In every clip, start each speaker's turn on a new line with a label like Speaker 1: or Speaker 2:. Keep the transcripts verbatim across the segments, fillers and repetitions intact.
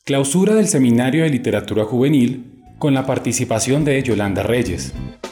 Speaker 1: Clausura del Seminario de Literatura Juvenil con la participación de Yolanda Reyes.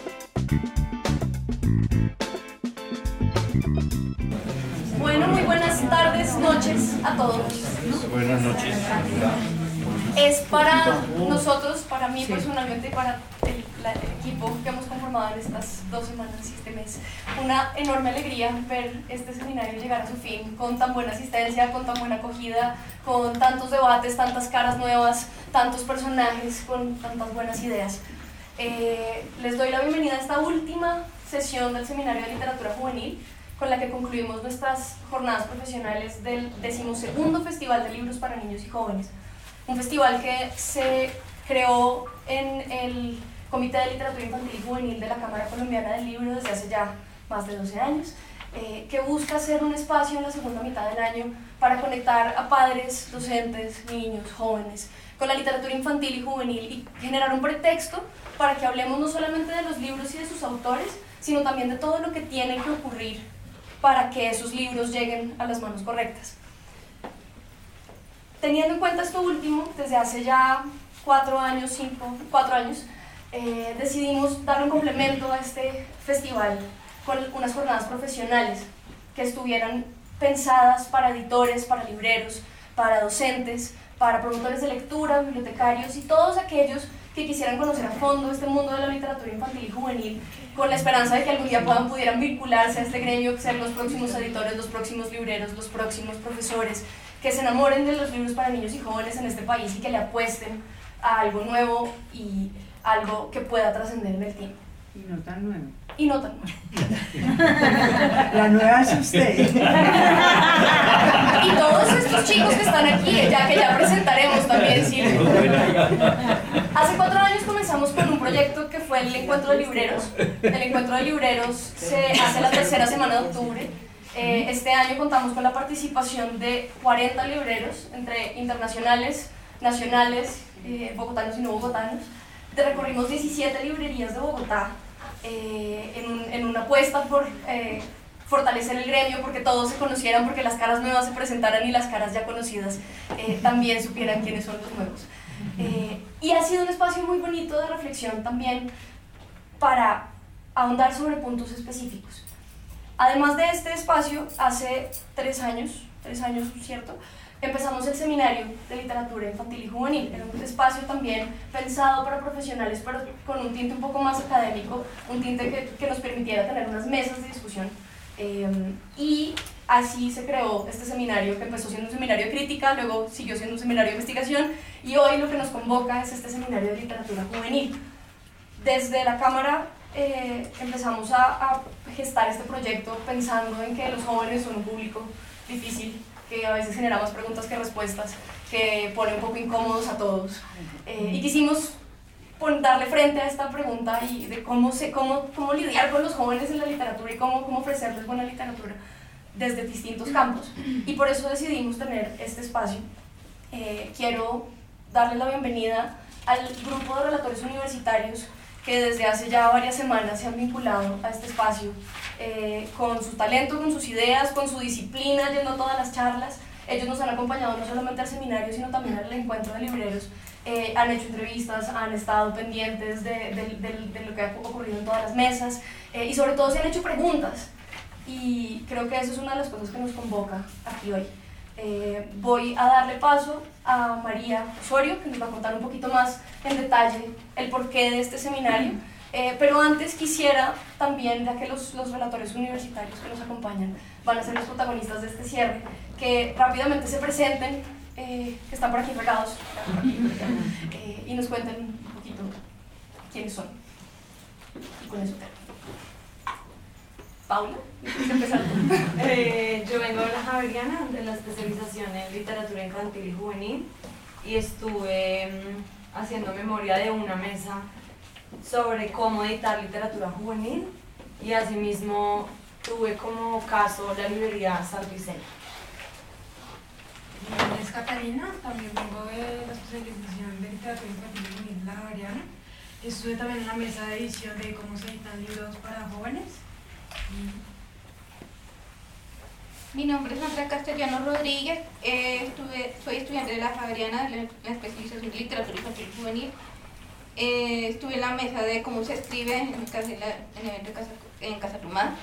Speaker 2: Bueno, muy buenas tardes, noches a todos.
Speaker 3: Buenas noches.
Speaker 2: Es para nosotros, para mí personalmente y para el, la, el equipo que hemos conformado en estas dos semanas y este mes, una enorme alegría ver este seminario llegar a su fin con tan buena asistencia, con tan buena acogida, con tantos debates, tantas caras nuevas, tantos personajes, con tantas buenas ideas. Eh, les doy la bienvenida a esta última sesión del Seminario de Literatura Juvenil, con la que concluimos nuestras jornadas profesionales del decimosegundo Festival de Libros para Niños y Jóvenes. Un festival que se creó en el Comité de Literatura Infantil y Juvenil de la Cámara Colombiana del Libro desde hace ya más de doce años, eh, que busca ser un espacio en la segunda mitad del año para conectar a padres, docentes, niños, jóvenes con la literatura infantil y juvenil y generar un pretexto para que hablemos no solamente de los libros y de sus autores, sino también de todo lo que tiene que ocurrir para que esos libros lleguen a las manos correctas. Teniendo en cuenta esto último, desde hace ya cuatro años, cinco, cuatro años, eh, decidimos darle un complemento a este festival con unas jornadas profesionales que estuvieran pensadas para editores, para libreros, para docentes, para promotores de lectura, bibliotecarios y todos aquellos que quisieran conocer a fondo este mundo de la literatura infantil y juvenil, con la esperanza de que algún día puedan, pudieran vincularse a este gremio, ser los próximos editores, los próximos libreros, los próximos profesores, que se enamoren de los libros para niños y jóvenes en este país y que le apuesten a algo nuevo y algo que pueda trascender en el tiempo.
Speaker 4: Y no tan nuevo.
Speaker 2: Y no tan nuevo.
Speaker 4: La nueva es usted.
Speaker 2: Y todos estos chicos que están aquí, ya que ya presentaremos también, ¿sí? Hace cuatro años comenzamos con un proyecto que fue el Encuentro de Libreros. El Encuentro de Libreros se hace la tercera semana de octubre. Eh, este año contamos con la participación de cuarenta libreros, entre internacionales, nacionales, eh, bogotanos y no bogotanos. Recorrimos diecisiete librerías de Bogotá eh, en, un, en una apuesta por eh, fortalecer el gremio, porque todos se conocieran, porque las caras nuevas se presentaran y las caras ya conocidas eh, también supieran quiénes son los nuevos. Eh, y ha sido un espacio muy bonito de reflexión también para ahondar sobre puntos específicos. Además de este espacio, hace tres años, tres años, ¿cierto?, empezamos el Seminario de Literatura Infantil y Juvenil. Era un espacio también pensado para profesionales, pero con un tinte un poco más académico, un tinte que, que nos permitiera tener unas mesas de discusión. Eh, y así se creó este seminario, que empezó siendo un seminario de crítica, luego siguió siendo un seminario de investigación, y hoy lo que nos convoca es este Seminario de Literatura Juvenil. Desde la Cámara eh, empezamos a, a gestar este proyecto pensando en que los jóvenes son un público difícil, que a veces genera más preguntas que respuestas, que pone un poco incómodos a todos. Eh, y quisimos pon, darle frente a esta pregunta y de cómo, se, cómo, cómo lidiar con los jóvenes en la literatura y cómo, cómo ofrecerles buena literatura desde distintos campos. Y por eso decidimos tener este espacio. Eh, quiero darles la bienvenida al grupo de relatores universitarios que desde hace ya varias semanas se han vinculado a este espacio, eh, con su talento, con sus ideas, con su disciplina, yendo a todas las charlas. Ellos nos han acompañado no solamente al seminario, sino también al encuentro de libreros. Eh, han hecho entrevistas, han estado pendientes de, de, de, de lo que ha ocurrido en todas las mesas, eh, y sobre todo se han hecho preguntas. Y creo que eso es una de las cosas que nos convoca aquí hoy. Eh, voy a darle paso a María Osorio, que nos va a contar un poquito más en detalle el porqué de este seminario, eh, pero antes quisiera también, ya que los, los relatores universitarios que nos acompañan van a ser los protagonistas de este cierre, que rápidamente se presenten, eh, que están por aquí regados, eh, y nos cuenten un poquito quiénes son. Y con eso termino. Paula, ¿quieres empezar tú?
Speaker 5: Eh, yo vengo de la Javeriana, de la especialización en literatura infantil y juvenil, y estuve um, haciendo memoria de una mesa sobre cómo editar literatura juvenil, y asimismo tuve como caso la librería Sardiseña.
Speaker 6: Mi nombre es Catarina, también vengo de la especialización de literatura infantil y juvenil de la Javeriana. Estuve también en la mesa de edición de cómo se editan libros para jóvenes.
Speaker 3: Mi nombre es Andrea Castellano Rodríguez, eh, estuve, soy estudiante de la Javeriana de la, la especialización de literatura infantil y juvenil. Eh, estuve en la mesa de cómo se escribe en, el, en el evento de Casa, en Casa Plumada.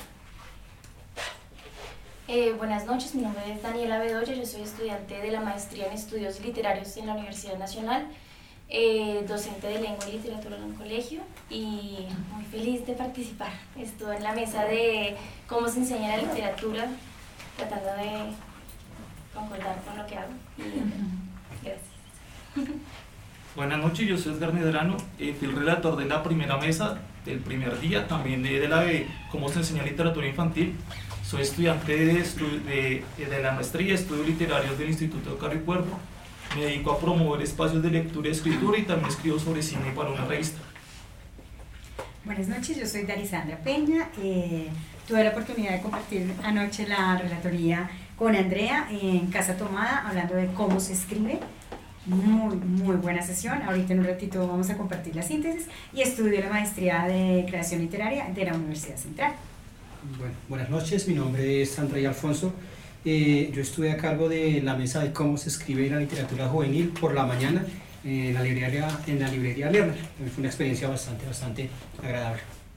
Speaker 7: Eh, buenas noches, mi nombre es Daniela Bedoya, yo soy estudiante de la maestría en estudios literarios en la Universidad Nacional, eh, docente de lengua y literatura en un colegio y muy feliz de participar. Estuve en la mesa de cómo se enseña la literatura, tratando de concordar con lo que hago. Y gracias.
Speaker 8: Buenas noches, yo soy Edgar Medrano, eh, fui el relator de la primera mesa del primer día, también de, de la de cómo se enseña literatura infantil. Soy estudiante de, estu de, de la maestría de estudios literarios del Instituto de Carro y Cuerpo. Me dedico a promover espacios de lectura y escritura y también escribo sobre cine para una revista.
Speaker 9: Buenas noches, yo soy Darisandra Peña. Eh, tuve la oportunidad de compartir anoche la relatoría con Andrea en Casa Tomada, hablando de cómo se escribe. Muy, muy buena sesión. Ahorita en un ratito vamos a compartir la síntesis y estudio la maestría de creación literaria de la Universidad Central.
Speaker 10: Bueno, buenas noches, mi nombre es André Alfonso. Eh, yo estuve a cargo de la mesa de cómo se escribe la literatura juvenil por la mañana en la librería, en la librería Lerner. Fue una experiencia bastante, bastante agradable.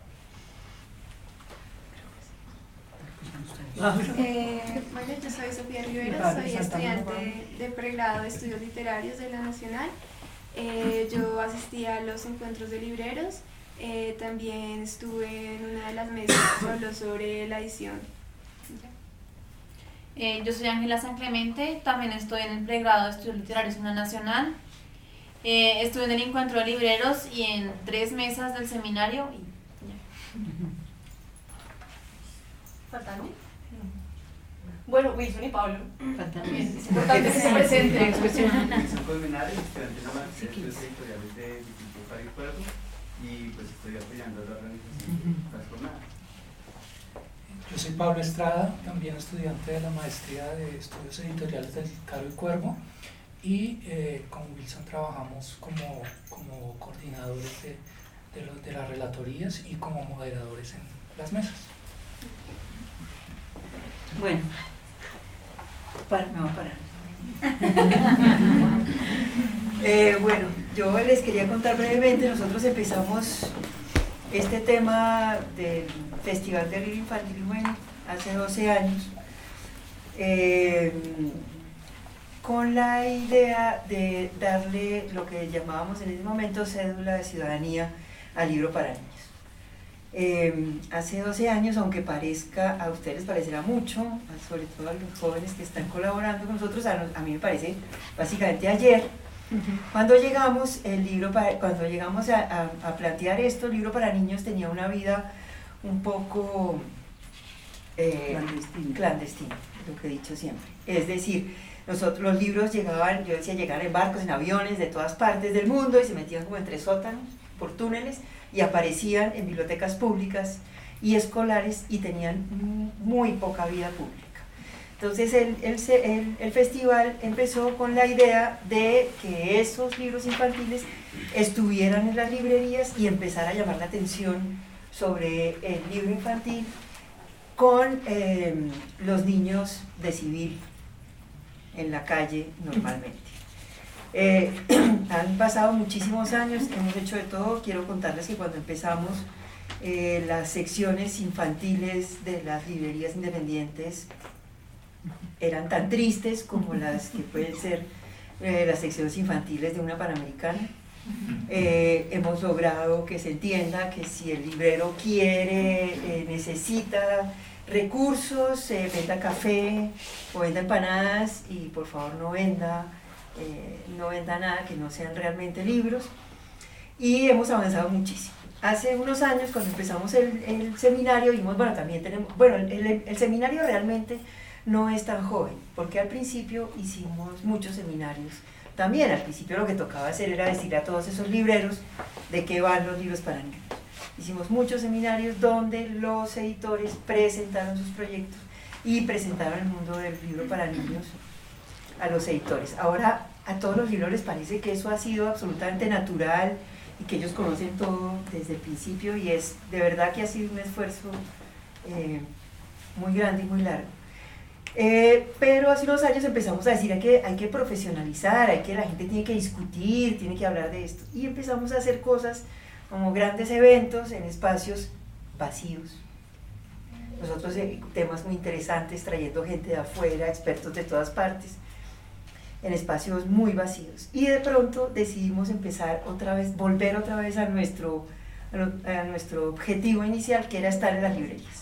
Speaker 11: Eh, bueno, yo soy Sofía Rivera, soy estudiante de pregrado de estudios literarios de la Nacional. Eh, yo asistí a los encuentros de libreros, eh, también estuve en una de las mesas que habló sobre la edición.
Speaker 5: Eh, yo soy Ángela San Clemente, también estoy en el pregrado de estudios literarios en la Nacional. Eh, estuve en el encuentro de libreros y en tres mesas del seminario. Y ya.
Speaker 2: ¿Faltan? Bueno, Wilson y Pablo.
Speaker 4: Faltan.
Speaker 2: Es importante que se presenten.
Speaker 12: Wilson Colmenares, estudiante de la maestría de estudios editoriales del Instituto Carro y Cuerpo, y pues estoy apoyando a la organización de las jornadas.
Speaker 13: Yo soy Pablo Estrada, también estudiante de la maestría de estudios editoriales del Carro y Cuervo, y eh, con Wilson trabajamos como, como coordinadores de, de, lo, de las relatorías y como moderadores en las mesas.
Speaker 4: Bueno, para, me voy a parar. eh, bueno, yo les quería contar brevemente, nosotros empezamos este tema del Festival del Libro Infantil y Juvenil hace doce años, eh, con la idea de darle lo que llamábamos en ese momento cédula de ciudadanía al libro para niños. Eh, hace doce años, aunque parezca, a ustedes les parecerá mucho, sobre todo a los jóvenes que están colaborando con nosotros, a, a mí me parece básicamente ayer, cuando llegamos, el libro para, cuando llegamos a, a, a plantear esto, el libro para niños tenía una vida un poco eh, clandestina. clandestina, lo que he dicho siempre. Es decir, nosotros los libros llegaban, yo decía, llegaban en barcos, en aviones de todas partes del mundo y se metían como entre sótanos, por túneles, y aparecían en bibliotecas públicas y escolares y tenían muy poca vida pública. Entonces el, el, el, el festival empezó con la idea de que esos libros infantiles estuvieran en las librerías y empezar a llamar la atención sobre el libro infantil con eh, los niños de civil en la calle normalmente. Eh, han pasado muchísimos años, hemos hecho de todo. Quiero contarles que cuando empezamos eh, las secciones infantiles de las librerías independientes eran tan tristes como las que pueden ser eh, las secciones infantiles de una Panamericana. Eh, hemos logrado que se entienda que si el librero quiere, eh, necesita recursos, eh, venda café o venda empanadas y por favor no venda Eh, no venda nada que no sean realmente libros, y hemos avanzado muchísimo. Hace unos años, cuando empezamos el, el seminario, vimos, bueno, también tenemos, bueno, el, el, el seminario realmente no es tan joven, porque al principio hicimos muchos seminarios. También al principio lo que tocaba hacer era decirle a todos esos libreros de qué van los libros para niños. Hicimos muchos seminarios donde los editores presentaron sus proyectos y presentaron el mundo del libro para niños a los editores. Ahora a todos los libros les parece que eso ha sido absolutamente natural y que ellos conocen todo desde el principio, y es de verdad que ha sido un esfuerzo eh, muy grande y muy largo. Eh, pero hace unos años empezamos a decir hay que, hay que profesionalizar, hay que la gente tiene que discutir, tiene que hablar de esto. Y empezamos a hacer cosas como grandes eventos en espacios vacíos. Nosotros eh, temas muy interesantes, trayendo gente de afuera, expertos de todas partes, en espacios muy vacíos. Y de pronto decidimos empezar otra vez, volver otra vez a nuestro, a nuestro objetivo inicial, que era estar en las librerías.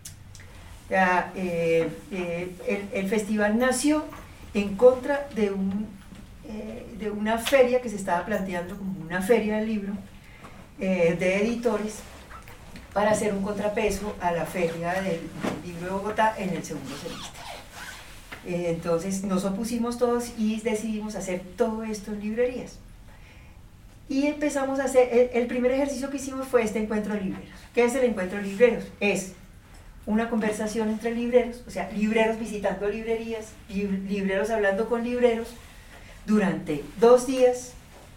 Speaker 4: Ya, eh, eh, el, el festival nació en contra de, un, eh, de una feria que se estaba planteando como una feria del libro eh, de editores para hacer un contrapeso a la feria del, del libro de Bogotá en el segundo semestre. Eh, entonces nos opusimos todos y decidimos hacer todo esto en librerías. Y empezamos a hacer, el, el primer ejercicio que hicimos fue este encuentro de libreros. ¿Qué es el encuentro de libreros? Es una conversación entre libreros, o sea, libreros visitando librerías, libreros hablando con libreros durante dos días,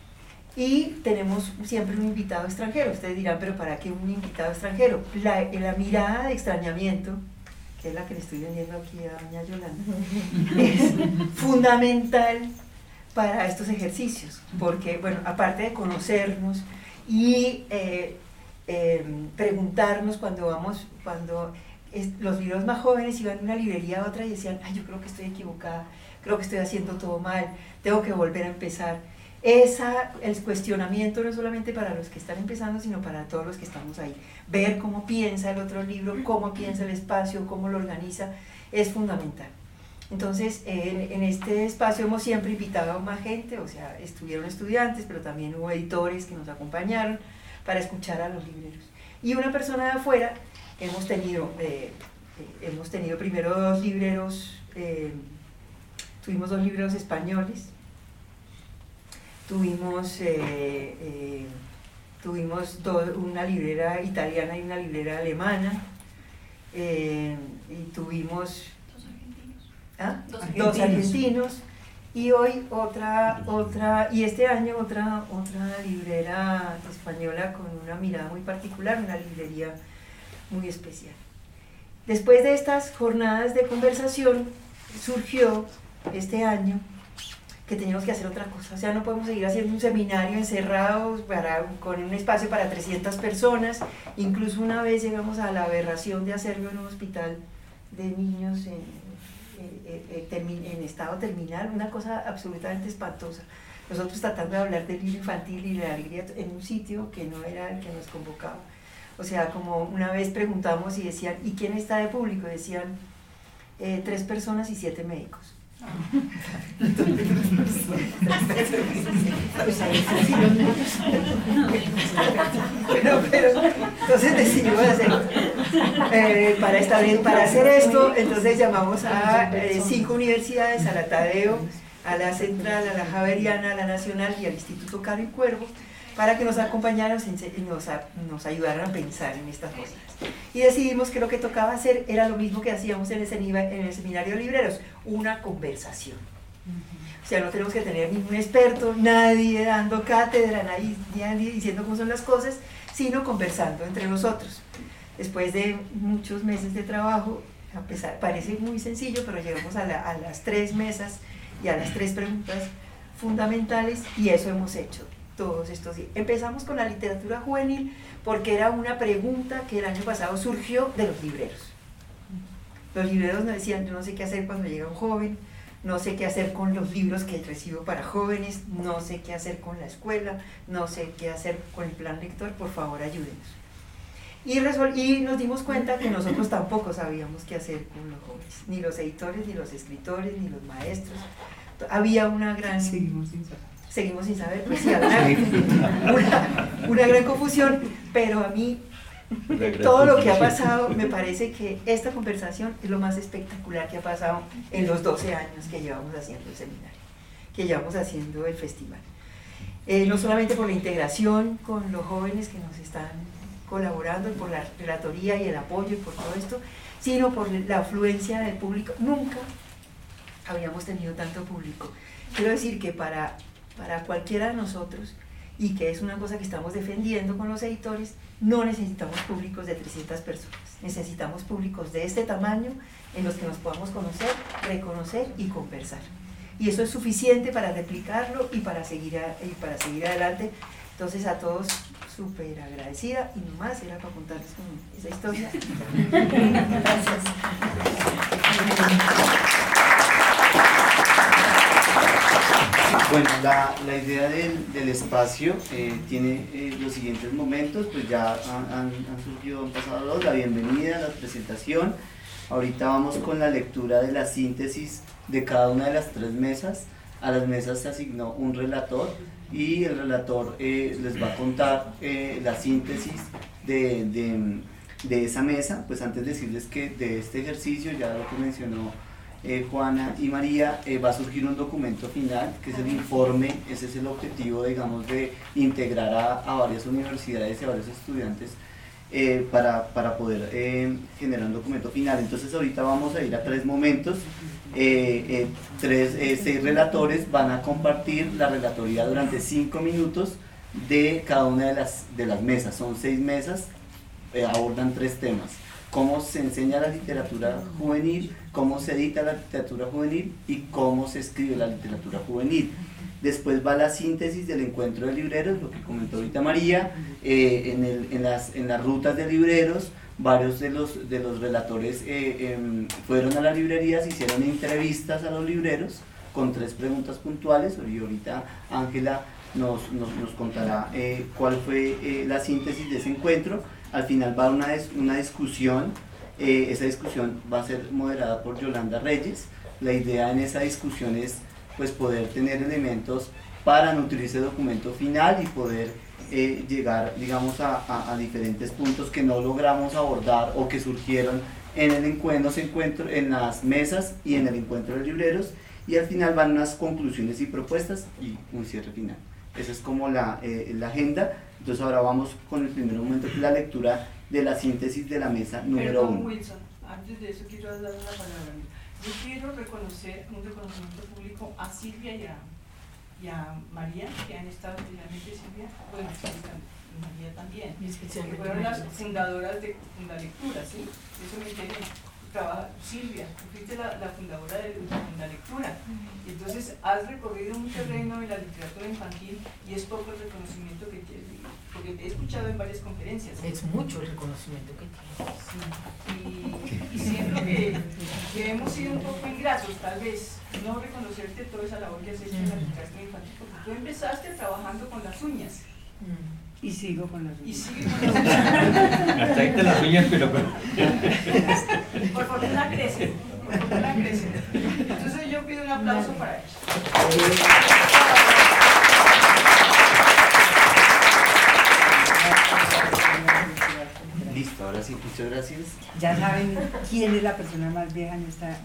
Speaker 4: y tenemos siempre un invitado extranjero. Ustedes dirán, pero ¿para qué un invitado extranjero? La, la mirada de extrañamiento, que es la que le estoy vendiendo aquí a doña Yolanda, es fundamental para estos ejercicios, porque, bueno, aparte de conocernos y eh, eh, preguntarnos cuando vamos, cuando es, los libros más jóvenes iban de una librería a otra y decían, ay, yo creo que estoy equivocada, creo que estoy haciendo todo mal, tengo que volver a empezar. Esa, el cuestionamiento no es solamente para los que están empezando, sino para todos los que estamos ahí. Ver cómo piensa el otro libro, cómo piensa el espacio, cómo lo organiza, es fundamental. Entonces, en, en este espacio hemos siempre invitado a más gente, o sea, estuvieron estudiantes, pero también hubo editores que nos acompañaron para escuchar a los libreros. Y una persona de afuera, hemos tenido, eh, eh, hemos tenido primero dos libreros, eh, tuvimos dos libreros españoles, tuvimos, eh, eh, tuvimos dos, una librera italiana y una librera alemana, eh, y tuvimos ¿Ah? Dos, argentinos. dos argentinos, y hoy otra, otra, y este año otra, otra librera española con una mirada muy particular, una librería muy especial. Después de estas jornadas de conversación, surgió este año que teníamos que hacer otra cosa. O sea, no podemos seguir haciendo un seminario encerrados para, con un espacio para trescientas personas. Incluso una vez llegamos a la aberración de hacerlo en un hospital de niños en en estado terminal, una cosa absolutamente espantosa. Nosotros tratando de hablar del libro infantil y de la alegría en un sitio que no era el que nos convocaba. O sea, como una vez preguntamos y decían, ¿y quién está de público? Decían, eh, tres personas y siete médicos. pero, pero, entonces decidimos hacer eh, para, establecer, para hacer esto, entonces llamamos a eh, cinco universidades, a la Tadeo, a la Central, a la Javeriana, a la Nacional y al Instituto Caro y Cuervo, para que nos acompañaran y nos, nos ayudaran a pensar en estas cosas. Y decidimos que lo que tocaba hacer era lo mismo que hacíamos en el, en el seminario de libreros, una conversación. O sea, no tenemos que tener ningún experto, nadie dando cátedra, nadie, nadie diciendo cómo son las cosas, sino conversando entre nosotros. Después de muchos meses de trabajo, a pesar, parece muy sencillo, pero llegamos a, la, a las tres mesas y a las tres preguntas fundamentales, y eso hemos hecho todos estos días. Empezamos con la literatura juvenil porque era una pregunta que el año pasado surgió de los libreros. Los libreros nos decían, yo no sé qué hacer cuando llega un joven, no sé qué hacer con los libros que recibo para jóvenes, no sé qué hacer con la escuela, no sé qué hacer con el plan lector, por favor ayúdenos. Y, y nos dimos cuenta que nosotros tampoco sabíamos qué hacer con los jóvenes, ni los editores, ni los escritores, ni los maestros. Había una gran... Seguimos sin saber. Seguimos sin saber, pues sí, una, una, una gran confusión, pero a mí todo lo que ha pasado, me parece que esta conversación es lo más espectacular que ha pasado en los doce años que llevamos haciendo el seminario, que llevamos haciendo el festival. Eh, no solamente por la integración con los jóvenes que nos están colaborando, por la relatoría y el apoyo y por todo esto, sino por la afluencia del público. Nunca habíamos tenido tanto público. Quiero decir que para, para cualquiera de nosotros y que es una cosa que estamos defendiendo con los editores, no necesitamos públicos de trescientas personas, necesitamos públicos de este tamaño en los que nos podamos conocer, reconocer y conversar. Y eso es suficiente para replicarlo y para seguir, a, y para seguir adelante. Entonces a todos súper agradecida y nomás era para contarles esa historia. Gracias.
Speaker 12: Bueno, la, la idea del, del espacio eh, tiene eh, los siguientes momentos, pues ya han, han, han surgido, han pasado dos, la bienvenida, la presentación. Ahorita vamos con la lectura de la síntesis de cada una de las tres mesas. A las mesas se asignó un relator y el relator eh, les va a contar eh, la síntesis de, de, de esa mesa. Pues antes decirles que de este ejercicio, ya lo que mencionó eh, Juana y María, eh, va a surgir un documento final, que es el informe. Ese es el objetivo, digamos, de integrar a, a varias universidades y a varios estudiantes eh, para, para poder eh, generar un documento final. Entonces ahorita vamos a ir a tres momentos. Eh, eh, tres, eh, seis relatores van a compartir la relatoría durante cinco minutos de cada una de las, de las mesas. Son seis mesas, eh, abordan tres temas: cómo se enseña la literatura juvenil, cómo se edita la literatura juvenil y cómo se escribe la literatura juvenil. Después va la síntesis del encuentro de libreros, lo que comentó ahorita María, eh, en, el, en, las, en las rutas de libreros. Varios de los, de los relatores eh, eh, fueron a las librerías, hicieron entrevistas a los libreros con tres preguntas puntuales, y ahorita Ángela nos, nos, nos contará eh, cuál fue eh, la síntesis de ese encuentro. Al final va una, una discusión, eh, esa discusión va a ser moderada por Yolanda Reyes. La idea en esa discusión es pues, poder tener elementos para nutrir ese documento final y poder Eh, llegar, digamos, a, a, a diferentes puntos que no logramos abordar o que surgieron en el encuentro, se encuentro, en las mesas y en el encuentro de libreros, y al final van unas conclusiones y propuestas y un cierre final. Esa es como la, eh, la agenda. Entonces ahora vamos con el primer momento, que es la lectura de la síntesis de la mesa número
Speaker 14: Perdón,
Speaker 12: uno.
Speaker 14: Wilson, antes de eso quiero dar una palabra. Yo quiero reconocer un reconocimiento público a Silvia y a y a María, que han estado especialmente, Silvia, bueno, María también, que fueron las fundadoras de Fundalectura, ¿sí? Eso me interesa. Trabaja, Silvia, tú fuiste la, la fundadora de Fundalectura, y entonces has recorrido un terreno de la literatura infantil y es poco el reconocimiento que tienes, porque te he escuchado en varias conferencias.
Speaker 15: Es mucho el reconocimiento que tienes.
Speaker 14: Sí. Y, y siento que, que hemos sido un poco ingratos, tal vez, no reconocerte toda esa labor que has hecho en la literatura infantil, porque tú empezaste trabajando con las uñas.
Speaker 9: Y sigo con las uñas.
Speaker 14: Y sigo con las uñas.
Speaker 16: Hasta ahí te las uñas, pero...
Speaker 14: Por fortuna crecen, por fortuna crecen. Entonces yo pido un aplauso para ellos.
Speaker 12: Listo, ahora sí, muchas gracias.
Speaker 9: Ya saben quién es la persona más vieja en esta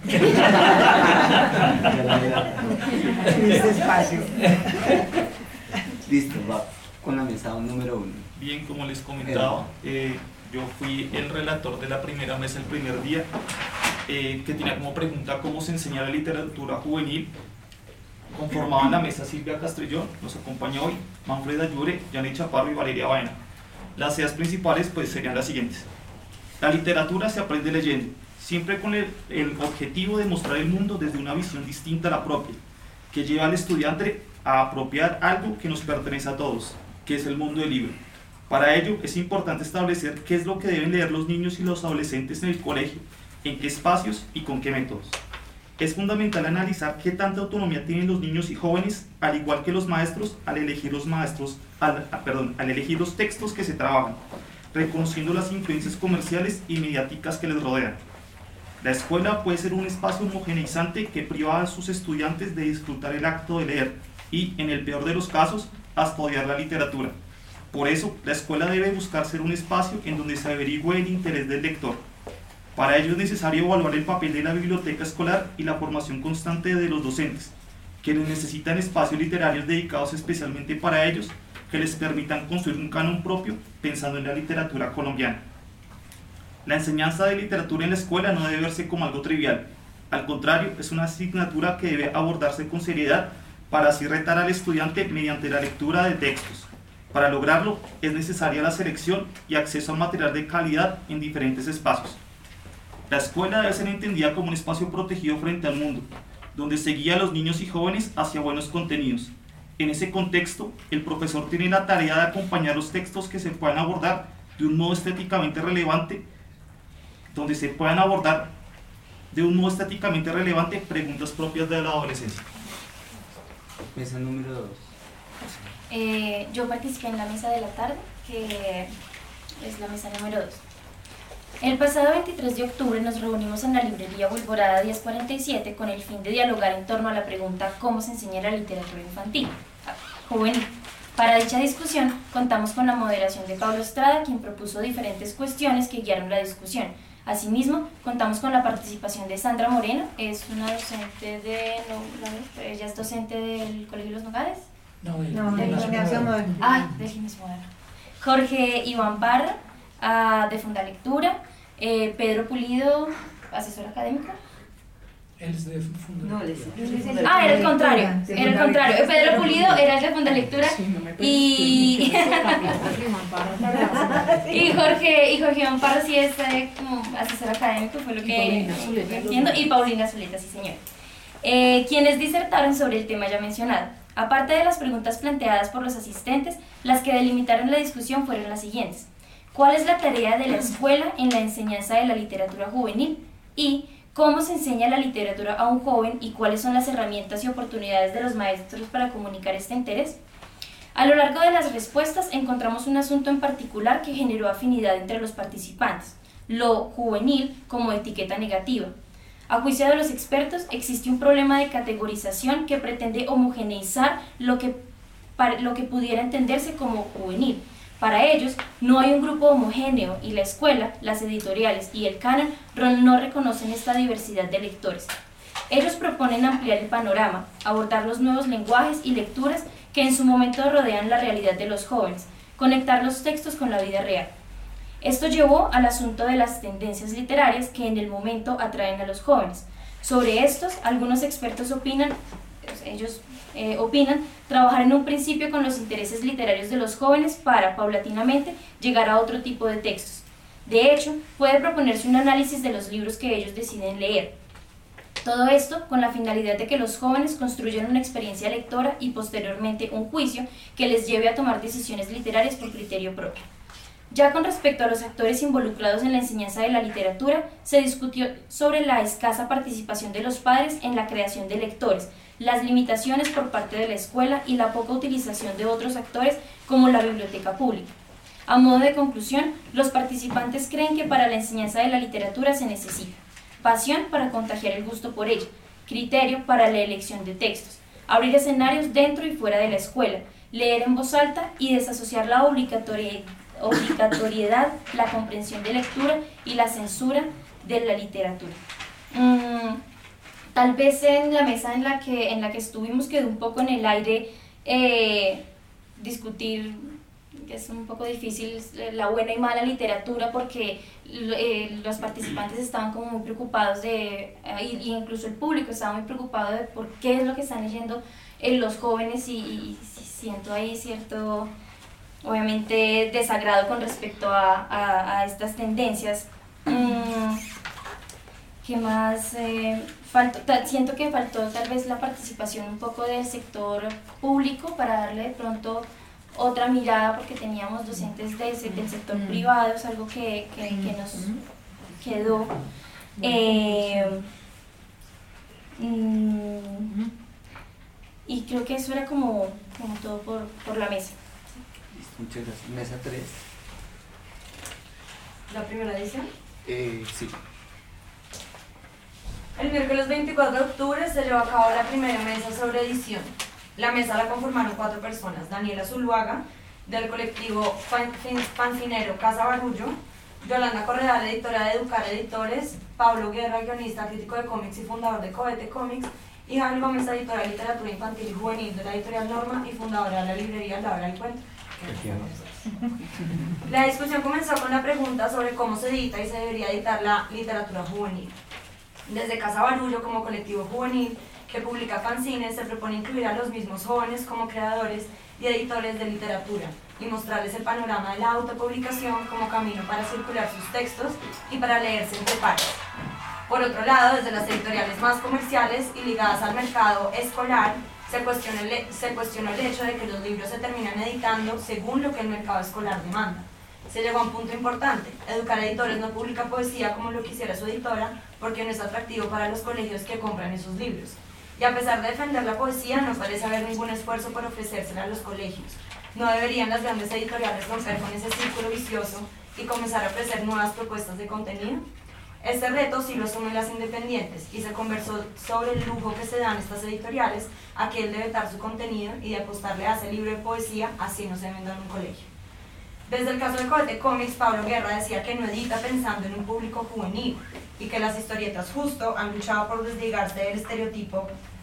Speaker 9: en este espacio.
Speaker 12: Listo, va con la mesa número uno.
Speaker 8: Bien, como les comentaba, eh, yo fui el relator de la primera mesa el primer día, eh, que tenía como pregunta cómo se enseña la literatura juvenil. Conformaban la mesa Silvia Castrillón, nos acompaña hoy, Manfred Ayure, Janet Chaparro y Valeria Baena. Las ideas principales pues serían las siguientes: la literatura se aprende leyendo, siempre con el, el objetivo de mostrar el mundo desde una visión distinta a la propia, que lleva al estudiante a apropiar algo que nos pertenece a todos, que es el mundo del libro. Para ello es importante establecer qué es lo que deben leer los niños y los adolescentes en el colegio, en qué espacios y con qué métodos. Es fundamental analizar qué tanta autonomía tienen los niños y jóvenes, al igual que los maestros, al elegir los maestros, al, perdón, al elegir los textos que se trabajan, reconociendo las influencias comerciales y mediáticas que les rodean. La escuela puede ser un espacio homogeneizante que priva a sus estudiantes de disfrutar el acto de leer y, en el peor de los casos, hasta odiar la literatura. Por eso, la escuela debe buscar ser un espacio en donde se averigüe el interés del lector. Para ello es necesario evaluar el papel de la biblioteca escolar y la formación constante de los docentes, quienes necesitan espacios literarios dedicados especialmente para ellos, que les permitan construir un canon propio pensando en la literatura colombiana. La enseñanza de literatura en la escuela no debe verse como algo trivial. Al contrario, es una asignatura que debe abordarse con seriedad para así retar al estudiante mediante la lectura de textos, Para lograrlo es necesaria la selección y acceso a material de calidad en diferentes espacios. La escuela debe ser entendida como un espacio protegido frente al mundo, donde se guía a los niños y jóvenes hacia buenos contenidos. En ese contexto, el profesor tiene la tarea de acompañar los textos que se puedan abordar de un modo estéticamente relevante, donde se puedan abordar de un modo estéticamente relevante preguntas propias de la adolescencia.
Speaker 12: Mesa número dos.
Speaker 7: Eh, yo participé en la mesa de la tarde, que es la mesa número dos. El pasado veintitrés de octubre nos reunimos en la librería Wilborada diez cuarenta y siete con el fin de dialogar en torno a la pregunta ¿cómo se enseña la literatura infantil? Juvenil. Para dicha discusión contamos con la moderación de Pablo Estrada, quien propuso diferentes cuestiones que guiaron la discusión. Asimismo, contamos con la participación de Sandra Moreno, es una docente de, no, ella es docente del Colegio Los Nogales.
Speaker 13: No, del
Speaker 9: No, del
Speaker 13: gimnasio
Speaker 9: gimnasio
Speaker 13: moderno.
Speaker 9: moderno.
Speaker 7: Ah, del gimnasio moderno. Jorge Iván Parra, ah, de Fundalectura, eh, Pedro Pulido, asesor académico.
Speaker 13: Él es de Fundalectura.
Speaker 4: No, él es-
Speaker 7: Ah, era el contrario,
Speaker 4: De
Speaker 7: era el contrario. Pedro Pulido era el de Fundalectura y... y Jorge y Jorge Iván Parra sí es eh, como asesor académico, fue lo que
Speaker 15: Paulina Zuleta.
Speaker 7: entiendo, y Paulina Zuleta, sí señor. Eh, quienes disertaron sobre el tema ya mencionado. Aparte de las preguntas planteadas por los asistentes, las que delimitaron la discusión fueron las siguientes. ¿Cuál es la tarea de la escuela en la enseñanza de la literatura juvenil? Y ¿cómo se enseña la literatura a un joven y cuáles son las herramientas y oportunidades de los maestros para comunicar este interés? A lo largo de las respuestas encontramos un asunto en particular que generó afinidad entre los participantes, lo juvenil como etiqueta negativa. A juicio de los expertos, existe un problema de categorización que pretende homogeneizar lo que, para, lo que pudiera entenderse como juvenil. Para ellos, no hay un grupo homogéneo y la escuela, las editoriales y el canon no reconocen esta diversidad de lectores. Ellos proponen ampliar el panorama, abordar los nuevos lenguajes y lecturas que en su momento rodean la realidad de los jóvenes, conectar los textos con la vida real. Esto llevó al asunto de las tendencias literarias que en el momento atraen a los jóvenes. Sobre estos, algunos expertos opinan, ellos eh, opinan, trabajar en un principio con los intereses literarios de los jóvenes para, paulatinamente, llegar a otro tipo de textos. De hecho, puede proponerse un análisis de los libros que ellos deciden leer. Todo esto con la finalidad de que los jóvenes construyan una experiencia lectora y posteriormente un juicio que les lleve a tomar decisiones literarias por criterio propio. Ya con respecto a los actores involucrados en la enseñanza de la literatura, se discutió sobre la escasa participación de los padres en la creación de lectores, las limitaciones por parte de la escuela y la poca utilización de otros actores como la biblioteca pública. A modo de conclusión, los participantes creen que para la enseñanza de la literatura se necesita pasión para contagiar el gusto por ella, criterio para la elección de textos, abrir escenarios dentro y fuera de la escuela, leer en voz alta y desasociar la obligatoriedad obligatoriedad, la comprensión de lectura y la censura de la literatura. Mm, tal vez en la mesa en la que, en la que estuvimos quedó un poco en el aire eh, discutir, que es un poco difícil, la buena y mala literatura porque eh, los participantes estaban como muy preocupados de, eh, y incluso el público estaba muy preocupado de por qué es lo que están leyendo eh, los jóvenes y, y siento ahí cierto... obviamente desagrado con respecto a, a, a estas tendencias. Mm, ¿Qué más? Eh, faltó, ta, siento que faltó tal vez la participación un poco del sector público para darle de pronto otra mirada porque teníamos docentes de, del sector mm. privado, es algo que, que, que nos quedó. Eh, mm, y creo que eso era como, como todo por, por la mesa.
Speaker 12: Muchas gracias. Mesa tres.
Speaker 5: ¿La primera edición?
Speaker 12: Eh, sí.
Speaker 5: El miércoles veinticuatro de octubre se llevó a cabo la primera mesa sobre edición. La mesa la conformaron cuatro personas: Daniela Zuluaga, del colectivo Panfinero Casa Barullo, Yolanda Corredal, editora de Educar Editores, Pablo Guerra, guionista, crítico de cómics y fundador de Cohete Comics, y Javi Gómez, editora de literatura infantil y juvenil de la editorial Norma y fundadora de la librería La Hora del Cuento. La discusión comenzó con la pregunta sobre cómo se edita y se debería editar la literatura juvenil. Desde Casa Barullo, como colectivo juvenil, que publica fanzines, se propone incluir a los mismos jóvenes como creadores y editores de literatura y mostrarles el panorama de la autopublicación como camino para circular sus textos y para leerse entre pares. Por otro lado, desde las editoriales más comerciales y ligadas al mercado escolar, se cuestiona el, se cuestionó el hecho de que los libros se terminan editando según lo que el mercado escolar demanda. Se llegó a un punto importante: Educar Editores no publica poesía como lo quisiera su editora porque no es atractivo para los colegios que compran esos libros. Y a pesar de defender la poesía, no parece haber ningún esfuerzo por ofrecérsela a los colegios. ¿No deberían las grandes editoriales romper con ese círculo vicioso y comenzar a ofrecer nuevas propuestas de contenido? Este reto sí lo asumen las independientes y se conversó sobre el lujo que se dan estas editoriales a que él de vetar su contenido y de apostarle a ese libro de poesía así no se venda en un colegio. Desde el caso de Cohete Comics, Pablo Guerra decía que no edita pensando en un público juvenil y que las historietas justo han luchado por desligarse del estereotipo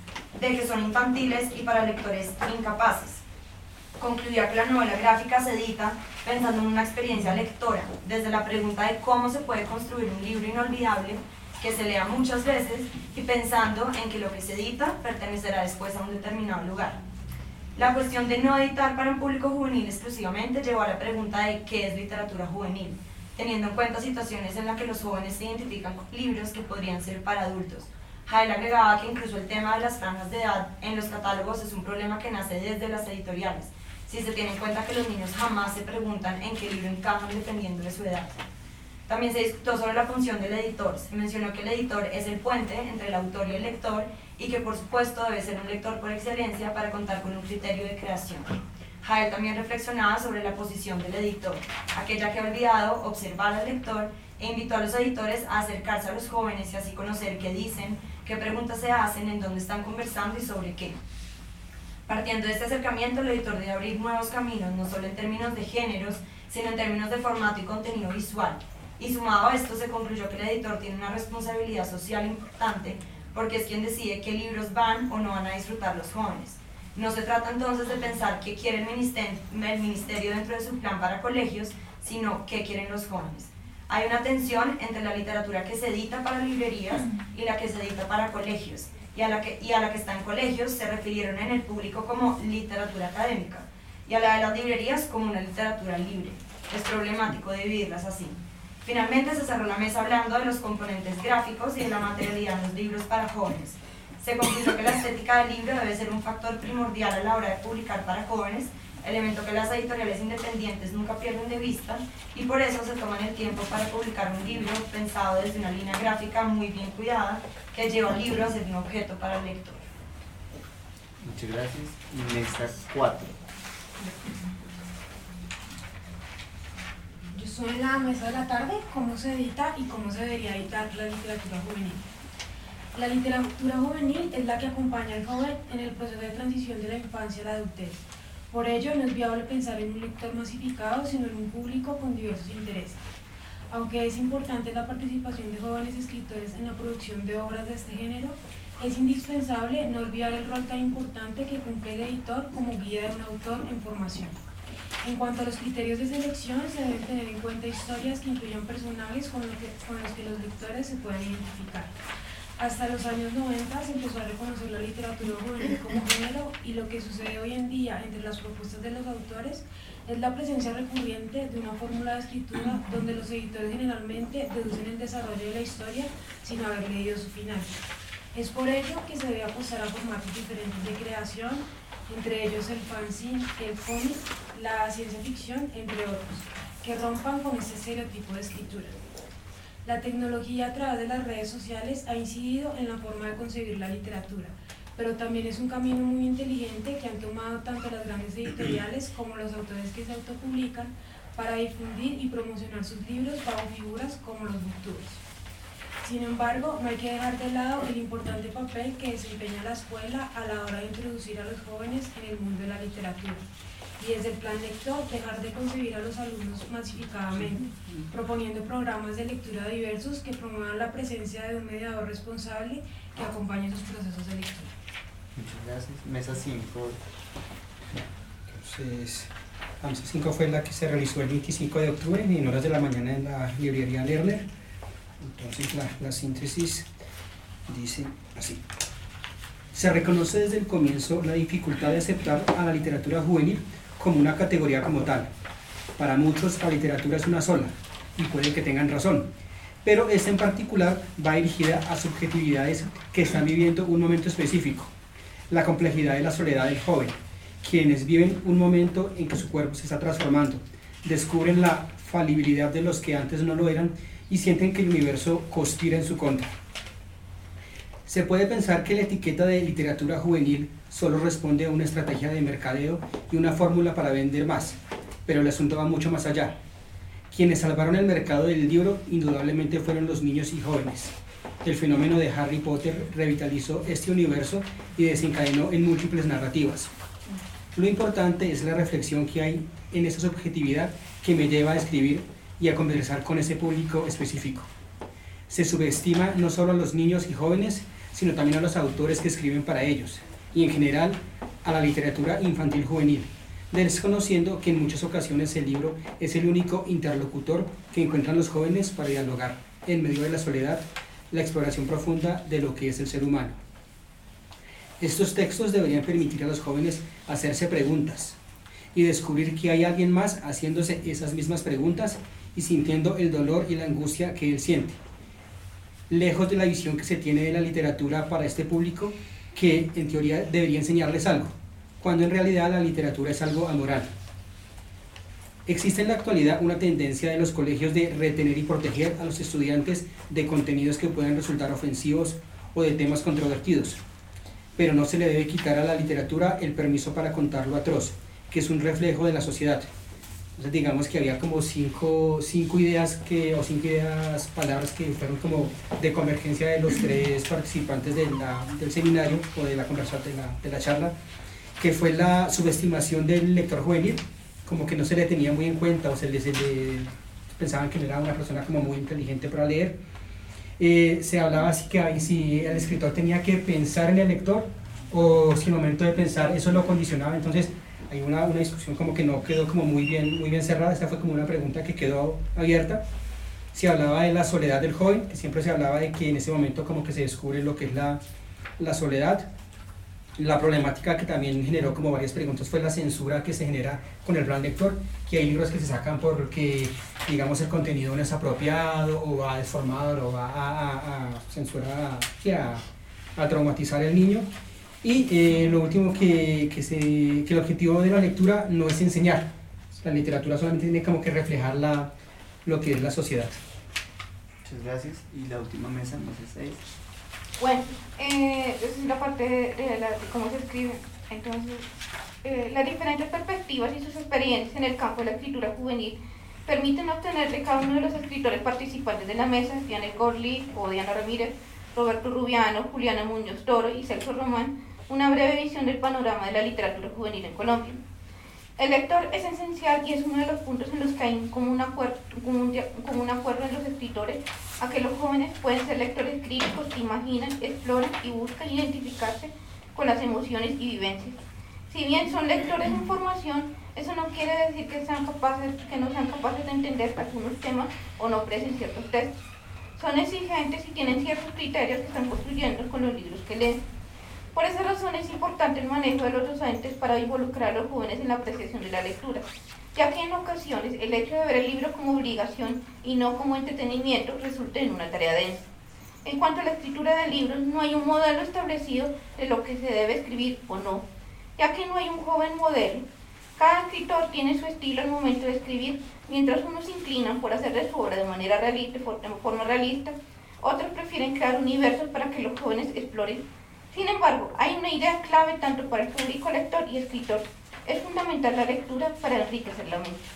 Speaker 5: de que son infantiles y para lectores incapaces. Concluía que la novela gráfica se edita pensando en una experiencia lectora, desde la pregunta de cómo se puede construir un libro inolvidable que se lea muchas veces y pensando en que lo que se edita pertenecerá después a un determinado lugar. La cuestión de no editar para un público juvenil exclusivamente llevó a la pregunta de qué es literatura juvenil, teniendo en cuenta situaciones en las que los jóvenes se identifican con libros que podrían ser para adultos. Jael agregaba que incluso el tema de las franjas de edad en los catálogos es un problema que nace desde las editoriales, si se tiene en cuenta que los niños jamás se preguntan en qué libro encajan dependiendo de su edad. También se discutió sobre la función del editor. Se mencionó que el editor es el puente entre el autor y el lector y que por supuesto debe ser un lector por excelencia para contar con un criterio de creación. Jael también reflexionaba sobre la posición del editor, aquella que ha olvidado observar al lector, e invitó a los editores a acercarse a los jóvenes y así conocer qué dicen, qué preguntas se hacen, en dónde están conversando y sobre qué. Partiendo de este acercamiento, el editor debe abrir nuevos caminos, no solo en términos de géneros, sino en términos de formato y contenido visual. Y sumado a esto, se concluyó que el editor tiene una responsabilidad social importante, porque es quien decide qué libros van o no van a disfrutar los jóvenes. No se trata entonces de pensar qué quiere el ministerio, el ministerio dentro de su plan para colegios, sino qué quieren los jóvenes. Hay una tensión entre la literatura que se edita para librerías y la que se edita para colegios, y a la que, y a la que está en colegios se refirieron en el público como literatura académica, y a la de las librerías como una literatura libre. Es problemático dividirlas así. Finalmente se cerró la mesa hablando de los componentes gráficos y de la materialidad de los libros para jóvenes. Se concluyó que la estética del libro debe ser un factor primordial a la hora de publicar para jóvenes, elemento que las editoriales independientes nunca pierden de vista, y por eso se toman el tiempo para publicar un libro pensado desde una línea gráfica muy bien cuidada que lleva al libro a ser un objeto para el lector.
Speaker 12: Muchas gracias. Mesa cuatro.
Speaker 6: Yo estoy en la mesa de la tarde, cómo se edita y cómo se debería editar la literatura juvenil. La literatura juvenil es la que acompaña al joven en el proceso de transición de la infancia a la adultez. Por ello, no es viable pensar en un lector masificado, sino en un público con diversos intereses. Aunque es importante la participación de jóvenes escritores en la producción de obras de este género, es indispensable no olvidar el rol tan importante que cumple el editor como guía de un autor en formación. En cuanto a los criterios de selección, se deben tener en cuenta historias que incluyan personajes con los que, con los, que los lectores se puedan identificar. Hasta los años noventa se empezó a reconocer la literatura juvenil como género, y lo que sucede hoy en día entre las propuestas de los autores es la presencia recurrente de una fórmula de escritura donde los editores generalmente deducen el desarrollo de la historia sin haber leído su final. Es por ello que se debe apostar a formatos diferentes de creación, entre ellos el fanzine, el cómic, la ciencia ficción, entre otros, que rompan con este estereotipo de escritura. La tecnología a través de las redes sociales ha incidido en la forma de concebir la literatura, pero también es un camino muy inteligente que han tomado tanto las grandes editoriales como los autores que se autopublican para difundir y promocionar sus libros bajo figuras como los booktubers. Sin embargo, no hay que dejar de lado el importante papel que desempeña la escuela a la hora de introducir a los jóvenes en el mundo de la literatura. Y desde el plan lector, dejar de concebir a los alumnos masificadamente, proponiendo programas de lectura diversos que promuevan la presencia de un mediador responsable que acompañe sus procesos de lectura.
Speaker 12: Muchas gracias. Mesa cinco.
Speaker 10: Entonces, la mesa cinco fue la que se realizó el veinticinco de octubre en horas de la mañana en la librería Lerner. Entonces, la, la síntesis dice así. Se reconoce desde el comienzo la dificultad de aceptar a la literatura juvenil como una categoría como tal. Para muchos la literatura es una sola, y puede que tengan razón, pero esta en particular va dirigida a subjetividades que están viviendo un momento específico, la complejidad de la soledad del joven, quienes viven un momento en que su cuerpo se está transformando, descubren la falibilidad de los que antes no lo eran y sienten que el universo conspira en su contra. Se puede pensar que la etiqueta de literatura juvenil solo responde a una estrategia de mercadeo y una fórmula para vender más, pero el asunto va mucho más allá. Quienes salvaron el mercado del libro indudablemente fueron los niños y jóvenes. El fenómeno de Harry Potter revitalizó este universo y desencadenó en múltiples narrativas. Lo importante es la reflexión que hay en esa subjetividad que me lleva a escribir y a conversar con ese público específico. Se subestima no solo a los niños y jóvenes, sino también a los autores que escriben para ellos, y en general a la literatura infantil juvenil, desconociendo que en muchas ocasiones el libro es el único interlocutor que encuentran los jóvenes para dialogar, en medio de la soledad, la exploración profunda de lo que es el ser humano. Estos textos deberían permitir a los jóvenes hacerse preguntas y descubrir que hay alguien más haciéndose esas mismas preguntas y sintiendo el dolor y la angustia que él siente. Lejos de la visión que se tiene de la literatura para este público, que en teoría debería enseñarles algo, cuando en realidad la literatura es algo amoral. Existe en la actualidad una tendencia de los colegios de retener y proteger a los estudiantes de contenidos que puedan resultar ofensivos o de temas controvertidos, pero no se le debe quitar a la literatura el permiso para contar lo atroz, que es un reflejo de la sociedad. Entonces digamos que había como cinco, cinco ideas que, o cinco ideas, palabras que fueron como de convergencia de los tres participantes de la, del seminario o de la conversación, de la, de la charla, que fue la subestimación del lector juvenil, como que no se le tenía muy en cuenta, o se le, se le pensaban que no era una persona como muy inteligente para leer. Eh, se hablaba así que ahí, si el escritor tenía que pensar en el lector, o si en el momento de pensar eso lo condicionaba. Entonces hay una, una discusión como que no quedó como muy bien, muy bien cerrada. Esta fue como una pregunta que quedó abierta. Se hablaba de la soledad del joven, que siempre se hablaba de que en ese momento como que se descubre lo que es la, la soledad. La problemática que también generó como varias preguntas fue la censura que se genera con el plan lector, que hay libros que se sacan porque, digamos, el contenido no es apropiado o va deformado o va a, a, a censurar, a, a traumatizar al niño. Y eh, lo último, que, que, se, que el objetivo de la lectura no es enseñar. La literatura solamente tiene como que reflejar la, lo que es la sociedad.
Speaker 12: Muchas gracias. Y la última mesa, no sé si es.
Speaker 3: Bueno, eh, esa es la parte de, de, la, de cómo se escribe. Entonces, eh, las diferentes perspectivas y sus experiencias en el campo de la escritura juvenil permiten obtener de cada uno de los escritores participantes de la mesa, Diana Gorli o Diana Ramírez, Roberto Rubiano, Juliana Muñoz Toro y Celso Román, una breve visión del panorama de la literatura juvenil en Colombia. El lector es esencial y es uno de los puntos en los que hay un común acuerdo, un común acuerdo en los escritores a que los jóvenes pueden ser lectores críticos que imaginan, exploran y buscan identificarse con las emociones y vivencias. Si bien son lectores en formación, eso no quiere decir que, sean capaces, que no sean capaces de entender algunos temas o no aprecien ciertos textos. Son exigentes y tienen ciertos criterios que están construyendo con los libros que leen. Por esa razón es importante el manejo de los docentes para involucrar a los jóvenes en la apreciación de la lectura, ya que en ocasiones el hecho de ver el libro como obligación y no como entretenimiento resulta en una tarea densa. En cuanto a la escritura de libros, no hay un modelo establecido de lo que se debe escribir o no, ya que no hay un joven modelo. Cada escritor tiene su estilo al momento de escribir, mientras unos se inclinan por hacer de su obra de manera realista, de forma realista, otros prefieren crear universos para que los jóvenes exploren. Sin embargo, hay una idea clave tanto para el público lector y escritor. Es fundamental la lectura para enriquecer la mente.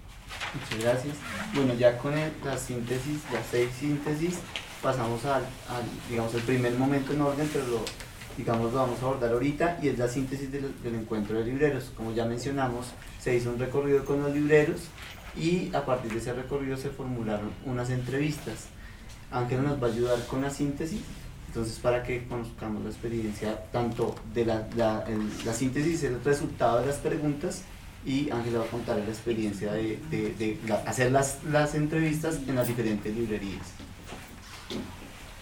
Speaker 12: Muchas gracias. Bueno, ya con el, la síntesis, las seis síntesis, pasamos al, al, digamos, el primer momento en orden, pero lo, digamos, lo vamos a abordar ahorita, y es la síntesis del, del encuentro de libreros. Como ya mencionamos, se hizo un recorrido con los libreros y a partir de ese recorrido se formularon unas entrevistas. Ángela nos va a ayudar con la síntesis. Entonces, para que conozcamos la experiencia tanto de la, la, el, la síntesis, el resultado de las preguntas, y Ángela va a contar la experiencia de, de, de la, hacer las, las entrevistas en las diferentes librerías.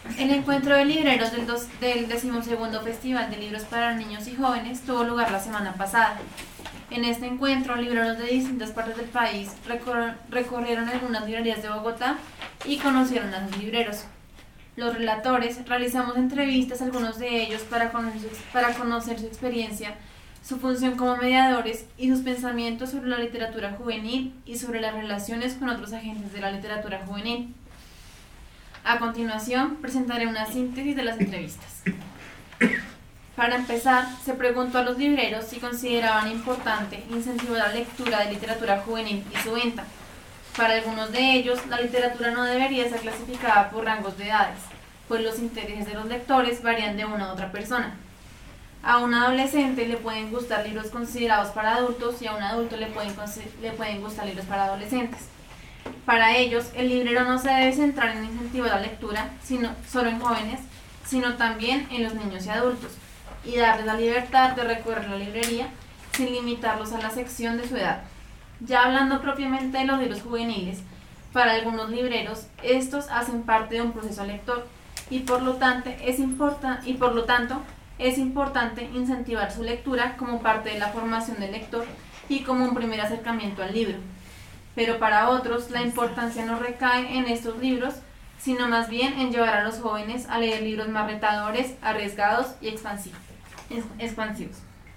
Speaker 7: El encuentro de libreros del, dos, del decimosegundo Festival de Libros para Niños y Jóvenes tuvo lugar la semana pasada. En este encuentro, libreros de distintas partes del país recor recorrieron algunas librerías de Bogotá y conocieron a sus libreros. Los relatores realizamos entrevistas a algunos de ellos para conocer, para conocer su experiencia, su función como mediadores y sus pensamientos sobre la literatura juvenil y sobre las relaciones con otros agentes de la literatura juvenil. A continuación, presentaré una síntesis de las entrevistas. Para empezar, se preguntó a los libreros si consideraban importante incentivar la lectura de literatura juvenil y su venta. Para algunos de ellos, la literatura no debería ser clasificada por rangos de edades, pues los intereses de los lectores varían de una a otra persona. A un adolescente le pueden gustar libros considerados para adultos y a un adulto le pueden, le pueden gustar libros para adolescentes. Para ellos, el librero no se debe centrar en incentivar la lectura sino, solo en jóvenes, sino también en los niños y adultos, y darles la libertad de recorrer la librería sin limitarlos a la sección de su edad. Ya hablando propiamente de los libros juveniles, para algunos libreros, estos hacen parte de un proceso lector y por lo tanto es, importa, y por lo tanto, es importante incentivar su lectura como parte de la formación del lector y como un primer acercamiento al libro. Pero para otros, la importancia no recae en estos libros, sino más bien en llevar a los jóvenes a leer libros más retadores, arriesgados y expansivos. expansivos.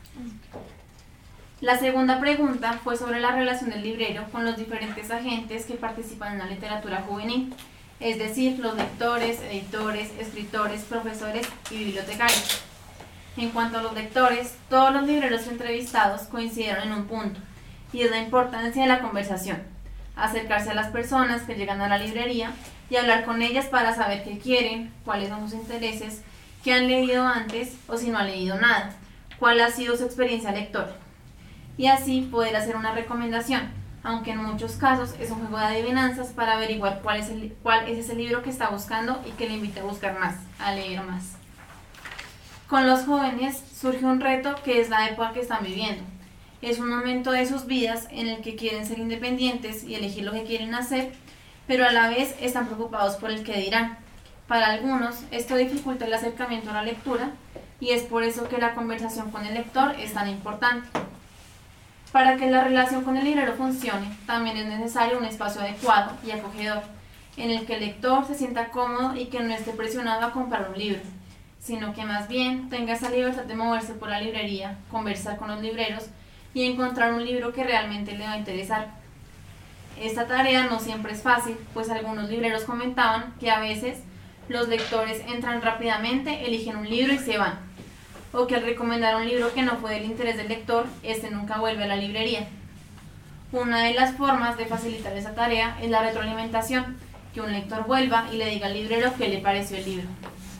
Speaker 7: La segunda pregunta fue sobre la relación del librero con los diferentes agentes que participan en la literatura juvenil, es decir, los lectores, editores, escritores, profesores y bibliotecarios. En cuanto a los lectores, todos los libreros entrevistados coincidieron en un punto, y es la importancia de la conversación, acercarse a las personas que llegan a la librería y hablar con ellas para saber qué quieren, cuáles son sus intereses, qué han leído antes o si no han leído nada, cuál ha sido su experiencia lectora, y así poder hacer una recomendación, aunque en muchos casos es un juego de adivinanzas para averiguar cuál es, el, cuál es ese libro que está buscando y que le invite a buscar más, a leer más. Con los jóvenes surge un reto que es la época que están viviendo. Es un momento de sus vidas en el que quieren ser independientes y elegir lo que quieren hacer, pero a la vez están preocupados por el que dirán. Para algunos, esto dificulta el acercamiento a la lectura y es por eso que la conversación con el lector es tan importante. Para que la relación con el librero funcione, también es necesario un espacio adecuado y acogedor, en el que el lector se sienta cómodo y que no esté presionado a comprar un libro, sino que más bien tenga esa libertad de moverse por la librería, conversar con los libreros y encontrar un libro que realmente le va a interesar. Esta tarea no siempre es fácil, pues algunos libreros comentaban que a veces los lectores entran rápidamente, eligen un libro y se van, o que al recomendar un libro que no fue del interés del lector, este nunca vuelve a la librería. Una de las formas de facilitar esa tarea es la retroalimentación, que un lector vuelva y le diga al librero qué le pareció el libro.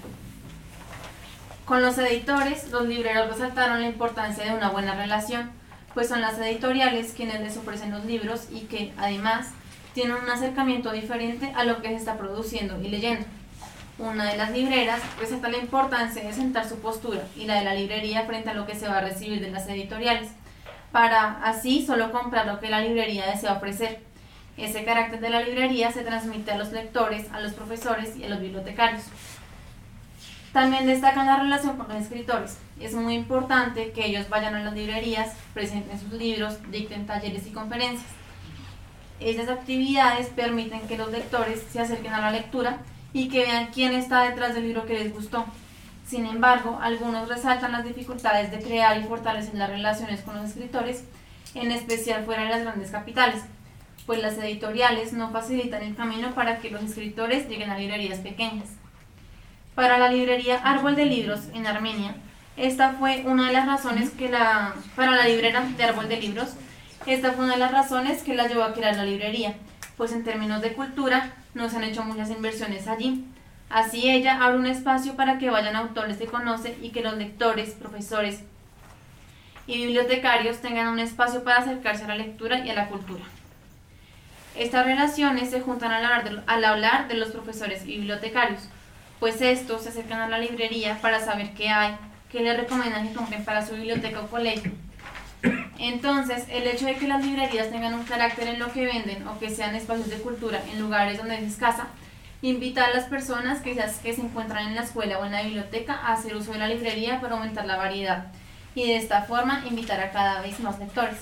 Speaker 7: Con los editores, los libreros resaltaron la importancia de una buena relación, pues son las editoriales quienes les ofrecen los libros y que, además, tienen un acercamiento diferente a lo que se está produciendo y leyendo. Una de las libreras resalta la importancia de sentar su postura y la de la librería frente a lo que se va a recibir de las editoriales, para así solo comprar lo que la librería desea ofrecer. Ese carácter de la librería se transmite a los lectores, a los profesores y a los bibliotecarios. También destacan la relación con los escritores. Es muy importante que ellos vayan a las librerías, presenten sus libros, dicten talleres y conferencias. Estas actividades permiten que los lectores se acerquen a la lectura y que vean quién está detrás del libro que les gustó. Sin embargo, algunos resaltan las dificultades de crear y fortalecer las relaciones con los escritores, en especial fuera de las grandes capitales, pues las editoriales no facilitan el camino para que los escritores lleguen a librerías pequeñas. Para la librería Árbol de Libros en Armenia, esta fue una de las razones que la, para la librera de Árbol de Libros, esta fue una de las razones que la llevó a crear la librería, pues en términos de cultura no se han hecho muchas inversiones allí. Así ella abre un espacio para que vayan autores que conoce y que los lectores, profesores y bibliotecarios tengan un espacio para acercarse a la lectura y a la cultura. Estas relaciones se juntan al hablar de, al hablar de los profesores y bibliotecarios, pues estos se acercan a la librería para saber qué hay, qué les recomiendan que compren para su biblioteca o colegio. Entonces, el hecho de que las librerías tengan un carácter en lo que venden o que sean espacios de cultura en lugares donde es escasa,
Speaker 16: Invitar a las personas que se, que se encuentran en la escuela o en la biblioteca a hacer uso de la librería para aumentar la variedad y de esta forma invitar a cada vez más lectores.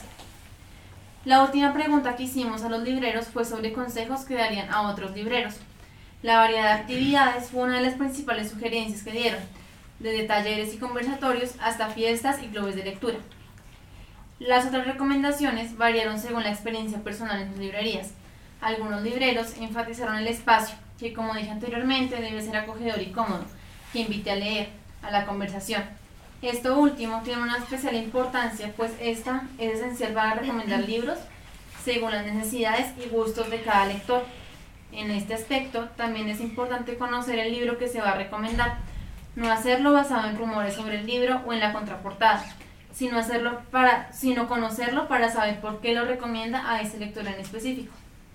Speaker 16: La última pregunta que hicimos a los libreros fue sobre consejos que darían a otros libreros. La variedad de actividades fue una de las principales sugerencias que dieron, desde talleres y conversatorios hasta fiestas y clubes de lectura. Las otras recomendaciones variaron según la experiencia personal en sus librerías. Algunos libreros enfatizaron el espacio, que como dije anteriormente debe ser acogedor y cómodo, que invite a leer, a la conversación. Esto último tiene una especial importancia, pues esta es esencial para recomendar libros según las necesidades y gustos de cada lector. En este aspecto también es importante conocer el libro que se va a recomendar, no hacerlo basado en rumores sobre el libro o en la contraportada, sino, hacerlo para, sino conocerlo para saber por qué lo recomienda a ese lector en específico.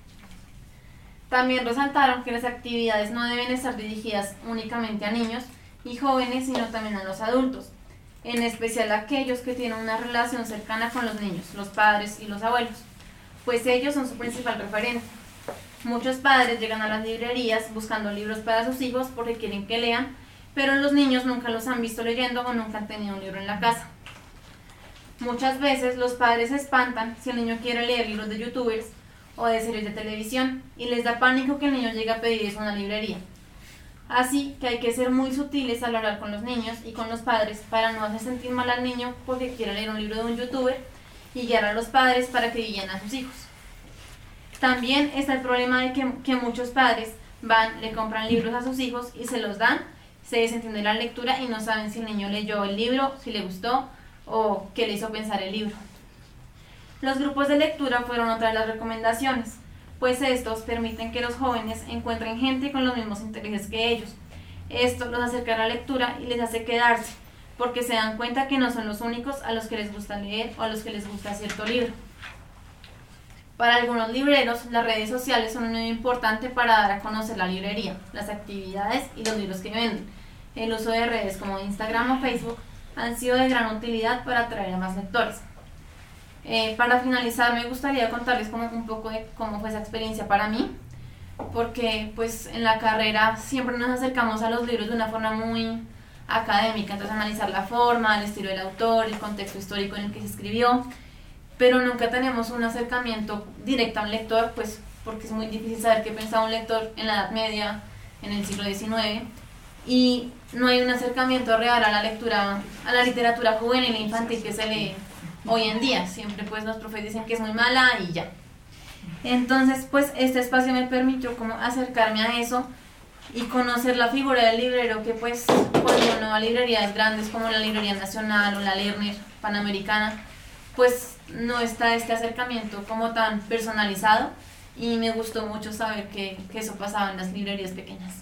Speaker 16: También resaltaron que las actividades no deben estar dirigidas únicamente a niños y jóvenes, sino también a los adultos, en especial a aquellos que tienen una relación cercana con los niños, los padres y los abuelos, pues ellos son su principal referente. Muchos padres llegan a las librerías buscando libros para sus hijos porque quieren que lean, pero los niños nunca los han visto leyendo o nunca han tenido un libro en la casa. Muchas veces los padres se espantan si el niño quiere leer libros de youtubers o de series de televisión y les da pánico que el niño llegue a pedir eso en una librería. Así que hay que ser muy sutiles al hablar con los niños y con los padres para no hacer sentir mal al niño porque quiera leer un libro de un youtuber y guiar a los padres para que guíen a sus hijos. También está el problema de que, que muchos padres van, le compran libros a sus hijos y se los dan, se desentiende la lectura y no saben si el niño leyó el libro, si le gustó o qué le hizo pensar el libro. Los grupos de lectura fueron otra de las recomendaciones, pues estos permiten que los jóvenes encuentren gente con los mismos intereses que ellos. Esto los acerca a la lectura y les hace quedarse, porque se dan cuenta que no son los únicos a los que les gusta leer o a los que les gusta cierto libro. Para algunos libreros, las redes sociales son un medio importante para dar a conocer la librería, las actividades y los libros que venden. El uso de redes como Instagram o Facebook han sido de gran utilidad para atraer a más lectores. Eh, para finalizar, me gustaría contarles como un poco de cómo fue esa experiencia para mí, porque pues en la carrera siempre nos acercamos a los libros de una forma muy académica, entonces analizar la forma, el estilo del autor, el contexto histórico en el que se escribió, pero nunca tenemos un acercamiento directo a un lector, pues porque es muy difícil saber qué pensaba un lector en la Edad Media, en el siglo diecinueve, y no hay un acercamiento real a la lectura, a la literatura juvenil e infantil que se lee hoy en día. Siempre pues los profes dicen que es muy mala y ya. Entonces pues este espacio me permitió como acercarme a eso y conocer la figura del librero, que pues cuando uno va a librerías grandes como la Librería Nacional o la Lerner Panamericana, pues no está este acercamiento como tan personalizado, y me gustó mucho saber que, que eso pasaba en las librerías pequeñas.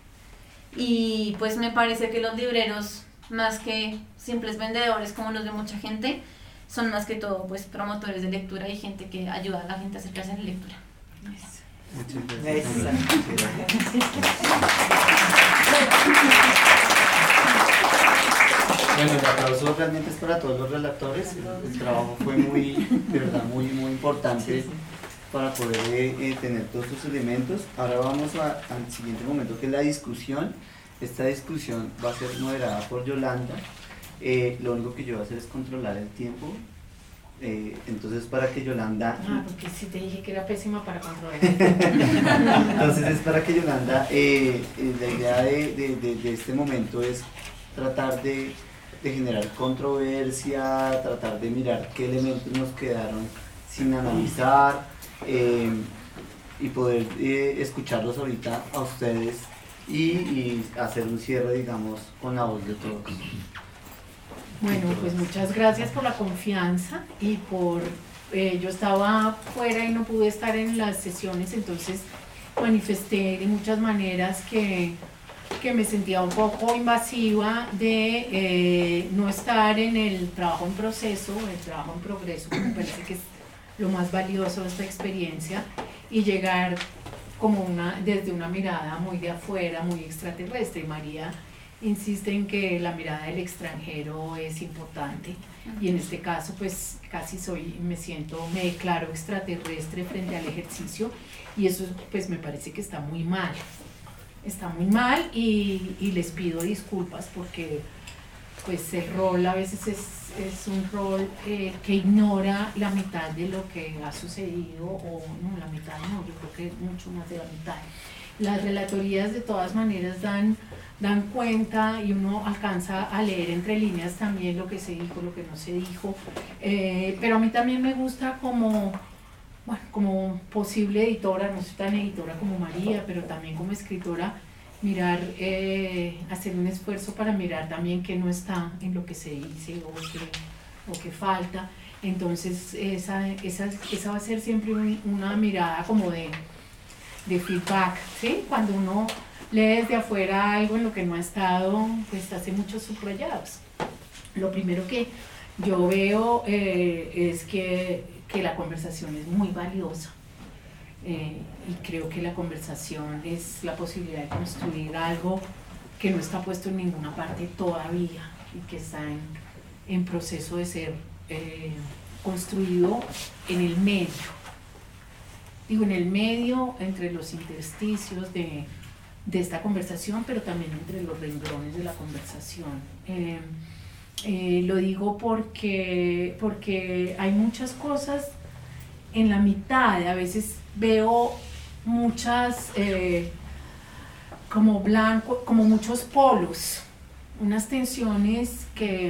Speaker 16: Y pues me parece que los libreros, más que simples vendedores como los de mucha gente, son más que todo pues promotores de lectura y gente que ayuda a la gente a acercarse a la lectura.
Speaker 12: Muchas gracias. Bueno, el aplauso realmente es para todos los relatores. El, el trabajo fue muy, de verdad, muy, muy importante para poder eh, tener todos estos elementos. Ahora vamos a, al siguiente momento, que es la discusión. Esta discusión va a ser moderada por Yolanda. Eh, lo único que yo voy a hacer es controlar el tiempo. Eh, entonces, para que Yolanda...
Speaker 15: Ah, porque sí te dije que era pésima para controlar.
Speaker 12: Entonces, es para que Yolanda... Eh, eh, la idea de, de, de, de este momento es tratar de, de generar controversia, tratar de mirar qué elementos nos quedaron sin analizar, eh, y poder eh, escucharlos ahorita a ustedes y, y hacer un cierre, digamos, con la voz de todos.
Speaker 15: Bueno, pues muchas gracias por la confianza y por... Eh, yo estaba fuera y no pude estar en las sesiones, entonces manifesté de muchas maneras que, que me sentía un poco invasiva de eh, no estar en el trabajo en proceso, el trabajo en progreso, que me parece que es lo más valioso de esta experiencia, y llegar como una, desde una mirada muy de afuera, muy extraterrestre. María insiste en que la mirada del extranjero es importante, y en este caso pues casi soy, me siento, me declaro extraterrestre frente al ejercicio, y eso pues me parece que está muy mal, está muy mal y, y les pido disculpas porque pues el rol a veces es, es un rol eh, que ignora la mitad de lo que ha sucedido, o no, la mitad no, yo creo que mucho más de la mitad. Las relatorías de todas maneras dan, dan cuenta y uno alcanza a leer entre líneas también lo que se dijo, lo que no se dijo, eh, pero a mí también me gusta como, bueno, como posible editora, no soy tan editora como María, pero también como escritora, mirar, eh, hacer un esfuerzo para mirar también qué no está en lo que se dice o qué, o qué falta. Entonces esa, esa, esa va a ser siempre un, una mirada como de, de feedback, ¿sí? Cuando uno lee desde afuera algo en lo que no ha estado, pues hace muchos subrayados. Lo primero que yo veo eh, es que, que la conversación es muy valiosa. Eh, y creo que la conversación es la posibilidad de construir algo que no está puesto en ninguna parte todavía y que está en, en proceso de ser eh, construido en el medio. Digo, en el medio, entre los intersticios de, de esta conversación, pero también entre los renglones de la conversación. Eh, eh, lo digo porque, porque hay muchas cosas en la mitad, a veces veo muchas, eh, como blanco, como muchos polos, unas tensiones que,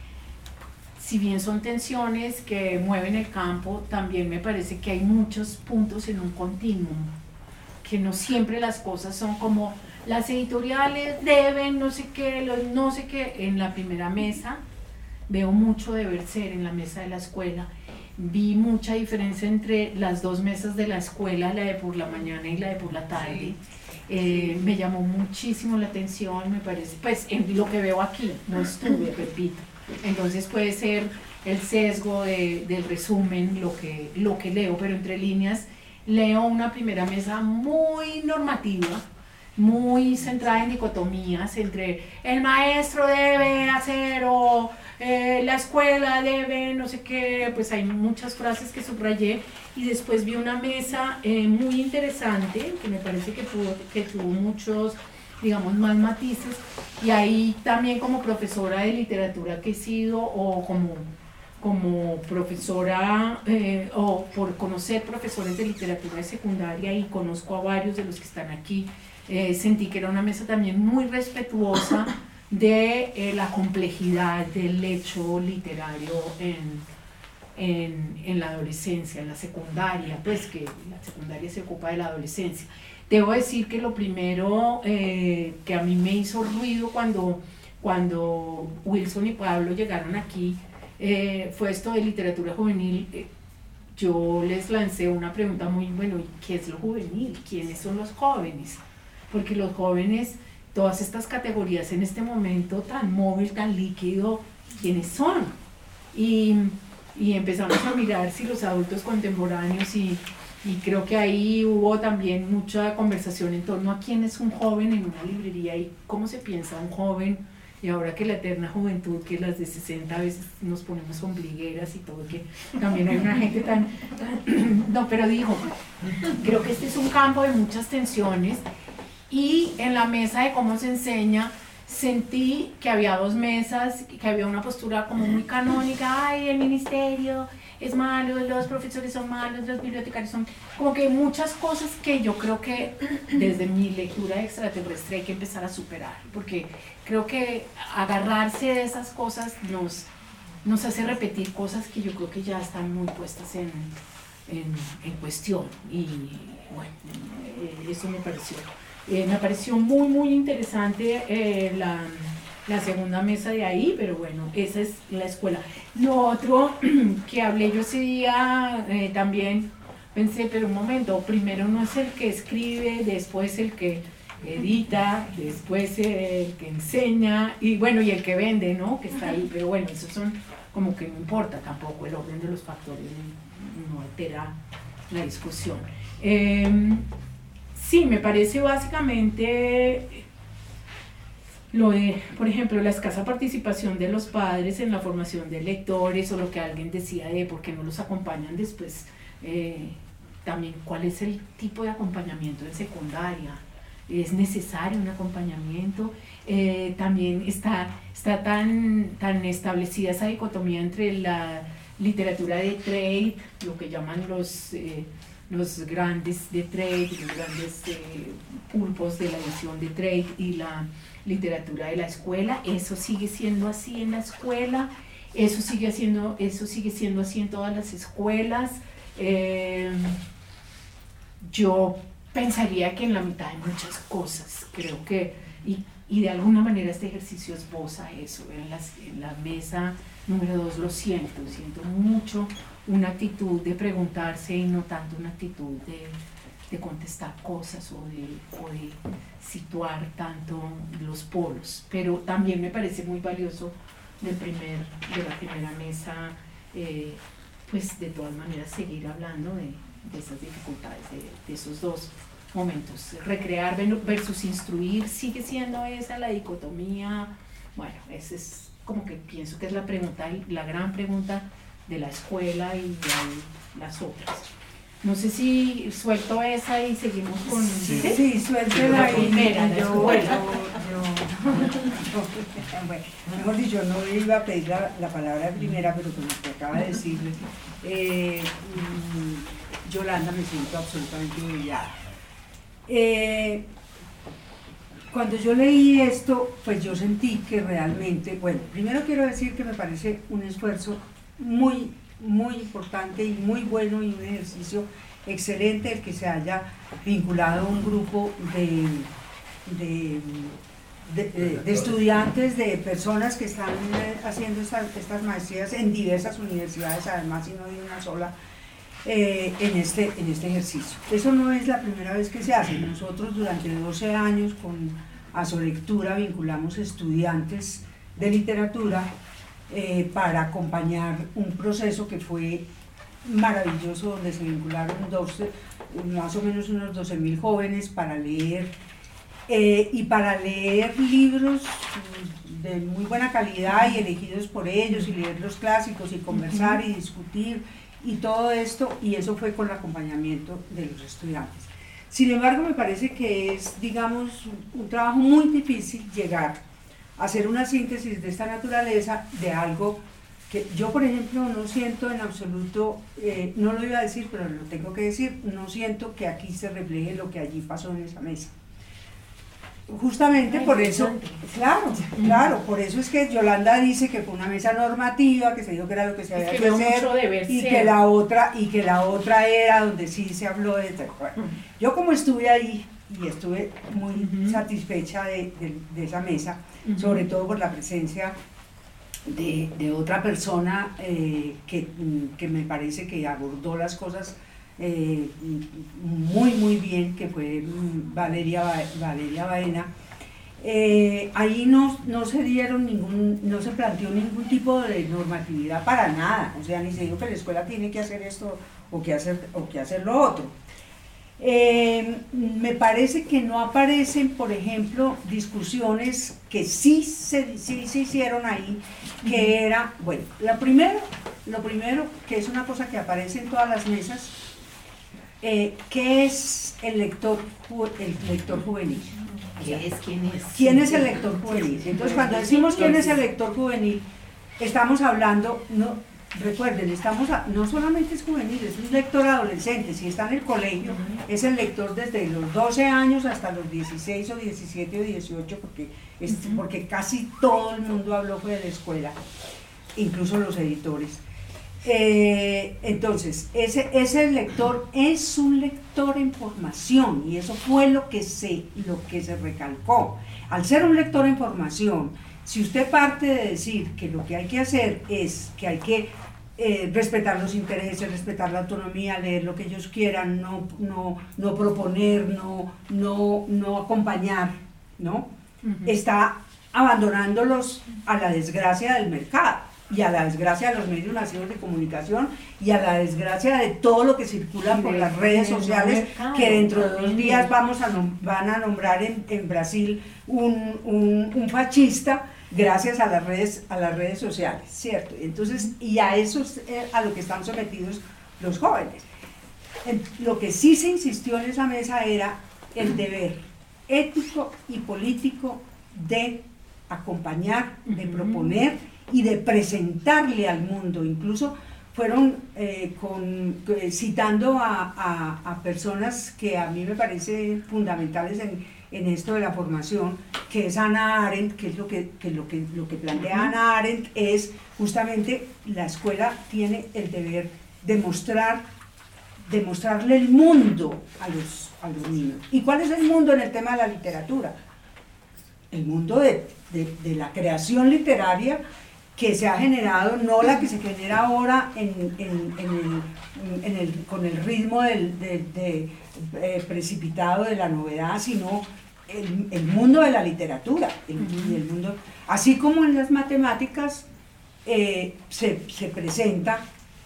Speaker 15: si bien son tensiones que mueven el campo, también me parece que hay muchos puntos en un continuum, que no siempre las cosas son como las editoriales deben, no sé qué, los no sé qué. En la primera mesa veo mucho deber ser, en la mesa de la escuela. Vi mucha diferencia entre las dos mesas de la escuela, la de por la mañana y la de por la tarde. Eh, me llamó muchísimo la atención, me parece, pues en lo que veo aquí, no estuve, repito. Entonces puede ser el sesgo de, del resumen, lo que, lo que leo, pero entre líneas leo una primera mesa muy normativa, muy centrada en dicotomías entre el maestro debe hacer o eh, la escuela debe, no sé qué, pues hay muchas frases que subrayé, y después vi una mesa eh, muy interesante, que me parece que tuvo, que tuvo muchos, digamos, más matices, y ahí también como profesora de literatura que he sido, o como, como profesora, eh, o por conocer profesores de literatura de secundaria, y conozco a varios de los que están aquí, eh, sentí que era una mesa también muy respetuosa de eh, la complejidad del hecho literario en, en, en la adolescencia, en la secundaria, pues que la secundaria se ocupa de la adolescencia. Debo decir que lo primero eh, que a mí me hizo ruido cuando, cuando Wilson y Pablo llegaron aquí eh, fue esto de literatura juvenil. Eh, yo les lancé una pregunta muy, bueno, ¿qué es lo juvenil? ¿Quiénes son los jóvenes? Porque los jóvenes, todas estas categorías en este momento tan móvil, tan líquido, ¿quiénes son? Y, y empezamos a mirar si los adultos contemporáneos, y, y creo que ahí hubo también mucha conversación en torno a quién es un joven en una librería y cómo se piensa un joven, y ahora que la eterna juventud, que las de sesenta a veces nos ponemos ombligueras y todo, que también hay una gente tan... No, pero digo, creo que este es un campo de muchas tensiones. Y en la mesa de cómo se enseña, sentí que había dos mesas, que había una postura como muy canónica, ay, el ministerio es malo, los profesores son malos, los bibliotecarios son... Como que muchas cosas que yo creo que desde mi lectura de extraterrestre hay que empezar a superar, porque creo que agarrarse de esas cosas nos, nos hace repetir cosas que yo creo que ya están muy puestas en, en, en cuestión, y bueno, eso me pareció. Eh, me pareció muy muy interesante eh, la, la segunda mesa de ahí, pero bueno, esa es la escuela. Lo otro que hablé yo ese día eh, también pensé, pero un momento, primero no es el que escribe, después el que edita, después el que enseña, y bueno, y el que vende, ¿no? Que está ahí, pero bueno, eso son como que no importa tampoco, el orden de los factores no, no altera la discusión. Eh, Sí, me parece básicamente lo de, por ejemplo, la escasa participación de los padres en la formación de lectores, o lo que alguien decía de por qué no los acompañan después, eh, también cuál es el tipo de acompañamiento en secundaria, es necesario un acompañamiento. Eh, también está, está tan, tan establecida esa dicotomía entre la literatura de trade, lo que llaman los, eh, los grandes de trade, los grandes eh, pulpos de la edición de trade, y la literatura de la escuela. Eso sigue siendo así en la escuela, eso sigue siendo, eso sigue siendo así en todas las escuelas. Eh, yo pensaría que en la mitad de muchas cosas, creo que, y, y de alguna manera este ejercicio esboza eso. En, las, en la mesa número dos lo siento, siento mucho una actitud de preguntarse y no tanto una actitud de, de contestar cosas o de, o de situar tanto los polos, pero también me parece muy valioso del primer, de la primera mesa, eh, pues de todas maneras seguir hablando de, de esas dificultades, de, de esos dos momentos. Recrear versus instruir sigue siendo esa la dicotomía. Bueno, esa es como que pienso que es la pregunta, la gran pregunta de la escuela y de las otras. No sé si suelto esa y seguimos con...
Speaker 9: Sí, sí, suéltela
Speaker 15: la primera,
Speaker 9: y
Speaker 15: la
Speaker 9: yo,
Speaker 15: escuela.
Speaker 9: yo, yo, bueno, mejor dicho, no le iba a pedir la, la palabra primera, pero con lo que acaba de decirle, eh, Yolanda, me siento absolutamente humillada. Eh, cuando yo leí esto, pues yo sentí que realmente, bueno, primero quiero decir que me parece un esfuerzo muy, muy importante y muy bueno, y un ejercicio excelente el que se haya vinculado a un grupo de, de, de, de, de estudiantes, de personas que están haciendo estas, estas maestrías en diversas universidades, además, y no de una sola, eh, en, este, en este ejercicio. Eso no es la primera vez que se hace. Nosotros durante doce años con Asolectura vinculamos estudiantes de literatura Eh, para acompañar un proceso que fue maravilloso, donde se vincularon doce, más o menos unos doce mil jóvenes para leer eh, y para leer libros de muy buena calidad y elegidos por ellos, y leer los clásicos y conversar y discutir y todo esto, y eso fue con el acompañamiento de los estudiantes. Sin embargo, me parece que es, digamos, un trabajo muy difícil llegar hacer una síntesis de esta naturaleza de algo que yo, por ejemplo, no siento en absoluto, eh, no lo iba a decir, pero lo tengo que decir, no siento que aquí se refleje lo que allí pasó en esa mesa. Justamente Ay, por eso, claro, claro, por eso es que Yolanda dice que fue una mesa normativa, que se dijo que era lo que se había es que, que hacer, y ser. que la otra, y que la otra era donde sí se habló de... Bueno, yo como estuve ahí, y estuve muy uh-huh. satisfecha de, de, de esa mesa, uh-huh. sobre todo por la presencia de, de otra persona eh, que, que me parece que abordó las cosas eh, muy muy bien, que fue Valeria, Valeria Baena. Eh, ahí no, no se dieron ningún, no se planteó ningún tipo de normatividad para nada, o sea, ni se dijo que la escuela tiene que hacer esto o que hacer, o que hacer lo otro. Eh, me parece que no aparecen, por ejemplo, discusiones que sí se, sí se hicieron ahí, que era, bueno, lo primero, lo primero, que es una cosa que aparece en todas las mesas, eh, ¿qué es el lector, el lector juvenil?
Speaker 15: ¿Qué es, quién es?
Speaker 9: ¿Quién es el lector juvenil? Entonces, cuando decimos quién es el lector juvenil, estamos hablando, no, recuerden, estamos a, no solamente es juvenil, es un lector adolescente. Si está en el colegio, es el lector desde los doce años hasta los dieciséis o diecisiete o dieciocho, porque, es, porque casi todo el mundo habló de la escuela, incluso los editores. Eh, entonces, ese, ese lector es un lector en formación, y eso fue lo que, se, lo que se recalcó. Al ser un lector en formación, si usted parte de decir que lo que hay que hacer es que hay que eh, respetar los intereses, respetar la autonomía, leer lo que ellos quieran, no, no, no proponer, no, no, no acompañar, ¿no? Uh-huh. Está abandonándolos a la desgracia del mercado y a la desgracia de los medios masivos de comunicación y a la desgracia de todo lo que circula por las redes sociales, que dentro de dos días vamos a van a nombrar en, en Brasil un, un, un fascista gracias a las redes a las redes sociales, ¿cierto? Entonces, y a eso es a lo que están sometidos los jóvenes. Lo que sí se insistió en esa mesa era el deber,
Speaker 17: ético y político de acompañar, de proponer y de presentarle al mundo. Incluso fueron eh, con, eh, citando a, a, a personas que a mí me parecen fundamentales en, en esto de la formación, que es Hannah Arendt, que es lo que, que, lo que, lo que plantea uh-huh. Hannah Arendt, es justamente la escuela tiene el deber de mostrar, de mostrarle el mundo a los, a los niños. ¿Y cuál es el mundo en el tema de la literatura? El mundo de, de, de la creación literaria que se ha generado, no la que se genera ahora en, en, en el, en el, con el ritmo del, de, de, eh, precipitado de la novedad, sino el, el mundo de la literatura, el, uh-huh. el mundo, así como en las matemáticas eh, se, se presenta,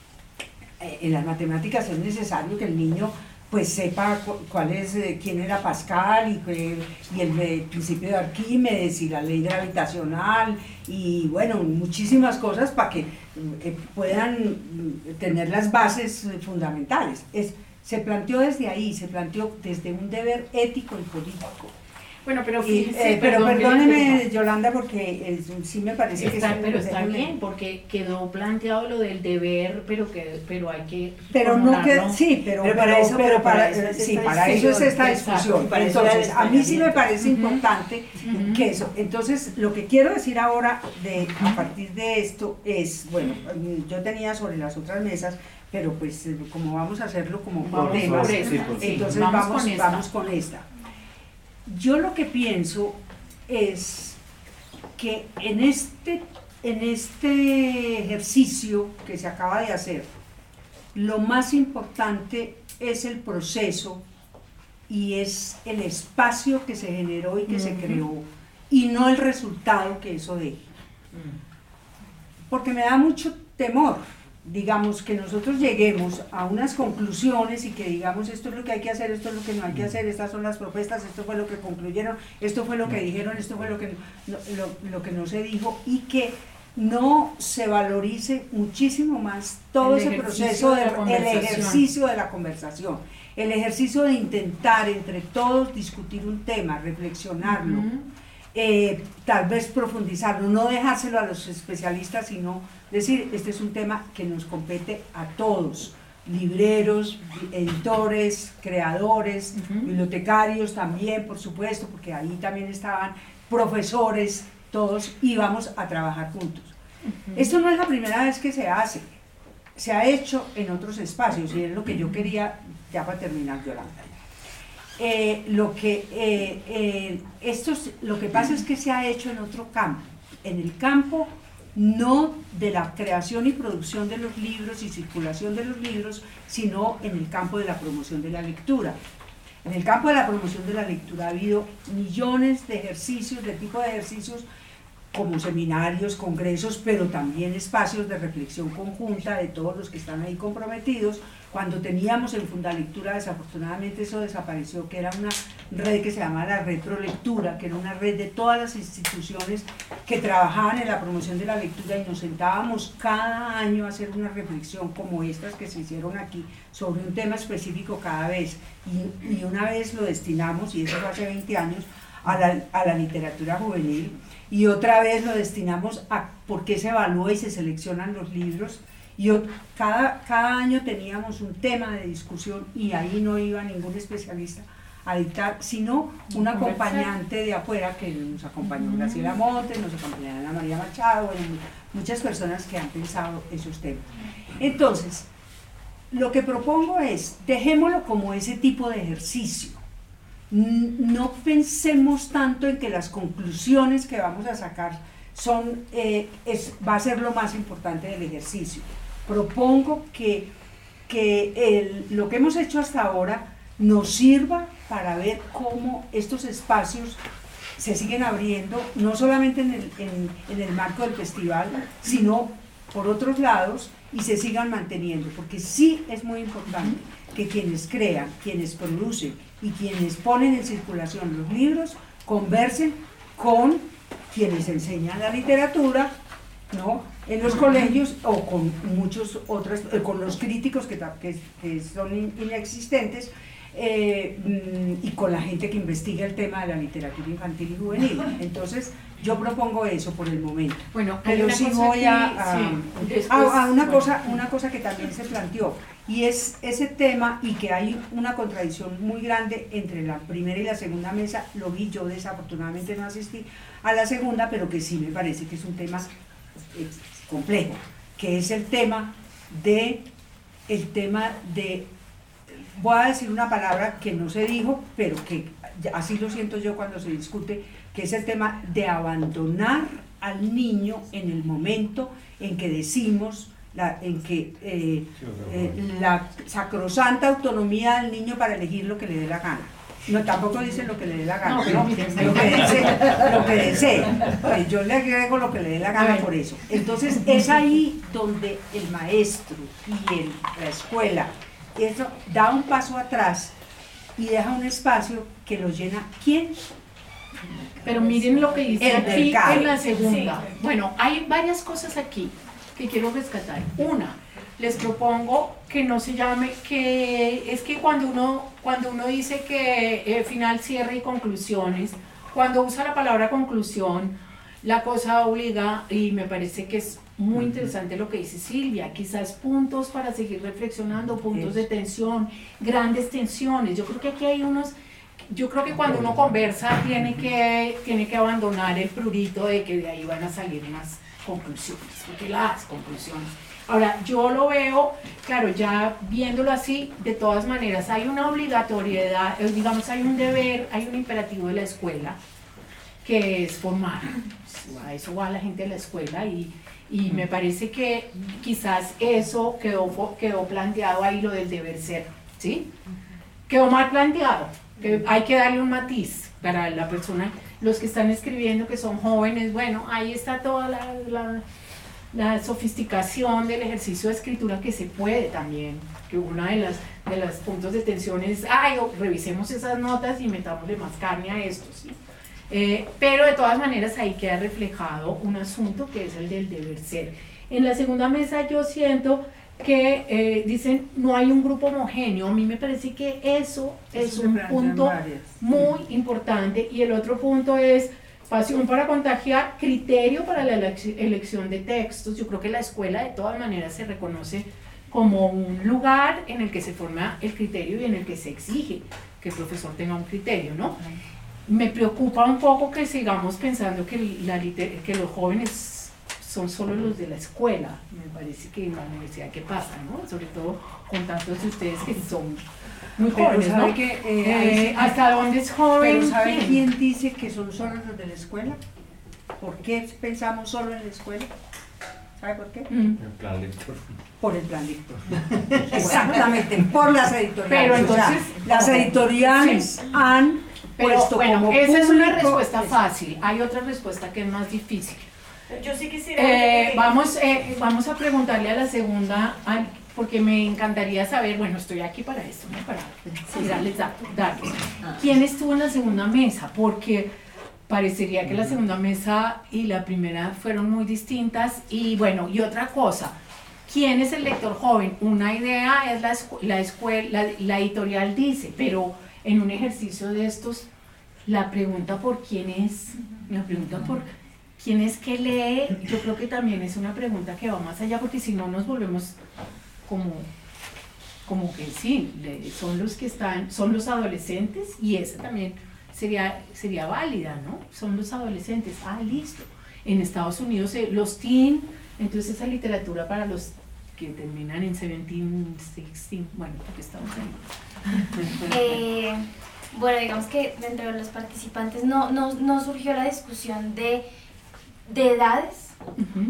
Speaker 17: eh, en las matemáticas es necesario que el niño pues sepa cu cuál es, eh, quién era Pascal y, eh, y el, el principio de Arquímedes y la ley gravitacional y bueno, muchísimas cosas para que eh, puedan tener las bases fundamentales. Es, se planteó desde ahí, se planteó desde un deber ético y político.
Speaker 15: Bueno, pero
Speaker 17: y,
Speaker 15: fíjese,
Speaker 17: eh, pero
Speaker 15: perdón,
Speaker 17: perdóneme, Yolanda, porque eh, sí me parece
Speaker 15: está,
Speaker 17: que...
Speaker 15: pero está bien, porque quedó planteado lo del deber, pero que pero hay que...
Speaker 17: Pero no que... Sí, pero, pero para eso, pero para, para, eso, sí, para eso es esta discusión. Para entonces, a mí sí me parece uh-huh. importante uh-huh. que eso. Entonces, lo que quiero decir ahora, de a partir de esto, es, bueno, yo tenía sobre las otras mesas, pero pues como vamos a hacerlo como por temas, entonces vamos, vamos, con, esta. vamos con esta. Yo lo que pienso es que en este, en este ejercicio que se acaba de hacer, lo más importante es el proceso y es el espacio que se generó y que uh-huh. se creó, y no el resultado que eso deje. Porque me da mucho temor, digamos, que nosotros lleguemos a unas conclusiones y que digamos esto es lo que hay que hacer, esto es lo que no hay que hacer, estas son las propuestas, esto fue lo que concluyeron, esto fue lo que dijeron, esto fue lo que no, lo, lo que no se dijo, y que no se valorice muchísimo más todo ese proceso, del el ejercicio de la conversación, el ejercicio de intentar entre todos discutir un tema, reflexionarlo, uh-huh. eh, tal vez profundizarlo, no dejárselo a los especialistas, sino decir, este es un tema que nos compete a todos, libreros, editores, creadores, uh-huh. bibliotecarios también, por supuesto, porque ahí también estaban profesores, todos íbamos a trabajar juntos. Uh-huh. Esto no es la primera vez que se hace, se ha hecho en otros espacios, y es lo que yo quería, ya para terminar, Yolanda. Eh, lo, que, eh, eh, estos, lo que pasa es que se ha hecho en otro campo, en el campo no de la creación y producción de los libros y circulación de los libros, sino en el campo de la promoción de la lectura. En el campo de la promoción de la lectura ha habido millones de ejercicios, de tipo de ejercicios, como seminarios, congresos, pero también espacios de reflexión conjunta de todos los que están ahí comprometidos. Cuando teníamos en Fundalectura, desafortunadamente eso desapareció, que era una red que se llamaba la Red Prolectura, que era una red de todas las instituciones que trabajaban en la promoción de la lectura, y nos sentábamos cada año a hacer una reflexión como estas que se hicieron aquí, sobre un tema específico cada vez, y, y una vez lo destinamos, y eso fue hace veinte años, a la, a la literatura juvenil, y otra vez lo destinamos a por qué se evalúa y se seleccionan los libros, y cada, cada año teníamos un tema de discusión, y ahí no iba ningún especialista a dictar, sino un acompañante de afuera, que nos acompañó uh-huh. Graciela Montes, nos acompañó Ana María Machado, bueno, muchas personas que han pensado esos temas. Entonces, lo que propongo es, dejémoslo como ese tipo de ejercicio. No pensemos tanto en que las conclusiones que vamos a sacar son, eh, es, va a ser lo más importante del ejercicio. Propongo que, que el, lo que hemos hecho hasta ahora nos sirva para ver cómo estos espacios se siguen abriendo, no solamente en el, en, en el marco del festival, sino por otros lados, y se sigan manteniendo, porque sí es muy importante que quienes crean, quienes producen y quienes ponen en circulación los libros conversen con quienes enseñan la literatura, ¿no?, en los colegios, o con muchos otros, eh, con los críticos que, que, que son in, inexistentes, eh, y con la gente que investiga el tema de la literatura infantil y juvenil. Entonces, yo propongo eso por el momento.
Speaker 15: Bueno,
Speaker 17: pero sí voy a, a,
Speaker 15: sí, después,
Speaker 17: a, a una,
Speaker 15: bueno.
Speaker 17: cosa, una cosa que también se planteó, y es ese tema, y que hay una contradicción muy grande entre la primera y la segunda mesa. Lo vi, yo desafortunadamente no asistí a la segunda, pero que sí me parece que es un tema eh, complejo, que es el tema de, el tema de, voy a decir una palabra que no se dijo, pero que así lo siento yo cuando se discute, que es el tema de abandonar al niño en el momento en que decimos, la, en que eh, eh, la sacrosanta autonomía del niño para elegir lo que le dé la gana. No, tampoco dice lo que le dé la gana,
Speaker 15: no,
Speaker 17: pero
Speaker 15: no,
Speaker 17: lo que desee, lo que desee. Pues yo le agrego lo que le dé la gana por eso. Entonces es ahí donde el maestro y el, la escuela eso da un paso atrás y deja un espacio que lo llena ¿quién?
Speaker 15: Pero miren lo que dice
Speaker 17: el
Speaker 15: aquí
Speaker 17: mercado.
Speaker 15: En la segunda.
Speaker 17: Sí.
Speaker 15: Bueno, hay varias cosas aquí que quiero rescatar. Una, les propongo que no se llame, que es que cuando uno, cuando uno dice que eh, final, cierre y conclusiones, cuando usa la palabra conclusión, la cosa obliga, y me parece que es muy interesante lo que dice Silvia, quizás puntos para seguir reflexionando, puntos de tensión, grandes tensiones. Yo creo que aquí hay unos, yo creo que cuando uno conversa tiene que, tiene que abandonar el prurito de que de ahí van a salir unas conclusiones, porque las conclusiones. Ahora, yo lo veo, claro, ya viéndolo así, de todas maneras, hay una obligatoriedad, digamos, hay un deber, hay un imperativo de la escuela, que es formar. A eso va la gente de la escuela y, y me parece que quizás eso quedó, quedó planteado ahí, lo del deber ser, ¿sí? Quedó mal planteado, que hay que darle un matiz para la persona, los que están escribiendo que son jóvenes, bueno, ahí está toda la, la, la sofisticación del ejercicio de escritura que se puede también, que una de las de los puntos de tensión es, ay, revisemos esas notas y metámosle más carne a esto, ¿sí? Eh, pero de todas maneras ahí queda reflejado un asunto que es el del deber ser. En la segunda mesa yo siento que eh, dicen no hay un grupo homogéneo. A mí me parece que eso es un punto muy importante, y el otro punto es pasión para contagiar, criterio para la elección de textos. Yo creo que la escuela de todas maneras se reconoce como un lugar en el que se forma el criterio y en el que se exige que el profesor tenga un criterio, ¿no? Me preocupa un poco que sigamos pensando que, la, que los jóvenes son solo los de la escuela. Me parece que en la universidad, ¿qué pasa, no? Sobre todo con tantos de ustedes que son muy
Speaker 17: Pero
Speaker 15: jóvenes,
Speaker 17: ¿sabe
Speaker 15: ¿no?
Speaker 17: que, eh,
Speaker 15: Eh, ¿hasta dónde es joven?
Speaker 17: Pero ¿sabe
Speaker 15: ¿Quién?
Speaker 17: quién dice que son solo los de la escuela? ¿Por qué pensamos solo en la escuela? ¿Sabe por qué?
Speaker 15: Mm.
Speaker 18: El plan lector.
Speaker 17: Por el plan lector. Exactamente, por las editoriales.
Speaker 15: Pero entonces,
Speaker 17: o sea, las editoriales
Speaker 15: sí.
Speaker 17: han
Speaker 15: Pero
Speaker 17: puesto
Speaker 15: bueno,
Speaker 17: como
Speaker 15: esa es una
Speaker 17: público-
Speaker 15: respuesta fácil. Hay otra respuesta que es más difícil.
Speaker 5: Yo sí quisiera...
Speaker 15: Eh, vamos, eh, vamos a preguntarle a la segunda, al- porque me encantaría saber, bueno, estoy aquí para esto, ¿no? Para sí, darles datos. datos. ¿Quién estuvo en la segunda mesa? Porque parecería que la segunda mesa y la primera fueron muy distintas. Y bueno, y otra cosa, ¿quién es el lector joven? Una idea es la, escu- la escuela, la, la editorial dice, pero en un ejercicio de estos, la pregunta por quién es, la pregunta por quién es que lee, yo creo que también es una pregunta que va más allá, porque si no nos volvemos como, como que sí, le- son los que están, son los adolescentes, y esa también sería, sería válida, ¿no? Son los adolescentes, ah, listo. En Estados Unidos eh, los teen, entonces esa literatura para los que terminan en diecisiete, dieciséis, bueno, porque estamos ahí.
Speaker 7: Eh, bueno, digamos que dentro de los participantes no, no, no surgió la discusión de, de edades,
Speaker 15: Uh-huh.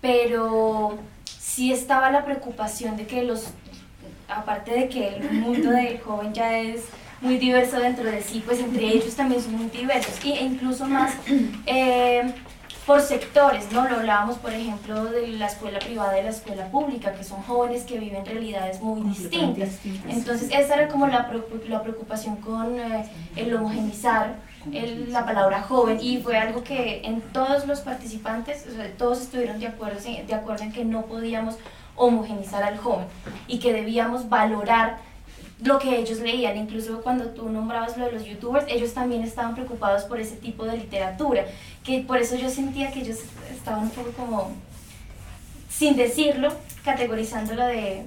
Speaker 7: pero sí estaba la preocupación de que los, aparte de que el mundo del joven ya es muy diverso dentro de sí, pues entre ellos también son muy diversos, y- e incluso más eh, por sectores, ¿no? Lo hablábamos, por ejemplo, de la escuela privada y la escuela pública, que son jóvenes que viven realidades muy
Speaker 15: Completamente
Speaker 7: distintas.
Speaker 15: distintas.
Speaker 7: Entonces, esa era como la, preocup- la preocupación con eh, el homogenizar el- la palabra joven, y fue algo que en todos los participantes, o sea, todos estuvieron de acuerdo, de acuerdo en que no podíamos homogenizar al joven y que debíamos valorar lo que ellos leían. Incluso cuando tú nombrabas lo de los youtubers, ellos también estaban preocupados por ese tipo de literatura, que por eso yo sentía que ellos estaban un poco como, sin decirlo, categorizándolo de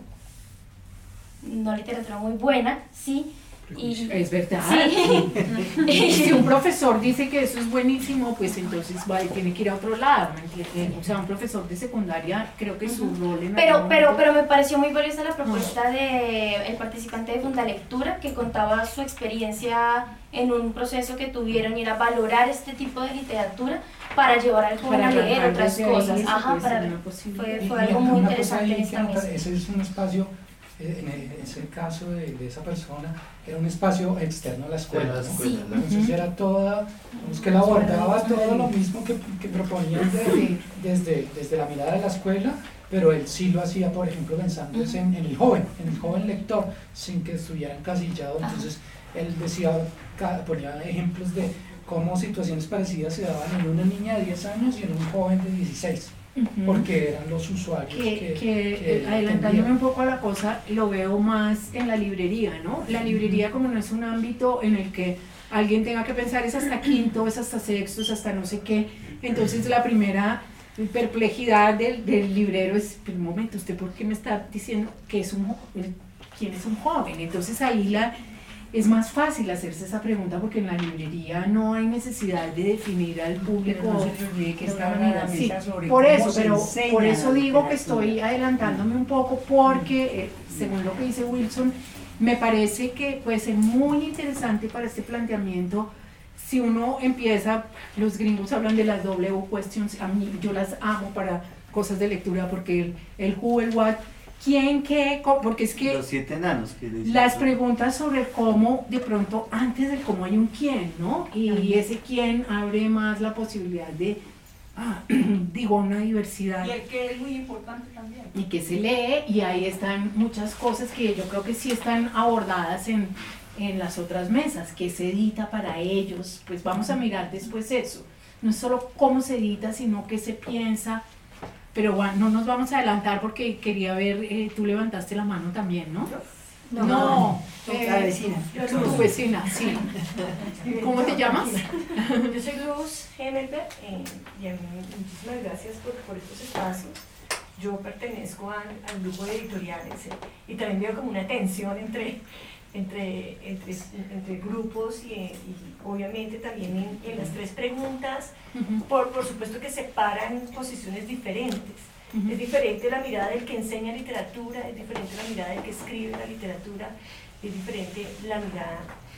Speaker 7: no literatura muy buena, ¿sí? Y,
Speaker 15: es verdad.
Speaker 7: Sí.
Speaker 15: Y si un profesor dice que eso es buenísimo, pues entonces va, tiene que ir a otro lado, ¿me entiendes? O sea, un profesor de secundaria, creo que su rol en
Speaker 7: pero,
Speaker 15: algún
Speaker 7: pero,
Speaker 15: momento-
Speaker 7: pero me pareció muy valiosa la propuesta de el participante de Fundalectura, que contaba su experiencia en un proceso que tuvieron y era valorar este tipo de literatura para llevar al joven
Speaker 15: Para
Speaker 7: a leer
Speaker 15: arrancar
Speaker 7: otras
Speaker 15: desde ahí,
Speaker 7: cosas.
Speaker 15: eso
Speaker 7: Ajá,
Speaker 15: puede ser
Speaker 7: para,
Speaker 15: una posibilidad.
Speaker 7: fue,
Speaker 13: Y-
Speaker 7: fue
Speaker 13: y
Speaker 7: algo
Speaker 13: una
Speaker 7: muy
Speaker 13: cosa
Speaker 7: interesante
Speaker 13: ahí
Speaker 7: en
Speaker 13: que
Speaker 7: esta
Speaker 13: notar,
Speaker 7: mesa.
Speaker 13: ese es un espacio, eh, en el- ese caso de, de esa persona, era un espacio externo a la escuela,
Speaker 12: De la
Speaker 13: ¿no?
Speaker 12: escuela, Sí.
Speaker 13: Entonces
Speaker 12: Ujú.
Speaker 13: era toda, digamos que él abordaba todo lo mismo que, que proponían de- desde, desde la mirada de la escuela, pero él sí lo hacía, por ejemplo, pensando es en, en el joven, en el joven lector, sin que estuviera encasillado. Entonces él decía, ca- ponía ejemplos de cómo situaciones parecidas se daban en una niña de diez años y en un joven de dieciséis,
Speaker 15: Ujú.
Speaker 13: porque eran los usuarios
Speaker 15: que,
Speaker 13: que,
Speaker 15: que,
Speaker 13: que
Speaker 15: eh, adelantándome
Speaker 13: entendían.
Speaker 15: un poco a la cosa, lo veo más en la librería, ¿no? La librería, como no es un ámbito en el que alguien tenga que pensar es hasta quinto, es hasta sexto, es hasta no sé qué, entonces la primera perplejidad del, del librero es, pero un momento, ¿usted por qué me está diciendo que es un jo- quién es un joven? Entonces ahí la es más fácil hacerse esa pregunta porque en la librería no hay necesidad de definir al público.
Speaker 9: Pero no se le olvide que
Speaker 15: de
Speaker 9: está
Speaker 15: una
Speaker 9: hablando
Speaker 15: manera.
Speaker 9: la
Speaker 15: Sí,
Speaker 9: mesa sobre
Speaker 15: por
Speaker 9: cómo
Speaker 15: eso,
Speaker 9: se
Speaker 15: pero
Speaker 9: enseña
Speaker 15: por eso
Speaker 9: la
Speaker 15: digo que
Speaker 9: literatura.
Speaker 15: estoy adelantándome un poco porque, eh, según lo que dice Wilson, me parece que puede ser muy interesante para este planteamiento si uno empieza, los gringos hablan de las W questions, a mí yo las amo para cosas de lectura porque el, el who, el what, quién, qué, cómo, porque es que
Speaker 12: Los siete enanos que le dicen.
Speaker 15: las preguntas sobre cómo, de pronto, antes del cómo hay un quién, ¿no? Y ese quién abre más la posibilidad de, ah, digo, una diversidad.
Speaker 14: Y el que es muy importante también.
Speaker 15: Y que se lee, y ahí están muchas cosas que yo creo que sí están abordadas en, en las otras mesas, que se edita para ellos, pues vamos a mirar después eso. No es solo cómo se edita, sino qué se piensa. Pero bueno, no nos vamos a adelantar porque quería ver, eh, tú levantaste la mano también, ¿no?
Speaker 9: No,
Speaker 15: No,
Speaker 9: no, la vecina.
Speaker 15: Tu, tu vecina, sí. ¿Cómo te llamas?
Speaker 18: Yo soy Luz Hemelberg eh, y a mí muchísimas gracias por, por estos espacios. Yo pertenezco al, al grupo de editoriales eh, y también veo como una tensión entre, entre, entre, entre grupos y, eh, y obviamente también en, en las tres preguntas, por, por supuesto que separan posiciones diferentes.
Speaker 15: Ujú.
Speaker 18: Es diferente la mirada del que enseña literatura, es diferente la mirada del que escribe la literatura, es diferente la mirada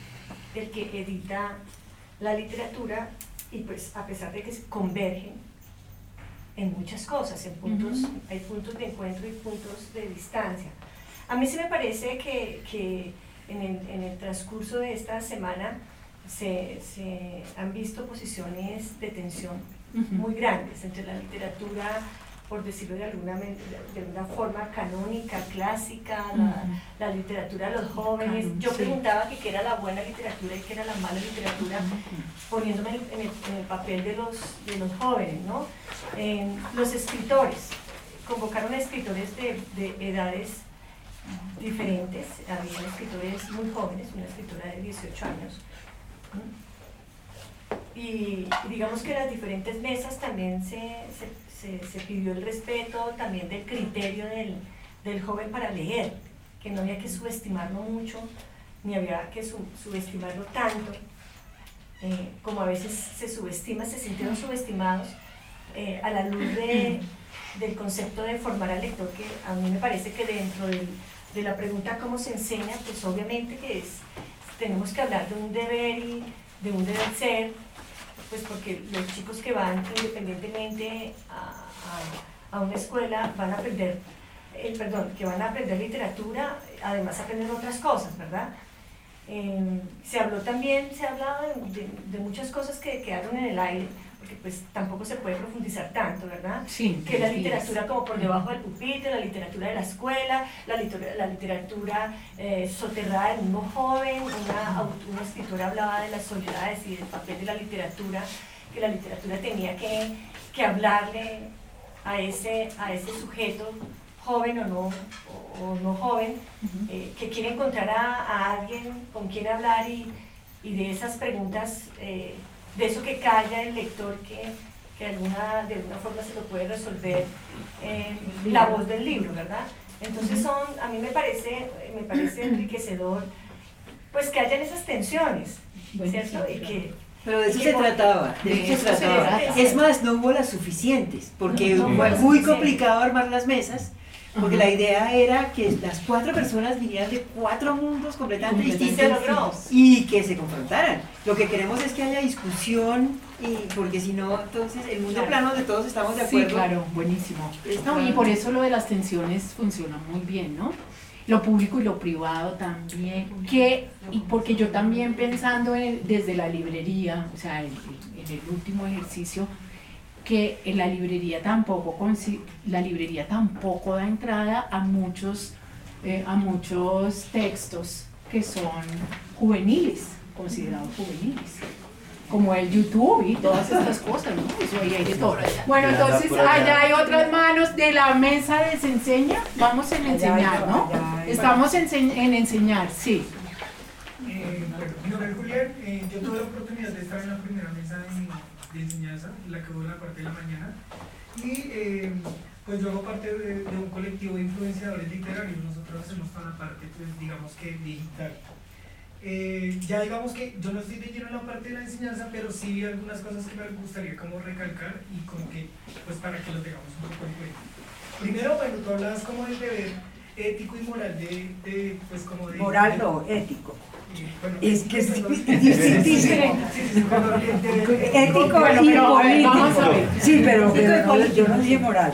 Speaker 18: del que edita la literatura y pues a pesar de que se convergen en muchas cosas, en puntos,
Speaker 15: Ujú.
Speaker 18: hay puntos de encuentro y puntos de distancia. A mí sí me parece que, que en, el, en el transcurso de esta semana se, se han visto posiciones de tensión
Speaker 15: Ujú.
Speaker 18: muy grandes entre la literatura, por decirlo de alguna, men- de alguna forma, canónica, clásica, la,
Speaker 15: Ujú.
Speaker 18: la literatura de los jóvenes.
Speaker 15: Canon,
Speaker 18: Yo
Speaker 15: sí.
Speaker 18: preguntaba que qué era la buena literatura y qué era la mala literatura, poniéndome en, en el, en el papel de los, de los jóvenes, ¿no? Eh, los escritores, convocaron a escritores de, de edades diferentes, había escritores muy jóvenes, una escritora de dieciocho años, ¿m? y digamos que en las diferentes mesas también se, se, se, se pidió el respeto también del criterio del, del joven para leer, que no había que subestimarlo mucho, ni había que su, subestimarlo tanto, eh, como a veces se subestima, se sintieron subestimados eh, a la luz de, del concepto de formar al lector, que a mí me parece que dentro del, de la pregunta cómo se enseña, pues obviamente que es, tenemos que hablar de un deber y de un deber ser, pues porque los chicos que van independientemente a, a, a una escuela van a aprender, eh, perdón, que van a aprender literatura, además aprenden otras cosas, ¿verdad? Eh, se habló también, se ha hablado de, de, de muchas cosas que quedaron en el aire, porque pues tampoco se puede profundizar tanto, ¿verdad?
Speaker 15: Sí,
Speaker 18: Que la
Speaker 15: sí,
Speaker 18: literatura
Speaker 15: es.
Speaker 18: como por debajo del pupitre, la literatura de la escuela, la, literatura, la literatura eh, soterrada del mundo joven, una, aut- una escritora hablaba de las soledades y del papel de la literatura, que la literatura tenía que, que hablarle a ese, a ese sujeto, joven o no, o o no joven, eh, que quiere encontrar a, a alguien con quien hablar y, y de esas preguntas, eh, de eso que calla el lector, que, que alguna, de alguna forma se lo puede resolver eh, la voz del libro, ¿verdad? Entonces son, a mí me parece, me parece enriquecedor, pues que hayan esas tensiones, ¿cierto? Y que,
Speaker 4: Pero de eso
Speaker 18: y
Speaker 4: se
Speaker 18: que-
Speaker 4: trataba, de eso se trataba. Es más, no hubo las suficientes, porque
Speaker 18: No, no hubo
Speaker 4: fue
Speaker 18: las
Speaker 4: muy
Speaker 18: suficientes.
Speaker 4: complicado armar las mesas, porque
Speaker 18: Ajá.
Speaker 4: la idea era que las cuatro personas vinieran de cuatro mundos completamente
Speaker 18: Completamente
Speaker 4: distintos
Speaker 18: distintos.
Speaker 4: y que se confrontaran. Lo que queremos es que haya discusión, y porque si no, entonces el mundo
Speaker 15: Claro.
Speaker 4: plano de todos estamos de acuerdo.
Speaker 15: Sí, claro, buenísimo.
Speaker 4: Está-
Speaker 15: No, y por eso lo de las tensiones funciona muy bien, ¿no? Lo público y lo privado también, que, y porque yo también pensando en- desde la librería, o sea, en, en el último ejercicio, que en la librería tampoco consi- la librería tampoco da entrada a muchos, eh, a muchos textos que son juveniles, considerados juveniles, como el YouTube y todas estas cosas, ¿no? Eso ahí hay de todo. Bueno, entonces allá hay otras manos de la mesa de se enseña, vamos en enseñar, ¿no? Estamos en, en enseñar, sí.
Speaker 19: Eh, bueno, mi nombre es Julián, eh, yo tuve la oportunidad de estar en la primera mesa de, de enseñanza, la que hubo en la parte de la mañana, y eh, pues yo hago parte de, de un colectivo de influenciadores literarios. Nosotros hacemos toda la parte, pues digamos que digital. Eh, ya digamos que yo no estoy de lleno en la parte de la enseñanza, pero sí vi algunas cosas que me gustaría como recalcar y como que, pues para que lo tengamos un poco en cuenta. Primero, bueno, tú hablabas como del deber ético y moral de, de pues como de...
Speaker 17: Moral
Speaker 19: de-
Speaker 17: no, ético.
Speaker 19: Bueno,
Speaker 17: Es que es
Speaker 19: perdón.
Speaker 17: distintísimo.
Speaker 19: Sí, sí, sí, perdón, el deber-
Speaker 17: Ético
Speaker 19: Bueno,
Speaker 17: y
Speaker 19: pero, a ver,
Speaker 17: político.
Speaker 19: vamos a ver.
Speaker 17: Sí, pero,
Speaker 19: Ético y
Speaker 17: pero no,
Speaker 19: político.
Speaker 17: yo no dije moral.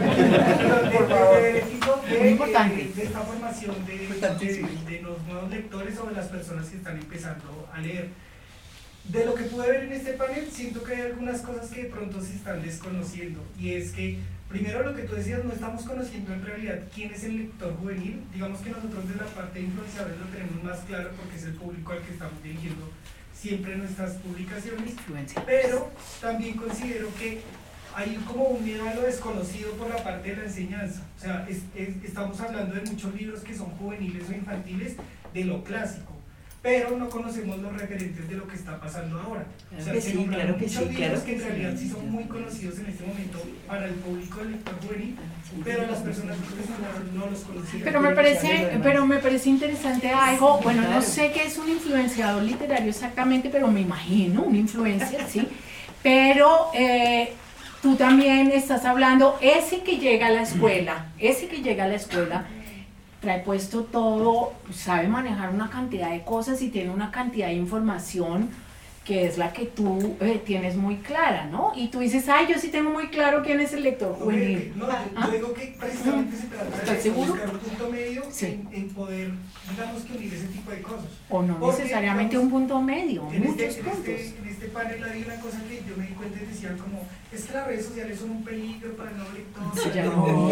Speaker 19: Por favor. De,
Speaker 15: Muy importante.
Speaker 19: de, de esta formación de, de, de los nuevos lectores o de las personas que están empezando a leer. De lo que pude ver en este panel, siento que hay algunas cosas que de pronto se están desconociendo, y es que primero lo que tú decías, no estamos conociendo en realidad quién es el lector juvenil. Digamos que nosotros de la parte de influenciadores lo tenemos más claro porque es el público al que estamos dirigiendo siempre nuestras publicaciones, pero también considero que hay como un miedo a lo desconocido por la parte de la enseñanza. O sea, es, es, estamos hablando de muchos libros que son juveniles o infantiles, de lo clásico, pero no conocemos los referentes de lo que está pasando ahora.
Speaker 4: Claro
Speaker 19: O sea,
Speaker 4: que
Speaker 19: se
Speaker 4: sí,
Speaker 19: nombran
Speaker 4: claro que
Speaker 19: muchos
Speaker 4: sí,
Speaker 19: libros
Speaker 4: claro
Speaker 19: que en
Speaker 4: que
Speaker 19: realidad
Speaker 4: sí.
Speaker 19: sí son muy conocidos en este momento para el público del lector juvenil, pero las personas profesionales no los conocían.
Speaker 15: Pero me parece, pero me parece interesante algo, bueno, no sé qué es un influenciador literario exactamente, pero me imagino, un influencer, sí, pero eh, tú también estás hablando, ese que llega a la escuela, ese que llega a la escuela, trae puesto todo, sabe manejar una cantidad de cosas y tiene una cantidad de información que es la que tú eh, tienes muy clara, ¿no? Y tú dices, ay, yo sí tengo muy claro quién es el lector juvenil.
Speaker 19: No, yo, yo digo que precisamente se trata
Speaker 15: ¿Estás
Speaker 19: de
Speaker 15: seguro?
Speaker 19: buscar un punto medio
Speaker 15: Sí.
Speaker 19: en, en poder, digamos que unir ese tipo de cosas.
Speaker 15: O no
Speaker 19: Porque,
Speaker 15: necesariamente
Speaker 19: digamos,
Speaker 15: un punto medio,
Speaker 19: En
Speaker 15: muchos
Speaker 19: este, en,
Speaker 15: puntos.
Speaker 19: este, en este panel había una cosa que yo me di cuenta y decían como, es que las redes sociales son un peligro para el nuevo lector.
Speaker 15: Sí, ya
Speaker 19: no,
Speaker 15: no.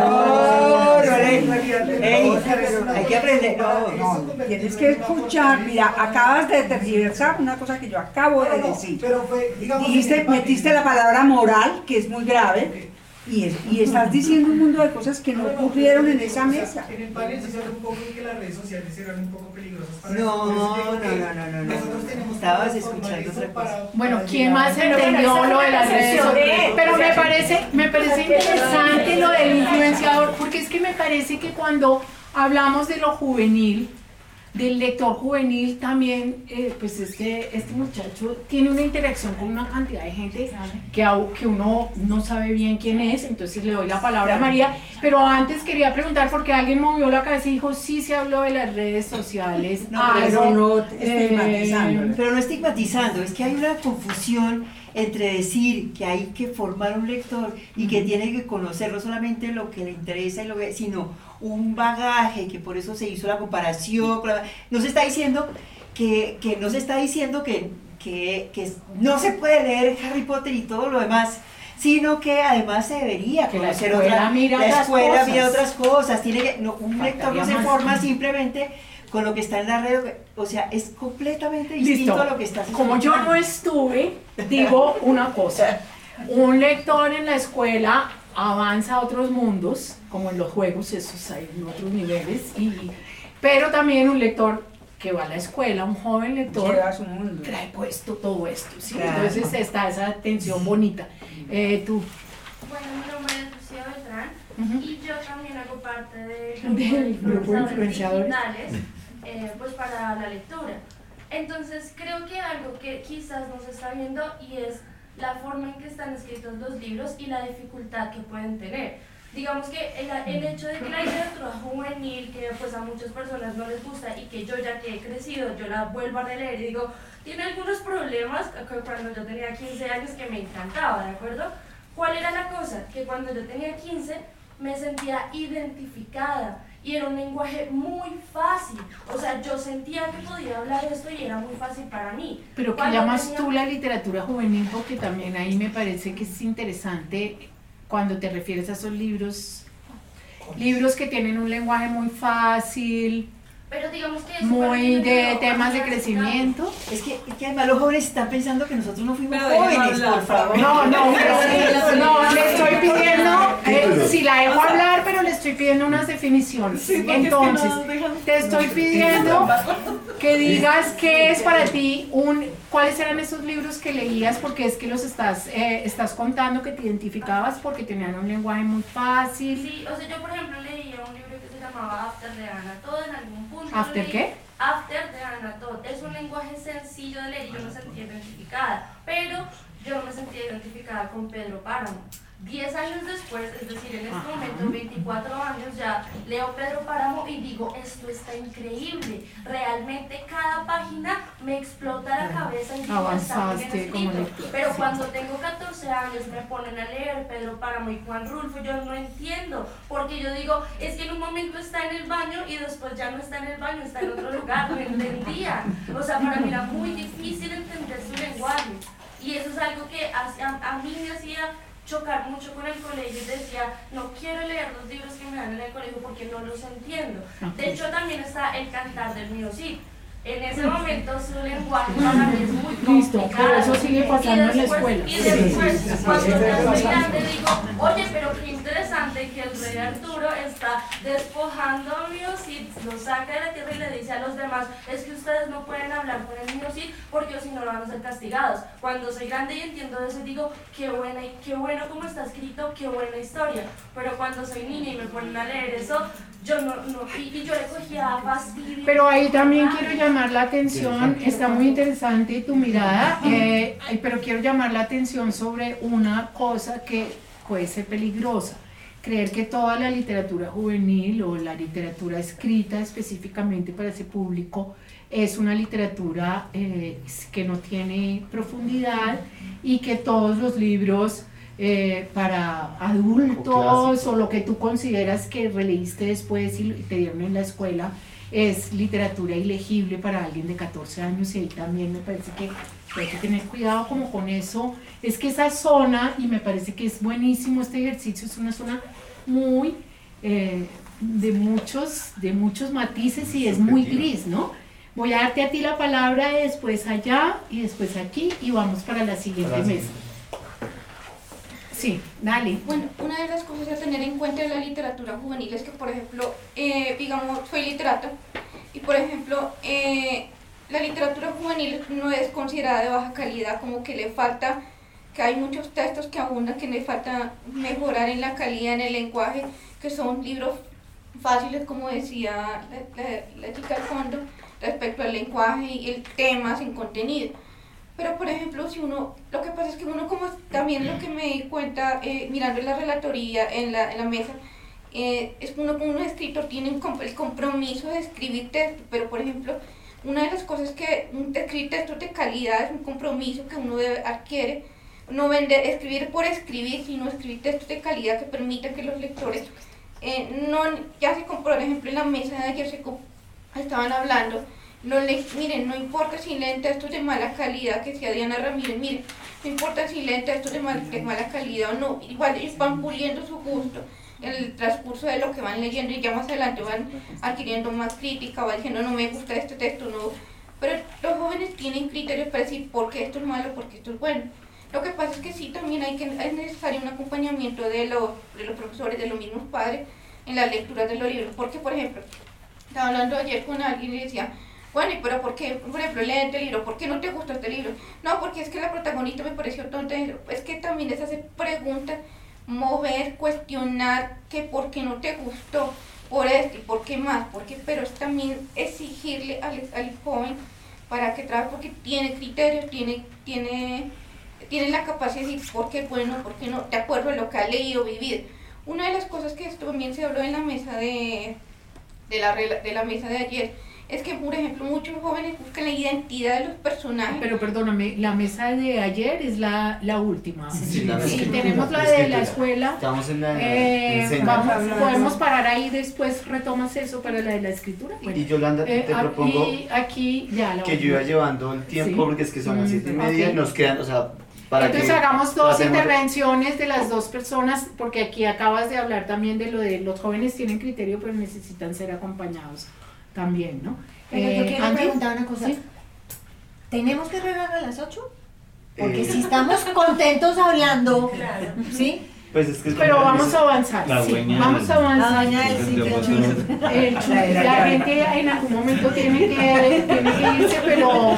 Speaker 19: no,
Speaker 17: no,
Speaker 19: ey,
Speaker 17: ey,
Speaker 4: hay que aprender.
Speaker 17: No, no, tienes que escuchar. Mira, acabas de tergiversar una cosa que yo acabo de decir.
Speaker 19: Pero fue, digamos,
Speaker 17: Dijiste,
Speaker 19: en el panel-
Speaker 17: metiste la palabra moral, que es muy grave, y, es- y estás diciendo un mundo de cosas que no ocurrieron en esa mesa.
Speaker 19: En el panel se habla un poco de que las redes sociales eran un poco peligrosas para
Speaker 4: No,
Speaker 19: eso. Por eso digo
Speaker 4: no,
Speaker 19: que
Speaker 4: no, no, no, no.
Speaker 19: nosotros tenemos
Speaker 4: Estabas
Speaker 19: que transformar
Speaker 4: escuchando
Speaker 19: eso
Speaker 4: otra
Speaker 19: para-
Speaker 4: cosa.
Speaker 15: Bueno,
Speaker 19: para
Speaker 15: ¿quién
Speaker 19: llegar-
Speaker 15: más
Speaker 18: Pero
Speaker 15: entendió
Speaker 18: esa es
Speaker 15: lo de
Speaker 18: una
Speaker 15: las redes
Speaker 18: percepción de
Speaker 15: sociales?
Speaker 18: él,
Speaker 15: Pero
Speaker 18: o sea,
Speaker 15: me parece, me parece interesante lo del influenciador, porque es que me parece que cuando hablamos de lo juvenil, del lector juvenil, también, eh, pues este, este muchacho tiene una interacción con una cantidad de gente que, au- que uno no sabe bien quién es, entonces le doy la palabra a María, pero antes quería preguntar, porque alguien movió la cabeza y dijo, sí se habló de las redes sociales,
Speaker 4: No,
Speaker 15: ah,
Speaker 4: pero
Speaker 15: no,
Speaker 4: no
Speaker 15: eh,
Speaker 4: estigmatizando. Pero no estigmatizando, es que hay una confusión entre decir que hay que formar un lector y que tiene que conocer no solamente lo que le interesa y lo que, sino un bagaje, que por eso se hizo la comparación. con la- no se está diciendo que, que no se está diciendo que, que, que no se puede leer Harry Potter y todo lo demás, sino que además se debería
Speaker 15: Que la
Speaker 4: conocer
Speaker 15: escuela
Speaker 4: otra,
Speaker 15: mira
Speaker 4: la
Speaker 15: otras
Speaker 4: escuela
Speaker 15: cosas.
Speaker 4: mira otras cosas, tiene que, no, un lector no se
Speaker 15: más.
Speaker 4: forma simplemente con lo que está en la red, o sea, es completamente distinto
Speaker 15: Listo.
Speaker 4: a lo que está
Speaker 15: Como yo no estuve, digo una cosa. Un lector en la escuela avanza a otros mundos, como en los juegos, esos hay en otros niveles, y, pero también un lector que va a la escuela, un joven lector,
Speaker 17: lleva su mundo,
Speaker 15: trae puesto todo esto, ¿sí?
Speaker 17: Claro.
Speaker 15: Entonces está esa tensión bonita. Eh, tú.
Speaker 20: Bueno, mi nombre es Lucía Beltrán,
Speaker 15: Uh-huh.
Speaker 20: y yo también hago parte del
Speaker 15: Del
Speaker 20: grupo de
Speaker 15: grupo de
Speaker 20: influenciadores
Speaker 15: influenciadores.
Speaker 20: digitales, eh, pues para la lectura. Entonces creo que algo que quizás no se está viendo y es la forma en que están escritos los libros y la dificultad que pueden tener. Digamos que el, el hecho de que la literatura juvenil, que pues a muchas personas no les gusta y que yo ya que he crecido, yo la vuelvo a releer y digo, tiene algunos problemas, cuando yo tenía quince años que me encantaba, ¿de acuerdo? ¿Cuál era la cosa? Que cuando yo tenía quince me sentía identificada y era un lenguaje muy fácil, o sea, yo sentía que podía hablar esto y era muy fácil para mí.
Speaker 15: Pero ¿qué
Speaker 20: Cuando
Speaker 15: llamas
Speaker 20: tenía-
Speaker 15: tú la literatura juvenil? Porque también ahí me parece que es interesante cuando te refieres a esos libros, libros que tienen un lenguaje muy fácil,
Speaker 20: Pero digamos que eso
Speaker 15: muy
Speaker 20: para mí
Speaker 15: de
Speaker 20: no-
Speaker 15: temas de crecimiento.
Speaker 4: Es que, es que además los jóvenes están pensando que nosotros no fuimos
Speaker 15: Pero déjame
Speaker 4: jóvenes,
Speaker 15: hablar,
Speaker 4: por favor.
Speaker 15: No, no, pero, no, le estoy pidiendo, eh, si la dejo hablar, pero le estoy pidiendo unas definiciones.
Speaker 14: Sí, porque es que
Speaker 15: Entonces,
Speaker 14: no dejan-
Speaker 15: te estoy pidiendo que digas qué es para ti un, cuáles eran esos libros que leías, porque es que los estás, eh, estás contando que te identificabas porque tenían un lenguaje muy fácil.
Speaker 20: Sí, o sea, yo por ejemplo leía un libro que se llamaba After de Anna Todd, en algún punto.
Speaker 15: ¿After
Speaker 20: leí-
Speaker 15: qué?
Speaker 20: After de Anna Todd. Es un lenguaje sencillo de leer y yo me sentía identificada, pero yo no me sentía identificada con Pedro Páramo. Diez años después, es decir, en este
Speaker 15: Ajá.
Speaker 20: momento, veinticuatro años ya, leo Pedro Páramo y digo, esto está increíble. Realmente cada página me explota la cabeza y digo, está bien
Speaker 15: Avanzaste como
Speaker 20: escrito.
Speaker 15: lectora,
Speaker 20: Pero
Speaker 15: sí.
Speaker 20: cuando tengo catorce años me ponen a leer Pedro Páramo y Juan Rulfo, yo no entiendo, porque yo digo, es que en un momento está en el baño y después ya no está en el baño, está en otro lugar, no entendía. O sea, para mí era muy difícil entender su lenguaje. Y eso es algo que hace- a, a mí me hacía chocar mucho con el colegio y decía, no quiero leer los libros que me dan en el colegio porque no los entiendo. De hecho, también está El Cantar del Mío Cid. En ese momento su lenguaje para mí es muy complicado.
Speaker 15: Listo, pero eso sigue pasando en la escuela.
Speaker 20: Y después, cuando ya soy grande, digo, oye, pero qué interesante que el rey Arturo está despojando a Mío Cid, lo saca de la tierra y le dice a los demás, es que ustedes no pueden hablar con el Mío Cid porque si no van a ser castigados. Cuando soy grande y entiendo eso, digo, qué buena, qué bueno como está escrito, qué buena historia. Pero cuando soy niña y me ponen a leer eso, yo no, no y, y yo le cogía fastidio.
Speaker 15: Pero ahí también quiero llamar la atención, está muy interesante tu mirada, eh, ay, pero quiero llamar la atención sobre una cosa que puede ser peligrosa. Creer que toda la literatura juvenil o la literatura escrita específicamente para ese público es una literatura eh, que no tiene profundidad y que todos los libros eh, para adultos o lo que tú consideras que releíste después y te dieron en la escuela es literatura ilegible para alguien de catorce años, y ahí también me parece que hay que tener cuidado como con eso. Es que esa zona, y me parece que es buenísimo este ejercicio, es una zona muy eh, de muchos de muchos matices y es muy gris, ¿no? Voy a darte a ti la palabra, después allá y después aquí y vamos para la siguiente
Speaker 3: Gracias.
Speaker 15: mesa. Sí, dale.
Speaker 3: Bueno, una de las cosas a tener en cuenta de la literatura juvenil es que, por ejemplo, eh, digamos, soy literata y, por ejemplo, eh, la literatura juvenil no es considerada de baja calidad, como que le falta, que hay muchos textos que abundan, que le falta mejorar en la calidad, en el lenguaje, que son libros fáciles, como decía la, la, la chica al fondo, respecto al lenguaje y el tema sin contenido. Pero, por ejemplo, si uno, lo que pasa es que uno, como también lo que me di cuenta eh, mirando la relatoría en la, en la mesa, eh, es que uno como un escritor tiene un comp- el compromiso de escribir texto, pero, por ejemplo, una de las cosas que un, escribir textos de calidad es un compromiso que uno debe, adquiere, no vender, escribir por escribir, sino escribir textos de calidad que permitan que los lectores, eh, no, ya se compró, por ejemplo, en la mesa de ayer se comp- estaban hablando, no le, miren, no importa si leen textos de mala calidad, que sea Diana Ramírez, miren, no importa si leen textos de, mal, de mala calidad o no, igual ellos van puliendo su gusto en el transcurso de lo que van leyendo y ya más adelante van adquiriendo más crítica, van diciendo no me gusta este texto, no, pero los jóvenes tienen criterios para decir por qué esto es malo, por qué esto es bueno. Lo que pasa es que sí, también hay que, es necesario un acompañamiento de los, de los profesores, de los mismos padres, en las lecturas de los libros. Porque, por ejemplo, estaba hablando ayer con alguien y le decía, bueno, ¿y pero por qué, por ejemplo, lee este libro? ¿Por qué no te gusta este libro? No, porque es que la protagonista me pareció tonta. Es que también es hacer preguntas, mover, cuestionar, que por qué no te gustó, por esto y por qué más, porque, pero es también exigirle al, al joven para que trabaje, porque tiene criterios, tiene, tiene, tiene la capacidad de decir por qué bueno, por qué no, de acuerdo a lo que ha leído, vivido. Una de las cosas que también se habló en la mesa de, de, la, de la mesa de ayer, es que, por ejemplo, muchos jóvenes buscan la identidad de los personajes.
Speaker 15: Pero perdóname, la mesa de ayer es la, la última.
Speaker 12: Sí, sí, la
Speaker 15: sí, tenemos la de la escuela.
Speaker 12: Estamos en la
Speaker 15: eh,
Speaker 12: en
Speaker 15: vamos, podemos parar ahí, después retomas eso para la de la escritura. Bueno,
Speaker 12: y Yolanda,
Speaker 15: eh,
Speaker 12: te propongo
Speaker 15: aquí, aquí ya la
Speaker 12: que yo iba llevando el tiempo,
Speaker 15: sí.
Speaker 12: porque es que son las siete y media,
Speaker 15: okay.
Speaker 12: nos quedan, o sea, para
Speaker 15: Entonces
Speaker 12: que
Speaker 15: hagamos dos
Speaker 12: tratemos...
Speaker 15: intervenciones de las dos personas, porque aquí acabas de hablar también de lo de los jóvenes tienen criterio, pero necesitan ser acompañados también, ¿no?
Speaker 9: Pero
Speaker 15: eh,
Speaker 9: yo quiero
Speaker 15: Andy,
Speaker 9: preguntar una cosa.
Speaker 15: ¿sí?
Speaker 9: ¿Tenemos que regar a las ocho? Porque
Speaker 12: Eh.
Speaker 9: si estamos contentos hablando, ¿sí?
Speaker 12: Pues es que es
Speaker 15: Pero
Speaker 12: como
Speaker 15: vamos
Speaker 12: dice-
Speaker 15: a avanzar,
Speaker 12: La
Speaker 15: sí,
Speaker 12: dueña
Speaker 15: vamos
Speaker 12: del-
Speaker 15: a avanzar.
Speaker 9: La dueña del sitio.
Speaker 15: El chu- la gente en algún momento tiene que, tiene que irse, pero...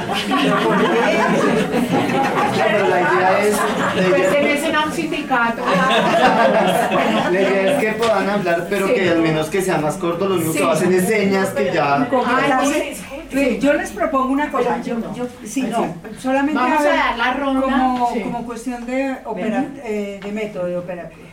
Speaker 12: Pero la idea es... La idea,
Speaker 15: Pertenecen a un sindicato.
Speaker 12: la idea es que puedan hablar, pero
Speaker 15: Sí.
Speaker 12: que al menos que sea más corto, lo único
Speaker 17: Sí.
Speaker 12: que hacen es señas que ya...
Speaker 17: Ay, sí. Yo les propongo una cosa, yo, yo, sí, no, solamente
Speaker 15: Vamos a
Speaker 17: ver
Speaker 15: dar la ronda.
Speaker 17: como,
Speaker 15: Sí.
Speaker 17: como cuestión de, opera,
Speaker 15: Ujú.
Speaker 17: eh, de método, de operativo.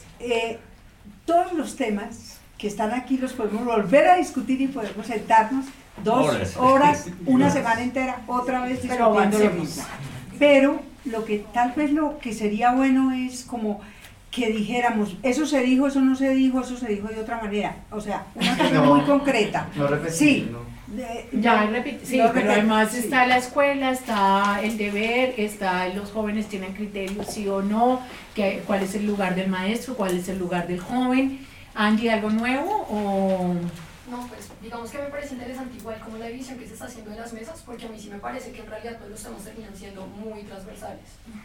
Speaker 17: Eh, todos los temas que están aquí los podemos volver a discutir y podemos sentarnos dos
Speaker 21: Horas.
Speaker 17: horas, una semana entera, otra vez
Speaker 15: Pero
Speaker 17: discutiendo lo
Speaker 15: avancemos.
Speaker 17: mismo. Pero lo que tal vez lo que sería bueno es como que dijéramos, eso se dijo, eso no se dijo, eso se dijo de otra manera. O sea, una cosa
Speaker 12: No,
Speaker 17: muy concreta.
Speaker 12: no repetir,
Speaker 17: Sí.
Speaker 12: no.
Speaker 17: De-
Speaker 15: Ya,
Speaker 17: no,
Speaker 15: repite, sí,
Speaker 17: no
Speaker 15: pero
Speaker 17: repetir,
Speaker 15: además
Speaker 17: sí.
Speaker 15: está la escuela, está el deber, está los jóvenes tienen criterios sí o no, que, cuál es el lugar del maestro, cuál es el lugar del joven. Angie, ¿algo nuevo o...?
Speaker 2: No, pues digamos que me parece interesante igual como la división que se está haciendo de las mesas, porque a mí sí me parece que en realidad todos los temas terminan siendo muy transversales.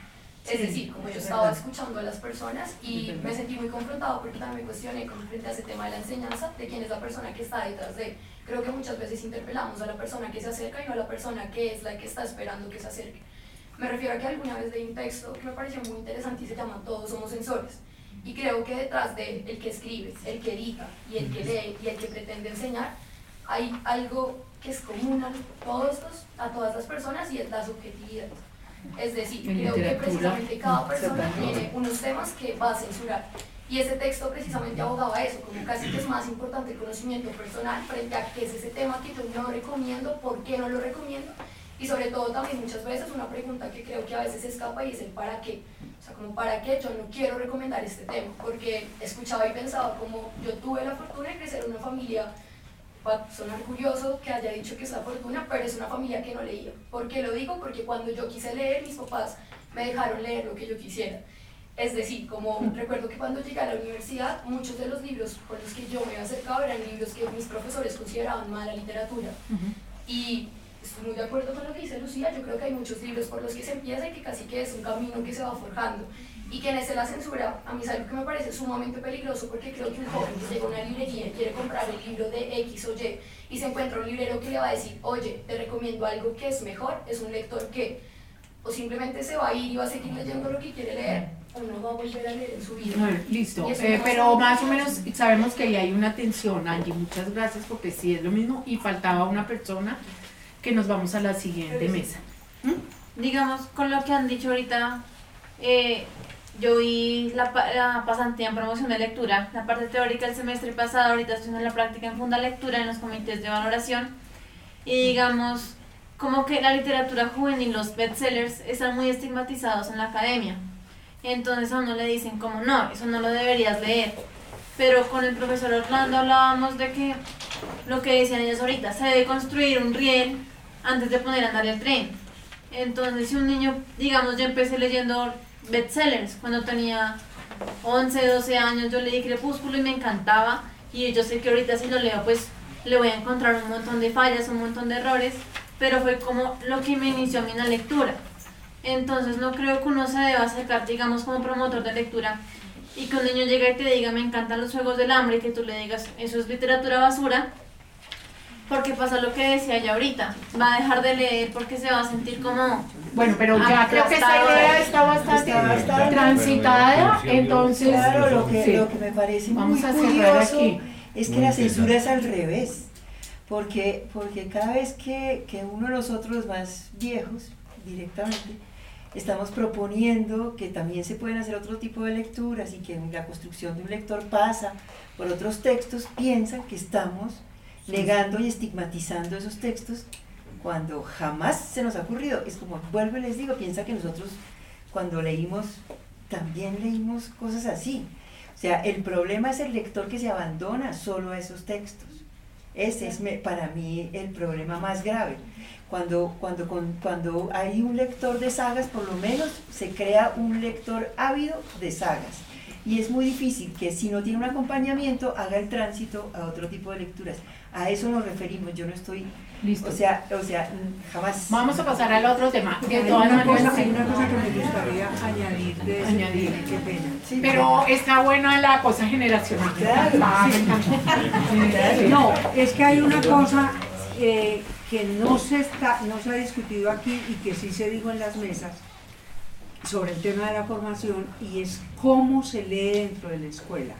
Speaker 2: Es
Speaker 9: Sí,
Speaker 2: decir, como yo
Speaker 9: es
Speaker 2: estaba
Speaker 9: verdad.
Speaker 2: escuchando a las personas y
Speaker 9: Es verdad.
Speaker 2: me sentí muy confrontado porque también me cuestioné con frente a ese tema de la enseñanza, de quién es la persona que está detrás de. Creo que muchas veces interpelamos a la persona que se acerca y no a la persona que es la que está esperando que se acerque. Me refiero a que alguna vez leí un texto que me pareció muy interesante y se llama Todos somos sensores. Y creo que detrás de el que escribe, el que edita y el que lee y el que pretende enseñar, hay algo que es común a todos estos, a todas las personas y es la subjetividad. Es decir,
Speaker 15: En
Speaker 2: creo que
Speaker 15: literatura.
Speaker 2: precisamente cada persona
Speaker 15: Exactamente.
Speaker 2: tiene unos temas que va a censurar. Y ese texto precisamente abogaba eso, como casi que es más importante el conocimiento personal frente a qué es ese tema que yo no recomiendo, por qué no lo recomiendo. Y sobre todo también muchas veces una pregunta que creo que a veces escapa y es el para qué. O sea, como para qué yo no quiero recomendar este tema, porque escuchaba y pensaba como yo tuve la fortuna de crecer en una familia, va a sonar curioso que haya dicho que es la fortuna, pero es una familia que no leía. ¿Por qué lo digo? Porque cuando yo quise leer, mis papás me dejaron leer lo que yo quisiera. Es decir, como recuerdo que cuando llegué a la universidad, muchos de los libros con los que yo me acercaba eran libros que mis profesores consideraban mala literatura. Y estoy muy de acuerdo con lo que dice Lucía, yo creo que hay muchos libros por los que se empieza y que casi que es un camino que se va forjando. Y que en ese la censura, a mí es algo que me parece sumamente peligroso, porque creo que un joven que llega a una librería y quiere comprar el libro de X o Y y se encuentra un librero que le va a decir, oye, te recomiendo algo que es mejor, es un lector que o simplemente se va a ir y va a seguir leyendo lo que quiere leer, o no va a volver a leer en su vida.
Speaker 15: Bueno, listo,
Speaker 2: Y eso
Speaker 15: eh,
Speaker 2: me
Speaker 15: pero
Speaker 2: pasa
Speaker 15: más o
Speaker 2: mucho.
Speaker 15: menos sabemos que ahí hay una tensión, Angie, muchas gracias porque sí es lo mismo y faltaba una persona que nos vamos a la siguiente mesa.
Speaker 16: Digamos, con lo que han dicho ahorita, eh, yo vi la, pa- la pasantía en promoción de lectura, la parte teórica el semestre pasado, ahorita estoy en la práctica en Funda Lectura, en los comités de valoración, y digamos, como que la literatura juvenil, los bestsellers, están muy estigmatizados en la academia. Entonces a uno le dicen como, no, eso no lo deberías leer. Pero con el profesor Orlando hablábamos de que, lo que decían ellos ahorita, se debe construir un riel antes de poner a andar el tren. Entonces si un niño, digamos, yo empecé leyendo bestsellers cuando tenía once, doce años, yo leí Crepúsculo y me encantaba, y yo sé que ahorita si lo leo pues le voy a encontrar un montón de fallas, un montón de errores, pero fue como lo que me inició a mí en la lectura. Entonces no creo que uno se deba acercar, digamos, como promotor de lectura y que un niño llegue y te diga me encantan los Juegos del Hambre y que tú le digas eso es literatura basura, porque pasa lo que decía ya ahorita, va a dejar de leer porque se va a sentir como...
Speaker 15: Bueno, pero ya creo que esa idea está bastante
Speaker 4: Está bastante
Speaker 15: transitada, entonces...
Speaker 4: Claro, lo que,
Speaker 15: sí.
Speaker 4: lo que me parece
Speaker 15: Vamos
Speaker 4: muy
Speaker 15: a cerrar
Speaker 4: curioso
Speaker 15: aquí.
Speaker 4: es que
Speaker 15: Muy
Speaker 4: la censura es
Speaker 15: interesante.
Speaker 4: al revés, porque, porque cada vez que, que uno de nosotros, los más viejos, directamente, estamos proponiendo que también se pueden hacer otro tipo de lecturas y que la construcción de un lector pasa por otros textos, piensan que estamos negando y estigmatizando esos textos cuando jamás se nos ha ocurrido. Es como, vuelvo y les digo, piensa que nosotros cuando leímos también leímos cosas así. O sea, el problema es el lector que se abandona solo a esos textos. Ese es me, para mí el problema más grave. Cuando, cuando, con, cuando hay un lector de sagas, por lo menos se crea un lector ávido de sagas. Y es muy difícil que si no tiene un acompañamiento haga el tránsito a otro tipo de lecturas. A eso nos referimos, yo no estoy...
Speaker 15: Listo.
Speaker 4: O sea, o sea, jamás...
Speaker 15: Vamos a pasar al otro tema. De
Speaker 17: Hay
Speaker 15: todas
Speaker 17: una
Speaker 15: maneras,
Speaker 17: cosa, hay una cosa que me gustaría añadir de ese
Speaker 15: Añadir.
Speaker 17: tema, qué pena.
Speaker 15: Sí, pero está buena la cosa generacional.
Speaker 17: Claro,
Speaker 15: Ah,
Speaker 17: sí.
Speaker 15: me encanta.
Speaker 17: No, es que hay una cosa eh, que no se, está, no se ha discutido aquí y que sí se dijo en las mesas sobre el tema de la formación, y es cómo se lee dentro de la escuela.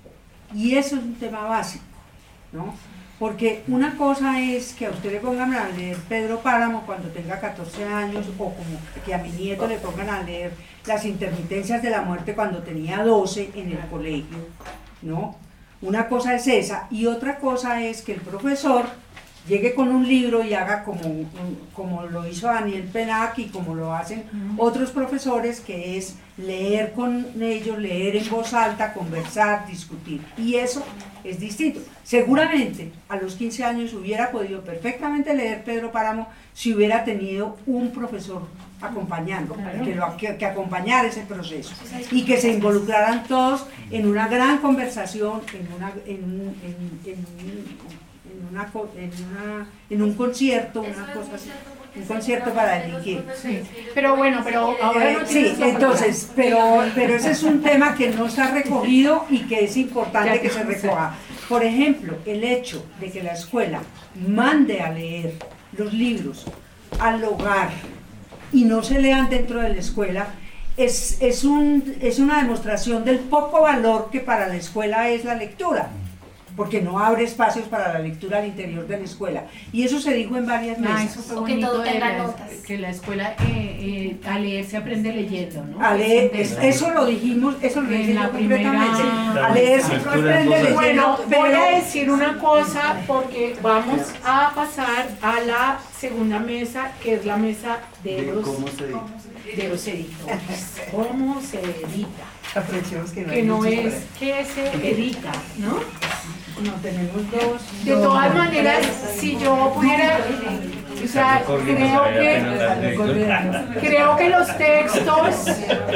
Speaker 17: Y eso es un tema básico, ¿no? Porque una cosa es que a usted le pongan a leer Pedro Páramo cuando tenga catorce años, o como que a mi nieto le pongan a leer Las intermitencias de la muerte cuando tenía doce en el colegio, ¿no? Una cosa es esa, y otra cosa es que el profesor llegue con un libro y haga como, como lo hizo Daniel Penac y como lo hacen otros profesores, que es leer con ellos, leer en voz alta, conversar, discutir. Y eso es distinto. Seguramente a los quince años hubiera podido perfectamente leer Pedro Páramo si hubiera tenido un profesor acompañando, que, lo, que, que acompañara ese proceso y que se involucraran todos en una gran conversación, en, una, en, en, en, en, una, en, una, en un concierto, una cosa así, un concierto para delinquir.
Speaker 15: Sí, pero bueno, pero ahora no
Speaker 17: Eh, sí,
Speaker 15: tienes la
Speaker 17: entonces, pero, pero ese es un tema que no está recogido y que es importante que se recoja. Por ejemplo, el hecho de que la escuela mande a leer los libros al hogar y no se lean dentro de la escuela, es, es, un, es una demostración del poco valor que para la escuela es la lectura, porque no abre espacios para la lectura al interior de la escuela. Y eso se dijo en varias mesas.
Speaker 15: Ah, eso fue bonito de la, que la escuela, eh, eh, a leer se aprende leyendo, ¿no?
Speaker 17: A leer, eso, eso lo dijimos, eso lo dije yo completamente. A leer se aprende leyendo.
Speaker 15: Bueno,
Speaker 17: pero
Speaker 15: voy a decir una cosa porque vamos a pasar a la segunda mesa, que es la mesa de,
Speaker 12: De
Speaker 15: los,
Speaker 12: cómo se edita.
Speaker 15: de los editores. ¿Cómo se edita?
Speaker 4: Apreciamos que no,
Speaker 15: Que
Speaker 4: hay
Speaker 15: no
Speaker 4: mucho
Speaker 15: es
Speaker 4: para-
Speaker 15: que se edita, ¿no?
Speaker 17: No, tenemos dos.
Speaker 15: De todas maneras, si yo pudiera, o sea, creo que, creo que los textos,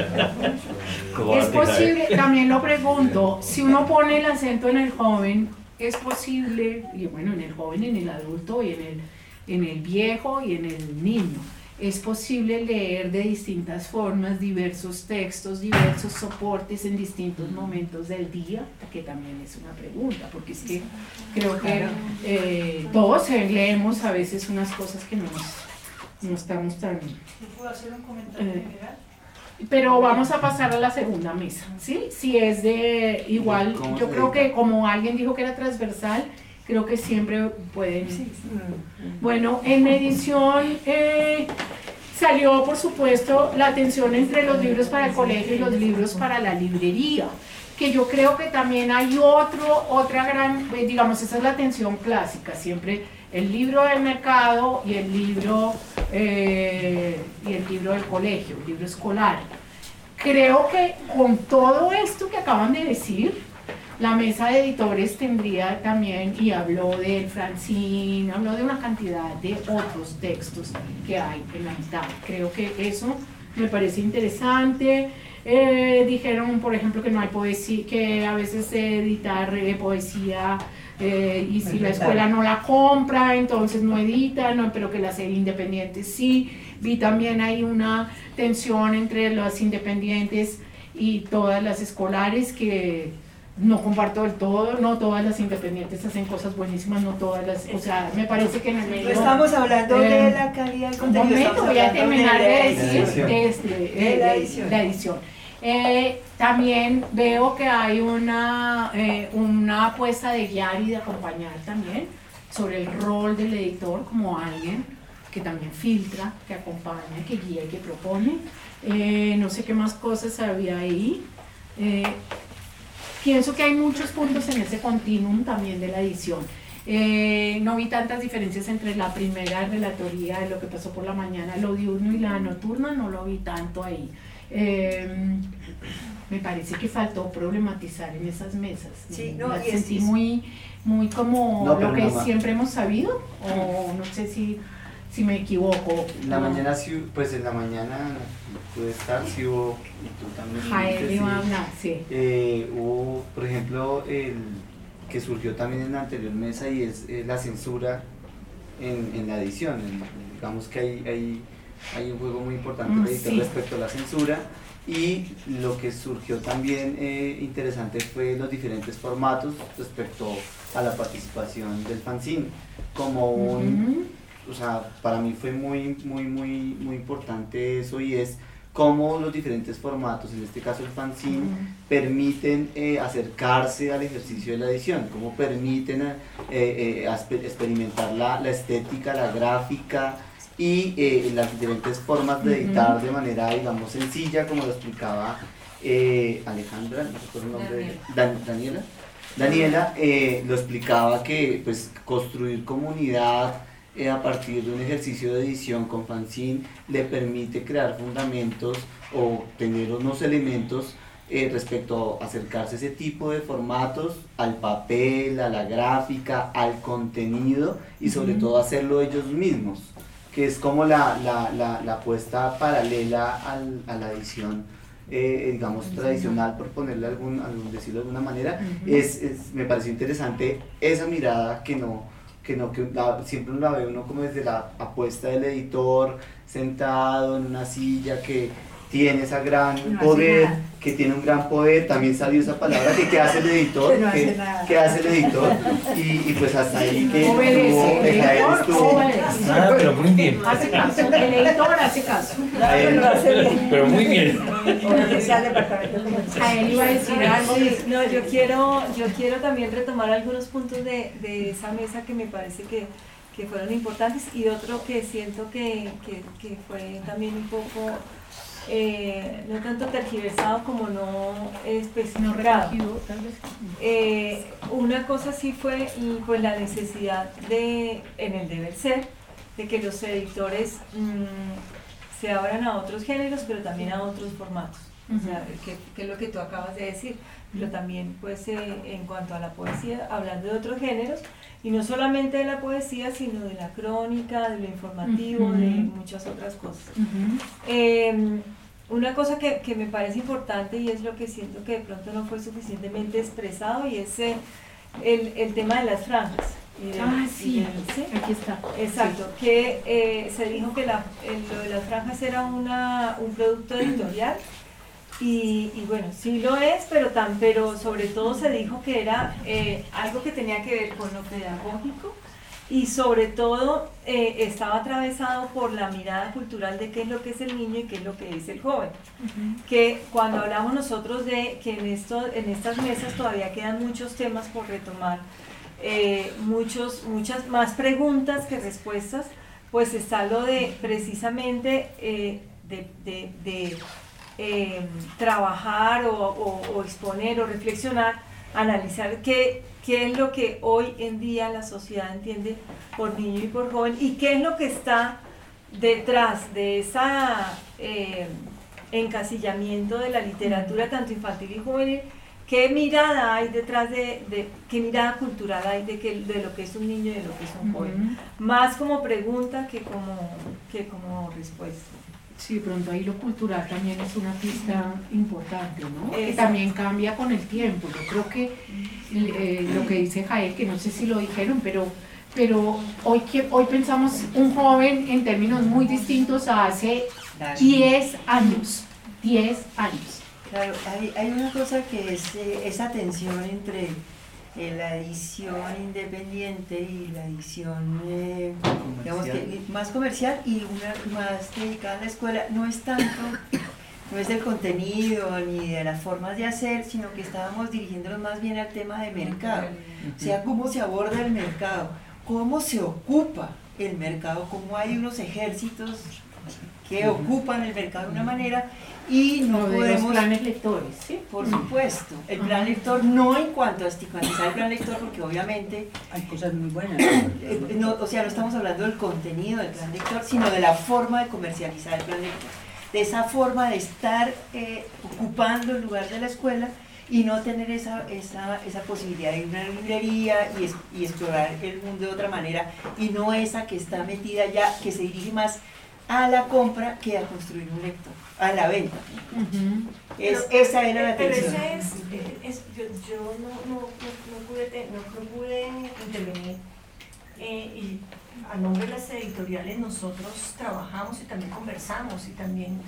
Speaker 15: es posible, también lo pregunto, si uno pone el acento en el joven, es posible, y bueno, en el joven, en el adulto, y en el, en el viejo y en el niño, es posible leer de distintas formas diversos textos, diversos soportes en distintos momentos del día, que también es una pregunta, porque es que creo que eh, todos leemos a veces unas cosas que no, no estamos tan...
Speaker 14: ¿Puedo hacer un comentario
Speaker 15: Eh,
Speaker 14: general?
Speaker 15: Pero vamos a pasar a la segunda mesa, ¿sí? Si es de igual,
Speaker 12: ¿Cómo
Speaker 15: yo
Speaker 12: se
Speaker 15: creo
Speaker 12: edita?
Speaker 15: que como alguien dijo que era transversal, creo que siempre pueden... Bueno, en edición eh, salió, por supuesto, la tensión entre los libros para el colegio y los libros para la librería, que yo creo que también hay otro, otra gran, eh, digamos, esa es la tensión clásica, siempre el libro del mercado y el libro, eh, y el libro del colegio, el libro escolar. Creo que con todo esto que acaban de decir, la mesa de editores tendría también, y habló del Francine, habló de una cantidad de otros textos que hay en la mitad. Creo que eso me parece interesante. Eh, dijeron, por ejemplo, que no hay poesía, que a veces editar eh, poesía Eh, y si la escuela no la compra, entonces no edita, no, pero que las independientes sí. Vi también hay una tensión entre las independientes y todas las escolares que no comparto del todo, no todas las independientes hacen cosas buenísimas, no todas las, o sea, me parece que en el medio...
Speaker 4: No estamos hablando
Speaker 15: eh,
Speaker 4: de la calidad del contenido,
Speaker 15: un momento, voy a terminar de, de decir este,
Speaker 4: de la edición.
Speaker 15: La edición. Eh, también veo que hay una, eh, una apuesta de guiar y de acompañar también sobre el rol del editor como alguien que también filtra, que acompaña, que guía y que propone. Eh, no sé qué más cosas había ahí. Eh, pienso que hay muchos puntos en ese continuum también de la edición. Eh, no vi tantas diferencias entre la primera relatoría de lo que pasó por la mañana, lo diurno y la nocturna, no lo vi tanto ahí. Eh, me parece que faltó problematizar en esas mesas.
Speaker 4: Sí, no,
Speaker 15: las
Speaker 4: y es,
Speaker 15: sentí
Speaker 4: es,
Speaker 15: muy, muy como
Speaker 12: no,
Speaker 15: lo que
Speaker 12: no,
Speaker 15: siempre hemos sabido, o no sé si, si me equivoco.
Speaker 12: En la
Speaker 15: no.
Speaker 12: mañana sí, pues en la mañana pude estar, sí hubo, y tú también.
Speaker 15: Jael iba a hablar, sí.
Speaker 12: Eh, hubo, por ejemplo, el que surgió también en la anterior mesa y es eh, la censura en, en la edición. En, digamos que hay, hay, hay un juego muy importante
Speaker 15: Mm,
Speaker 12: del editor
Speaker 15: sí.
Speaker 12: respecto a la censura, y lo que surgió también eh, interesante fue los diferentes formatos respecto a la participación del fanzine, como un, o sea, para mí fue muy, muy, muy, muy importante eso, y es cómo los diferentes formatos, en este caso el fanzine, uh-huh. permiten eh, acercarse al ejercicio de la edición, cómo permiten eh, eh, aspe- experimentar la, la estética, la gráfica y eh, las diferentes formas de editar uh-huh. de manera, digamos, sencilla, como lo explicaba eh, Alejandra, no recuerdo el nombre de Dan- Daniela. Daniela eh, lo explicaba que pues construir comunidad eh, a partir de un ejercicio de edición con fanzine le permite crear fundamentos o tener unos elementos eh, respecto a acercarse a ese tipo de formatos, al papel, a la gráfica, al contenido y sobre uh-huh. todo hacerlo ellos mismos, que es como la, la, la, la apuesta paralela al, a la edición Eh, digamos tradicional, por ponerle algún, algún decirlo de alguna manera. Uh-huh. es, es, me pareció interesante esa mirada que no, que no, que la, siempre la ve uno como desde la apuesta del editor sentado en una silla que tiene esa gran no poder, que tiene un gran poder, también salió esa palabra, que qué hace el editor,
Speaker 4: no
Speaker 12: que, que hace el editor, y, y pues hasta ahí que estuvo, estuvo,
Speaker 21: ah, pero muy bien.
Speaker 15: Hace caso, el editor hace caso.
Speaker 21: Pero muy bien.
Speaker 15: A él iba a decir algo.
Speaker 22: No, yo quiero, yo quiero también retomar algunos puntos de, de esa mesa que me parece que, que fueron importantes, y otro que siento que, que, que fue también un poco Eh, no tanto tergiversado como no especificado.
Speaker 15: No tal vez.
Speaker 22: Eh, una cosa sí fue pues la necesidad de, en el deber ser, de que los editores mmm, se abran a otros géneros, pero también a otros formatos. Uh-huh. O sea, que, que es lo que tú acabas de decir, pero también pues eh, en cuanto a la poesía, hablando de otros géneros, y no solamente de la poesía, sino de la crónica, de lo informativo, uh-huh. de muchas otras cosas. Uh-huh. Eh, una cosa que, que me parece importante, y es lo que siento que de pronto no fue suficientemente expresado, y es eh, el, el tema de las franjas. Y del,
Speaker 15: ah, sí,
Speaker 22: y del, ¿sí?
Speaker 15: Aquí está.
Speaker 22: Exacto, sí. que eh, se dijo que la, el, lo de las franjas era una, un producto editorial, y, y bueno, sí lo es, pero, tan, pero sobre todo se dijo que era eh, algo que tenía que ver con lo pedagógico, y sobre todo eh, estaba atravesado por la mirada cultural de qué es lo que es el niño y qué es lo que es el joven. Uh-huh. Que cuando hablamos nosotros de que en, esto, en estas mesas todavía quedan muchos temas por retomar, eh, muchos, muchas más preguntas que respuestas, pues está lo de precisamente eh, de, de, de eh, trabajar o, o, o exponer o reflexionar, analizar qué, qué es lo que hoy en día la sociedad entiende por niño y por joven, y qué es lo que está detrás de ese eh, encasillamiento de la literatura tanto infantil y juvenil. ¿Qué mirada hay detrás de, de qué mirada cultural hay de, que, de lo que es un niño y de lo que es un joven? Uh-huh. Más como pregunta que como, que como respuesta.
Speaker 15: Sí, de pronto ahí lo cultural también es una pista importante, ¿no? Que
Speaker 22: Exacto.
Speaker 15: también cambia con el tiempo. Yo creo que eh, lo que dice Jael, que no sé si lo dijeron, pero, pero hoy, que, hoy pensamos un joven en términos muy distintos a hace diez años. diez años.
Speaker 4: Claro, hay, hay una cosa que es eh, esa tensión entre eh, la edición independiente y la edición eh, digamos que, más comercial y una más dedicada a la escuela. No es tanto, no es del contenido ni de las formas de hacer, sino que estábamos dirigiéndonos más bien al tema de mercado, o sea, cómo se aborda el mercado, cómo se ocupa el mercado, cómo hay unos ejércitos que ocupan el mercado de una manera y no
Speaker 15: Lo de
Speaker 4: podemos...
Speaker 15: los planes lectores, ¿sí?
Speaker 4: Por supuesto, el plan lector no en cuanto a estigmatizar el plan lector, porque obviamente
Speaker 17: hay cosas muy buenas.
Speaker 4: Eh, no, o sea, no estamos hablando del contenido del plan lector, sino de la forma de comercializar el plan lector, de esa forma de estar eh, ocupando el lugar de la escuela y no tener esa, esa, esa posibilidad de ir a una librería y, es, y explorar el mundo de otra manera, y no esa que está metida ya, que se dirige más a la compra que a construir un lector, a la venta. Uh-huh. es,
Speaker 18: pero,
Speaker 4: esa era la
Speaker 18: pero
Speaker 4: tensión.
Speaker 18: Pero ese es, es, yo, yo no, no, no, no, pude, te, no, no pude intervenir eh, y a nombre de las editoriales nosotros trabajamos y también conversamos y también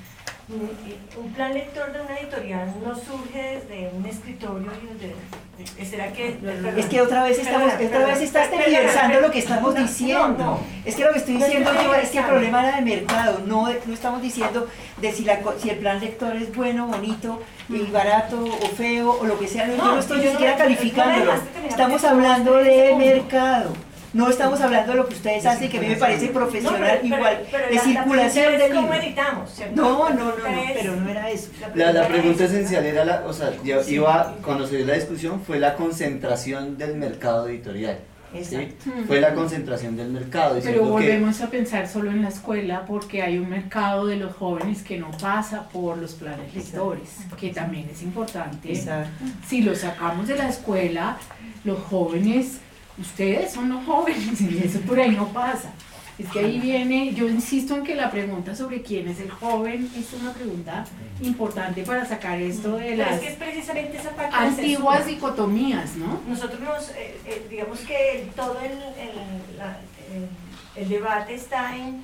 Speaker 18: un plan lector de una editorial no surge desde un escritorio y desde, ¿será que? Perdón,
Speaker 4: es que otra vez estamos,
Speaker 18: perdón,
Speaker 4: otra vez estás tergiversando lo que estamos
Speaker 18: no,
Speaker 4: diciendo.
Speaker 18: No, no.
Speaker 4: Es que lo que estoy
Speaker 18: No
Speaker 4: diciendo
Speaker 18: estoy
Speaker 4: yo es que el
Speaker 18: tergiversando.
Speaker 4: problema era de mercado, no, no estamos diciendo de si, la, si el plan lector es bueno, bonito, y barato o feo o lo que sea, no, yo no estoy
Speaker 18: yo
Speaker 4: ni siquiera
Speaker 18: no-
Speaker 4: calificándolo,
Speaker 18: no me dejaste terminar
Speaker 4: estamos
Speaker 18: porque
Speaker 4: hablando
Speaker 18: estamos en
Speaker 4: de
Speaker 18: ese punto.
Speaker 4: mercado. No estamos hablando de lo que ustedes hacen, que a mí me parece profesional,
Speaker 18: No, pero- pero-
Speaker 4: igual,
Speaker 18: pero
Speaker 4: de
Speaker 18: la- la
Speaker 4: circulación
Speaker 18: pregunta
Speaker 4: de
Speaker 18: es ¿cómo
Speaker 4: libros.
Speaker 18: editamos, cierto?
Speaker 4: No, no,
Speaker 18: La
Speaker 4: no, no,
Speaker 18: pregunta es-
Speaker 4: pero no era eso.
Speaker 12: La, la pregunta esencial era, la, o sea, ya iba, cuando se dio la discusión, fue la concentración del mercado editorial. ¿sí?
Speaker 15: Exacto.
Speaker 12: Fue la concentración del mercado.
Speaker 15: Pero
Speaker 12: diciendo que-
Speaker 15: volvemos a pensar solo en la escuela porque hay un mercado de los jóvenes que no pasa por los planes lectores, que también es importante.
Speaker 4: Exacto.
Speaker 15: Si lo sacamos de la escuela, los jóvenes, ustedes son los jóvenes y eso por ahí no pasa. Es que ahí viene, yo insisto en que la pregunta sobre quién es el joven es una pregunta importante para sacar esto de
Speaker 18: Pero
Speaker 15: las
Speaker 18: es que es precisamente esa parte de la
Speaker 15: antiguas
Speaker 18: censura.
Speaker 15: dicotomías, ¿no?
Speaker 18: Nosotros nos, eh, eh, digamos que el- todo el, el, la- el- el debate está en,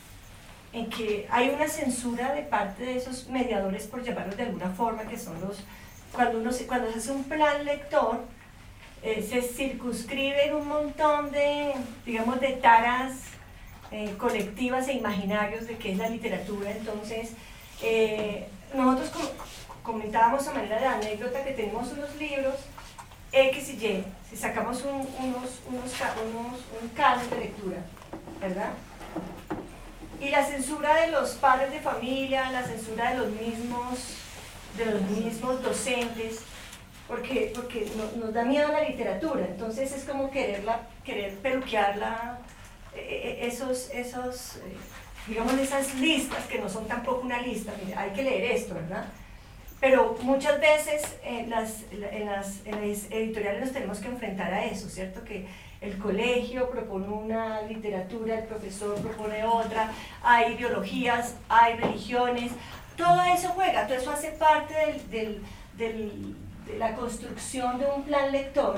Speaker 18: en que hay una censura de parte de esos mediadores, por llamarlos de alguna forma, que son los, cuando, uno se, cuando se hace un plan lector, eh, se circunscribe en un montón de, digamos, de taras eh, colectivas e imaginarios de qué es la literatura. Entonces, eh, nosotros com comentábamos a manera de anécdota que tenemos unos libros X y Y, si sacamos un, unos, unos, unos, un canon de lectura, ¿verdad? Y la censura de los padres de familia, la censura de los mismos, de los mismos docentes, porque, porque no, nos da miedo la literatura, entonces es como quererla, querer peluquearla, eh, esos, esos eh, digamos esas listas que no son tampoco una lista, mira, hay que leer esto, ¿verdad? Pero muchas veces en las, en, las, en las editoriales nos tenemos que enfrentar a eso, ¿cierto? Que el colegio propone una literatura, el profesor propone otra, hay ideologías, hay religiones, todo eso juega, todo eso hace parte del, del, del, de la construcción de un plan lector,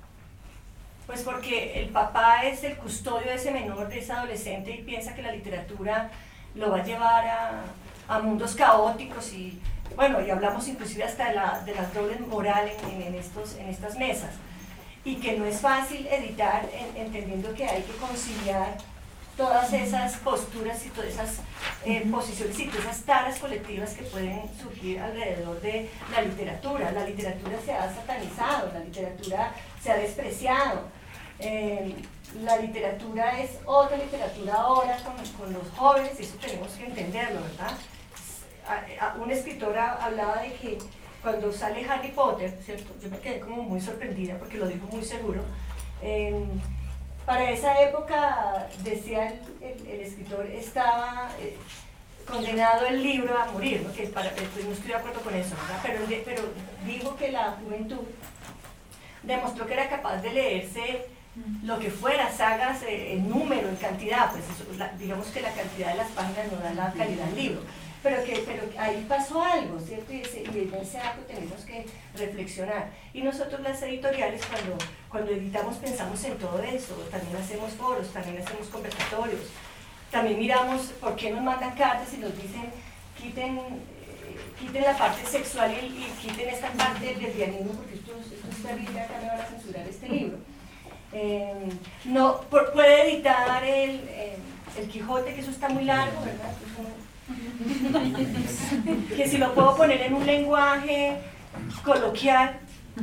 Speaker 18: pues porque el papá es el custodio de ese menor, de ese adolescente y piensa que la literatura lo va a llevar a, a mundos caóticos y bueno, y hablamos inclusive hasta de la, de la doble moral en, en, estos, en estas mesas, y que no es fácil editar en, entendiendo que hay que conciliar todas esas posturas y todas esas eh, posiciones y todas esas taras colectivas que pueden surgir alrededor de la literatura. La literatura se ha satanizado, la literatura se ha despreciado, eh, la literatura es otra literatura ahora con, con los jóvenes y eso tenemos que entenderlo, ¿verdad? Una escritora hablaba de que cuando sale Harry Potter, ¿cierto? Yo me quedé como muy sorprendida porque lo dijo muy seguro. Eh, para esa época, decía el, el, el escritor, estaba eh, condenado el libro a morir, ¿no? Que para, pues no estoy de acuerdo con eso, ¿verdad? Pero, pero dijo que la juventud demostró que era capaz de leerse lo que fuera, sagas eh, en número, en cantidad, pues eso, la, digamos que la cantidad de las páginas no da la calidad del libro, pero que pero ahí pasó algo, ¿cierto? Y, ese, y en ese acto tenemos que reflexionar. Y nosotros las editoriales cuando, cuando editamos pensamos en todo eso, también hacemos foros, también hacemos conversatorios, también miramos por qué nos mandan cartas y nos dicen quiten, eh, quiten la parte sexual y, y quiten esta parte del lesbianismo porque esto, esto es terrible, acá me van a censurar este libro. Eh, no, por, puede editar el, el, el Quijote, que eso está muy largo, ¿verdad? Que si lo puedo poner en un lenguaje coloquial.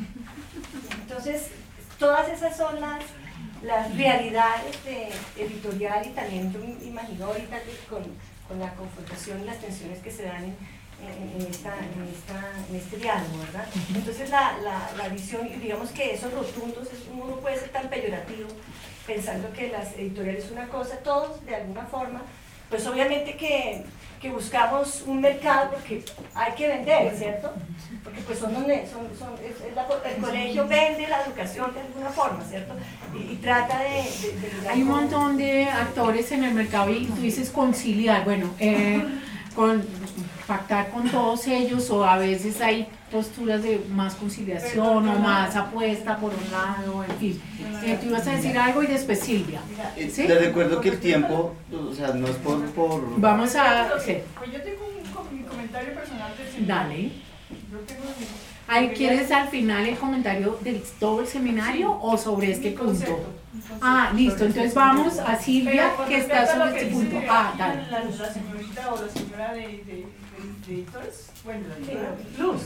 Speaker 18: Entonces, todas esas son las, las realidades de editorial y también yo me imagino ahorita que con, con la confrontación y las tensiones que se dan en, en, en, esta, en, esta, en este diálogo, ¿verdad? Entonces la, la, la visión, digamos que esos rotundos, uno no puede ser tan peyorativo pensando que las editoriales es una cosa, todos de alguna forma, pues obviamente que, que buscamos un mercado porque hay que vender, ¿cierto? Porque pues son, son, son es, es la, el colegio vende la educación de alguna forma, ¿ierto? Y, y trata de, de, de
Speaker 15: hay un montón de actores en el mercado y tú dices conciliar, bueno, eh, con, pactar con todos ellos o a veces hay posturas de más conciliación o más apuesta por un lado, en fin. Eh, tú ibas a decir algo y después Silvia. ¿Sí?
Speaker 12: Les recuerdo que el tiempo, o sea, no es por... por...
Speaker 15: Vamos a...
Speaker 14: Pues yo tengo un, un comentario personal del seminario.
Speaker 15: Dale.
Speaker 14: Yo tengo mi,
Speaker 15: Ay, ¿quieres al final el comentario de todo el seminario sí, o sobre este punto? Concepto, ah, listo, entonces vamos a Silvia que está sobre este punto. Ah, dale.
Speaker 14: La, la señorita o la señora de, de, de, de editores, bueno, la editora Luz,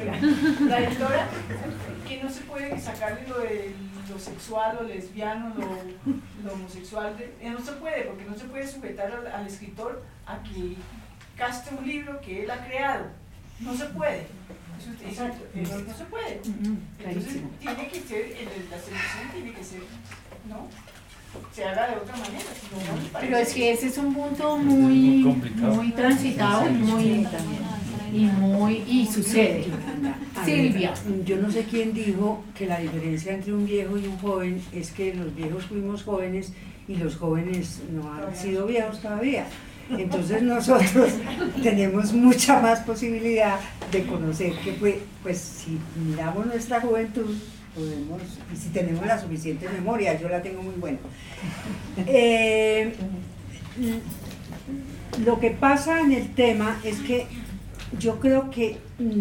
Speaker 14: la editora, que no se puede sacarle lo de lo sexual, lo lesbiano, lo, lo homosexual, de, no se puede, porque no se puede sujetar al, al escritor a que caste un libro que él ha creado, no se puede. Eso, eso, eso no se puede. Entonces tiene que ser, la selección tiene que ser, ¿no? Se haga de otra manera. No,
Speaker 15: pero es que ese es un punto muy, muy transitado y muy, y muy, y sucede. Silvia.
Speaker 17: Yo no sé quién dijo que la diferencia entre un viejo y un joven es que los viejos fuimos jóvenes y los jóvenes no han sido viejos todavía. Entonces nosotros tenemos mucha más posibilidad de conocer que pues, pues si miramos nuestra juventud podemos, y si tenemos la suficiente memoria, yo la tengo muy buena. Eh, lo que pasa en el tema es que yo creo que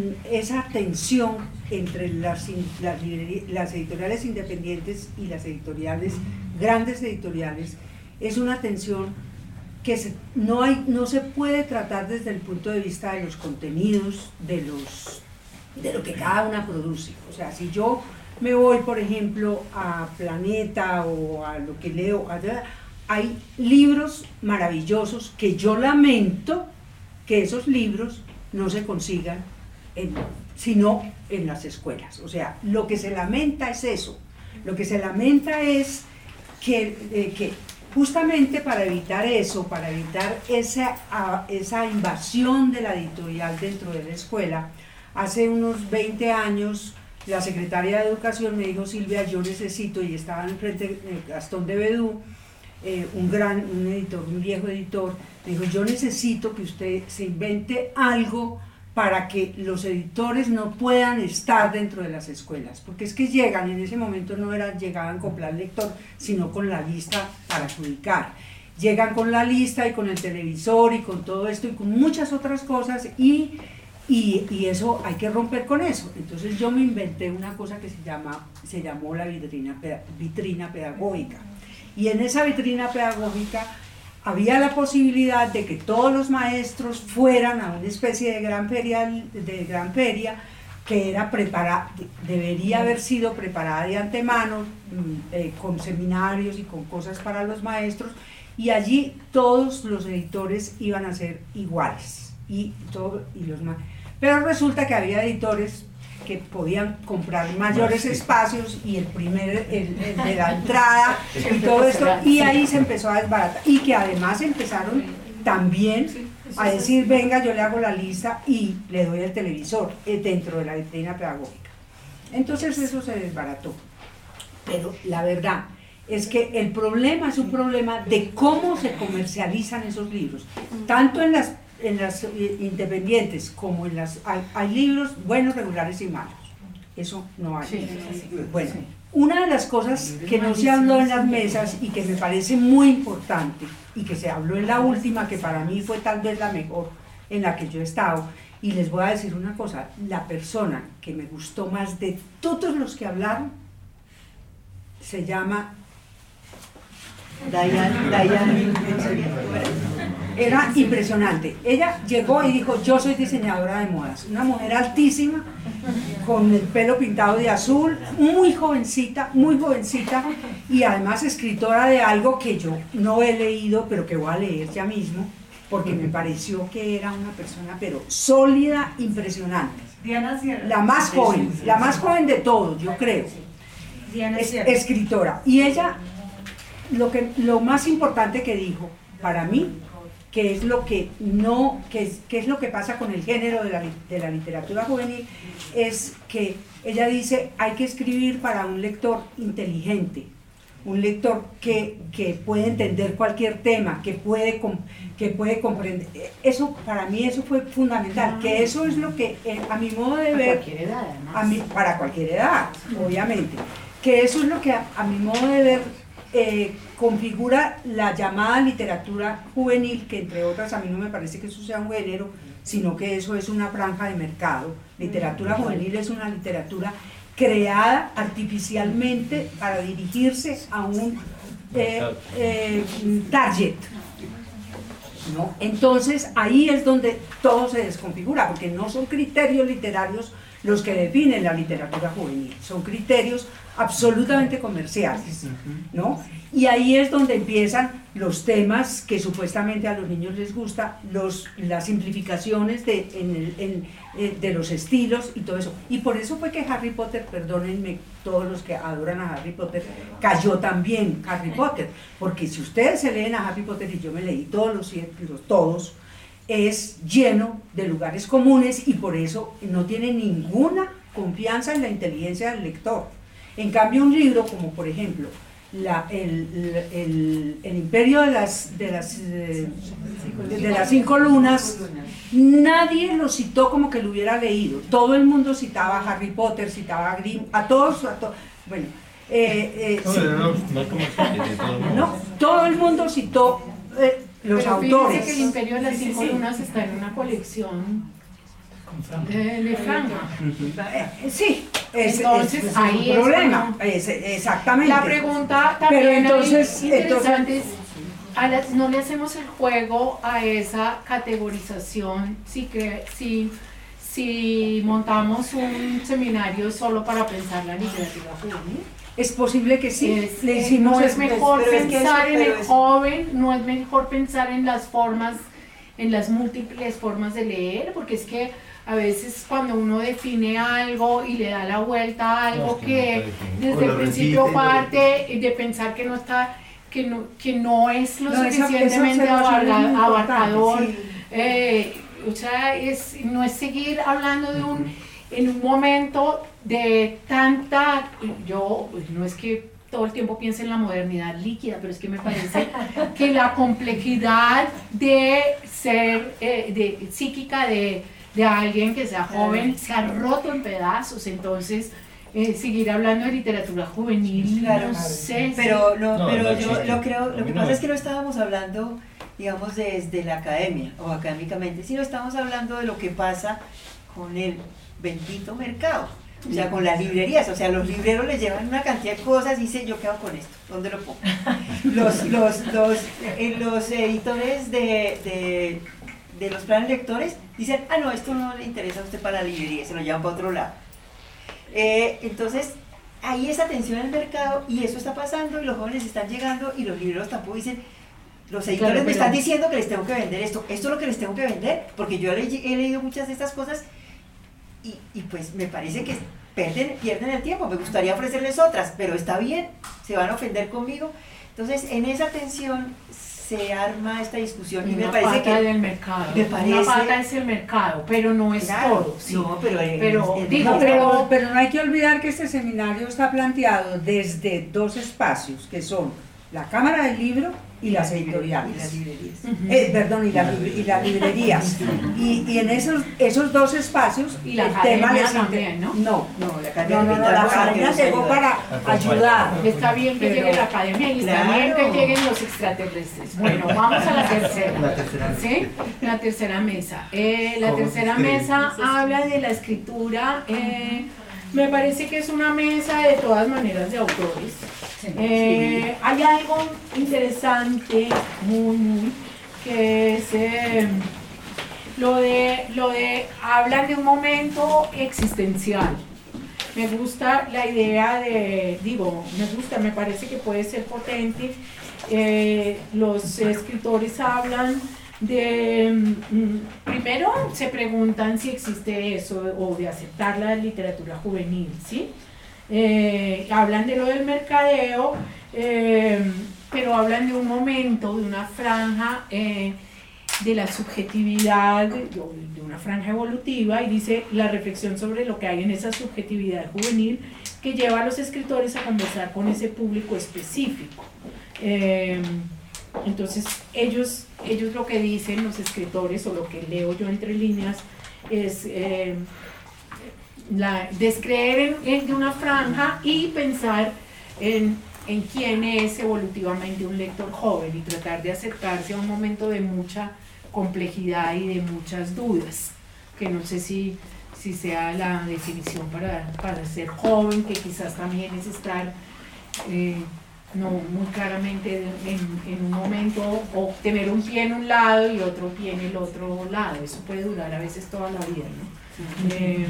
Speaker 17: esa tensión entre las, las, las editoriales independientes y las editoriales, grandes editoriales, es una tensión que se, no, hay, no se puede tratar desde el punto de vista de los contenidos, de, los, de lo que cada una produce. O sea, si yo me voy, por ejemplo, a Planeta o a lo que leo, allá, hay libros maravillosos que yo lamento que esos libros no se consigan en, sino en las escuelas. O sea, lo que se lamenta es eso. Lo que se lamenta es que, eh, que justamente para evitar eso, para evitar esa, a, esa invasión de la editorial dentro de la escuela, hace unos veinte años la secretaria de Educación me dijo, Silvia, yo necesito, y estaba enfrente de Gastón de Bedú, eh, un gran, un editor, un viejo editor, me dijo, yo necesito que usted se invente algo para que los editores no puedan estar dentro de las escuelas, porque es que llegan, en ese momento no eran, llegaban con plan lector, sino con la lista para publicar. Llegan con la lista y con el televisor y con todo esto y con muchas otras cosas y, y, y eso hay que romper con eso. Entonces yo me inventé una cosa que se, llama, se llamó la vitrina, vitrina pedagógica. Y en esa vitrina pedagógica había la posibilidad de que todos los maestros fueran a una especie de gran feria, de gran feria que era preparada, debería haber sido preparada de antemano, eh, con seminarios y con cosas para los maestros, y allí todos los editores iban a ser iguales. Y todo, y los ma- Pero resulta que había editores que podían comprar mayores espacios y el primer, el, el de la entrada y todo esto, y ahí se empezó a desbaratar, y que además empezaron también a decir, venga, yo le hago la lista y le doy el televisor dentro de la vitrina pedagógica. Entonces eso se desbarató, pero la verdad es que el problema es un problema de cómo se comercializan esos libros, tanto en las, en las independientes como en las... Hay, hay libros buenos, regulares y malos, eso no hay. Sí, sí, sí. Bueno, una de las cosas que no se habló en las mesas y que me parece muy importante, y que se habló en la última, que para mí fue tal vez la mejor en la que yo he estado, y les voy a decir una cosa, la persona que me gustó más de todos los que hablaron, se llama Diane, Diane. Era impresionante. Ella llegó y dijo, yo soy diseñadora de modas, una mujer altísima, con el pelo pintado de azul, muy jovencita, muy jovencita, y además escritora de algo que yo no he leído, pero que voy a leer ya mismo, porque me pareció que era una persona, pero sólida, impresionante.
Speaker 22: Diana Sierra.
Speaker 17: La más joven, la más joven de todos, yo creo.
Speaker 22: Diana
Speaker 17: Es,
Speaker 22: Sierra.
Speaker 17: escritora. Y ella, lo, que, lo más importante que dijo, para mí, que es lo que no, que es, que es lo que pasa con el género de la, de la literatura juvenil, es que ella dice, hay que escribir para un lector inteligente, un lector que, que puede entender cualquier tema, que puede, que puede comprender. Eso, para mí, eso fue fundamental, que eso es lo que, eh, a mi modo de ver,
Speaker 15: cualquier edad, además.
Speaker 17: A mi, para cualquier edad, obviamente, que eso es lo que, a, a mi modo de ver, eh, configura la llamada literatura juvenil, que entre otras a mí no me parece que eso sea un género, sino que eso es una franja de mercado. Literatura juvenil es una literatura creada artificialmente para dirigirse a un eh, eh, target, ¿no? Entonces ahí es donde todo se desconfigura, porque no son criterios literarios los que definen la literatura juvenil, son criterios absolutamente comerciales, ¿no? Y ahí es donde empiezan los temas que supuestamente a los niños les gusta, los, las simplificaciones de, en el, en, de los estilos y todo eso. Y por eso fue que Harry Potter, perdónenme todos los que adoran a Harry Potter, cayó también Harry Potter, porque si ustedes se leen a Harry Potter, y yo me leí todos los libros, todos, es lleno de lugares comunes y por eso no tiene ninguna confianza en la inteligencia del lector. En cambio, un libro como por ejemplo la, el, el, el Imperio de las, de, las, eh, de las Cinco Lunas, nadie lo citó como que lo hubiera leído. Todo el mundo citaba a Harry Potter, citaba a Grimm, a todos, a to, bueno, eh, eh, sí. No, todo el mundo citó eh, los
Speaker 15: Pero
Speaker 17: autores.
Speaker 15: Que el Imperio de las Cinco sí, sí. Lunas está en una colección de, de Franja.
Speaker 17: Eh, sí, es,
Speaker 15: entonces
Speaker 17: es, es
Speaker 15: ahí
Speaker 17: un problema.
Speaker 15: Es, bueno,
Speaker 17: es, exactamente.
Speaker 15: La pregunta también
Speaker 17: Pero entonces,
Speaker 15: interesante
Speaker 17: entonces,
Speaker 15: es, a las, no le hacemos el juego a esa categorización si, que, si, si montamos un seminario solo para pensar la literatura juvenil.
Speaker 17: Es posible que sí.
Speaker 15: Es, le hicimos no es mejor es pensar es que eso, en el es... joven, no es mejor pensar en las formas, en las múltiples formas de leer, porque es que a veces cuando uno define algo y le da la vuelta a algo no, que, que no desde el principio repite, parte de pensar que no está, que no, que no es lo no, suficientemente eso, eso abarca, abarcador, sí. eh, o sea, es, no es seguir hablando de un, en un momento de tanta, yo pues no es que todo el tiempo piense en la modernidad líquida, pero es que me parece que la complejidad de ser, eh, de psíquica de, de alguien que sea joven se ha roto en pedazos, entonces eh, seguir hablando de literatura juvenil,
Speaker 4: claro,
Speaker 15: no sé.
Speaker 4: Pero, no, no, pero no, yo lo creo, lo que pasa es que no estábamos hablando, digamos, desde la academia o académicamente, sino estamos hablando de lo que pasa con el bendito mercado. O sea, con las librerías, o sea, los libreros les llevan una cantidad de cosas y dicen, yo quedo con esto, ¿dónde lo pongo? Los, los, los, eh, los editores de, de, de los planes lectores dicen, ah, no, esto no le interesa a usted para la librería, se lo llevan para otro lado. Eh, entonces, hay esa tensión en el mercado y eso está pasando y los jóvenes están llegando y los libreros tampoco dicen, los editores claro, me están diciendo que les tengo que vender esto, esto es lo que les tengo que vender, porque yo he, he leído muchas de estas cosas. Y, y pues me parece que pierden, pierden el tiempo, me gustaría ofrecerles otras, pero está bien, se van a ofender conmigo. Entonces en esa tensión se arma esta discusión y
Speaker 15: una
Speaker 4: me parece
Speaker 15: pata
Speaker 4: que
Speaker 15: del mercado.
Speaker 4: me parece,
Speaker 15: una pata es el mercado, pero no es
Speaker 4: claro,
Speaker 15: todo. Sí.
Speaker 4: No, pero,
Speaker 15: pero,
Speaker 4: es, es,
Speaker 15: digo,
Speaker 17: no,
Speaker 15: pero,
Speaker 17: pero, pero no hay que olvidar que este seminario está planteado desde dos espacios, que son la Cámara del Libro y las editoriales.
Speaker 4: Y las librerías.
Speaker 17: Uh-huh. eh, perdón, y, la, y las librerías. Y, y en esos, esos dos espacios
Speaker 15: y la
Speaker 17: el tema les
Speaker 15: también, ¿no?
Speaker 17: No,
Speaker 4: no, la academia,
Speaker 17: no, no, no, la academia llegó para ayudar.
Speaker 15: Está bien que
Speaker 17: pero,
Speaker 15: llegue la academia y está
Speaker 4: claro.
Speaker 15: bien que lleguen los extraterrestres. Bueno, vamos a la tercera.
Speaker 12: La tercera mesa.
Speaker 15: ¿Sí? La tercera mesa. Eh, la tercera mesa habla de la escritura. Eh, me parece que es una mesa de todas maneras de autores. Eh, hay algo interesante, muy, muy, que es eh, lo de, lo de hablar de un momento existencial. Me gusta la idea de, digo, me gusta, me parece que puede ser potente. Eh, los escritores hablan de, mm, primero se preguntan si existe eso o de aceptar la literatura juvenil, ¿sí? Eh, hablan de lo del mercadeo, eh, pero hablan de un momento, de una franja eh, de la subjetividad, de, de una franja evolutiva, y dice la reflexión sobre lo que hay en esa subjetividad juvenil que lleva a los escritores a conversar con ese público específico. Eh, entonces ellos, ellos lo que dicen, los escritores, o lo que leo yo entre líneas, es eh, la, descreer en, en una franja y pensar en, en quién es evolutivamente un lector joven y tratar de acercarse a un momento de mucha complejidad y de muchas dudas, que no sé si, si sea la definición para, para ser joven, que quizás también es estar eh, no muy claramente en, en un momento, o tener un pie en un lado y otro pie en el otro lado. Eso puede durar a veces toda la vida, ¿no? Eh,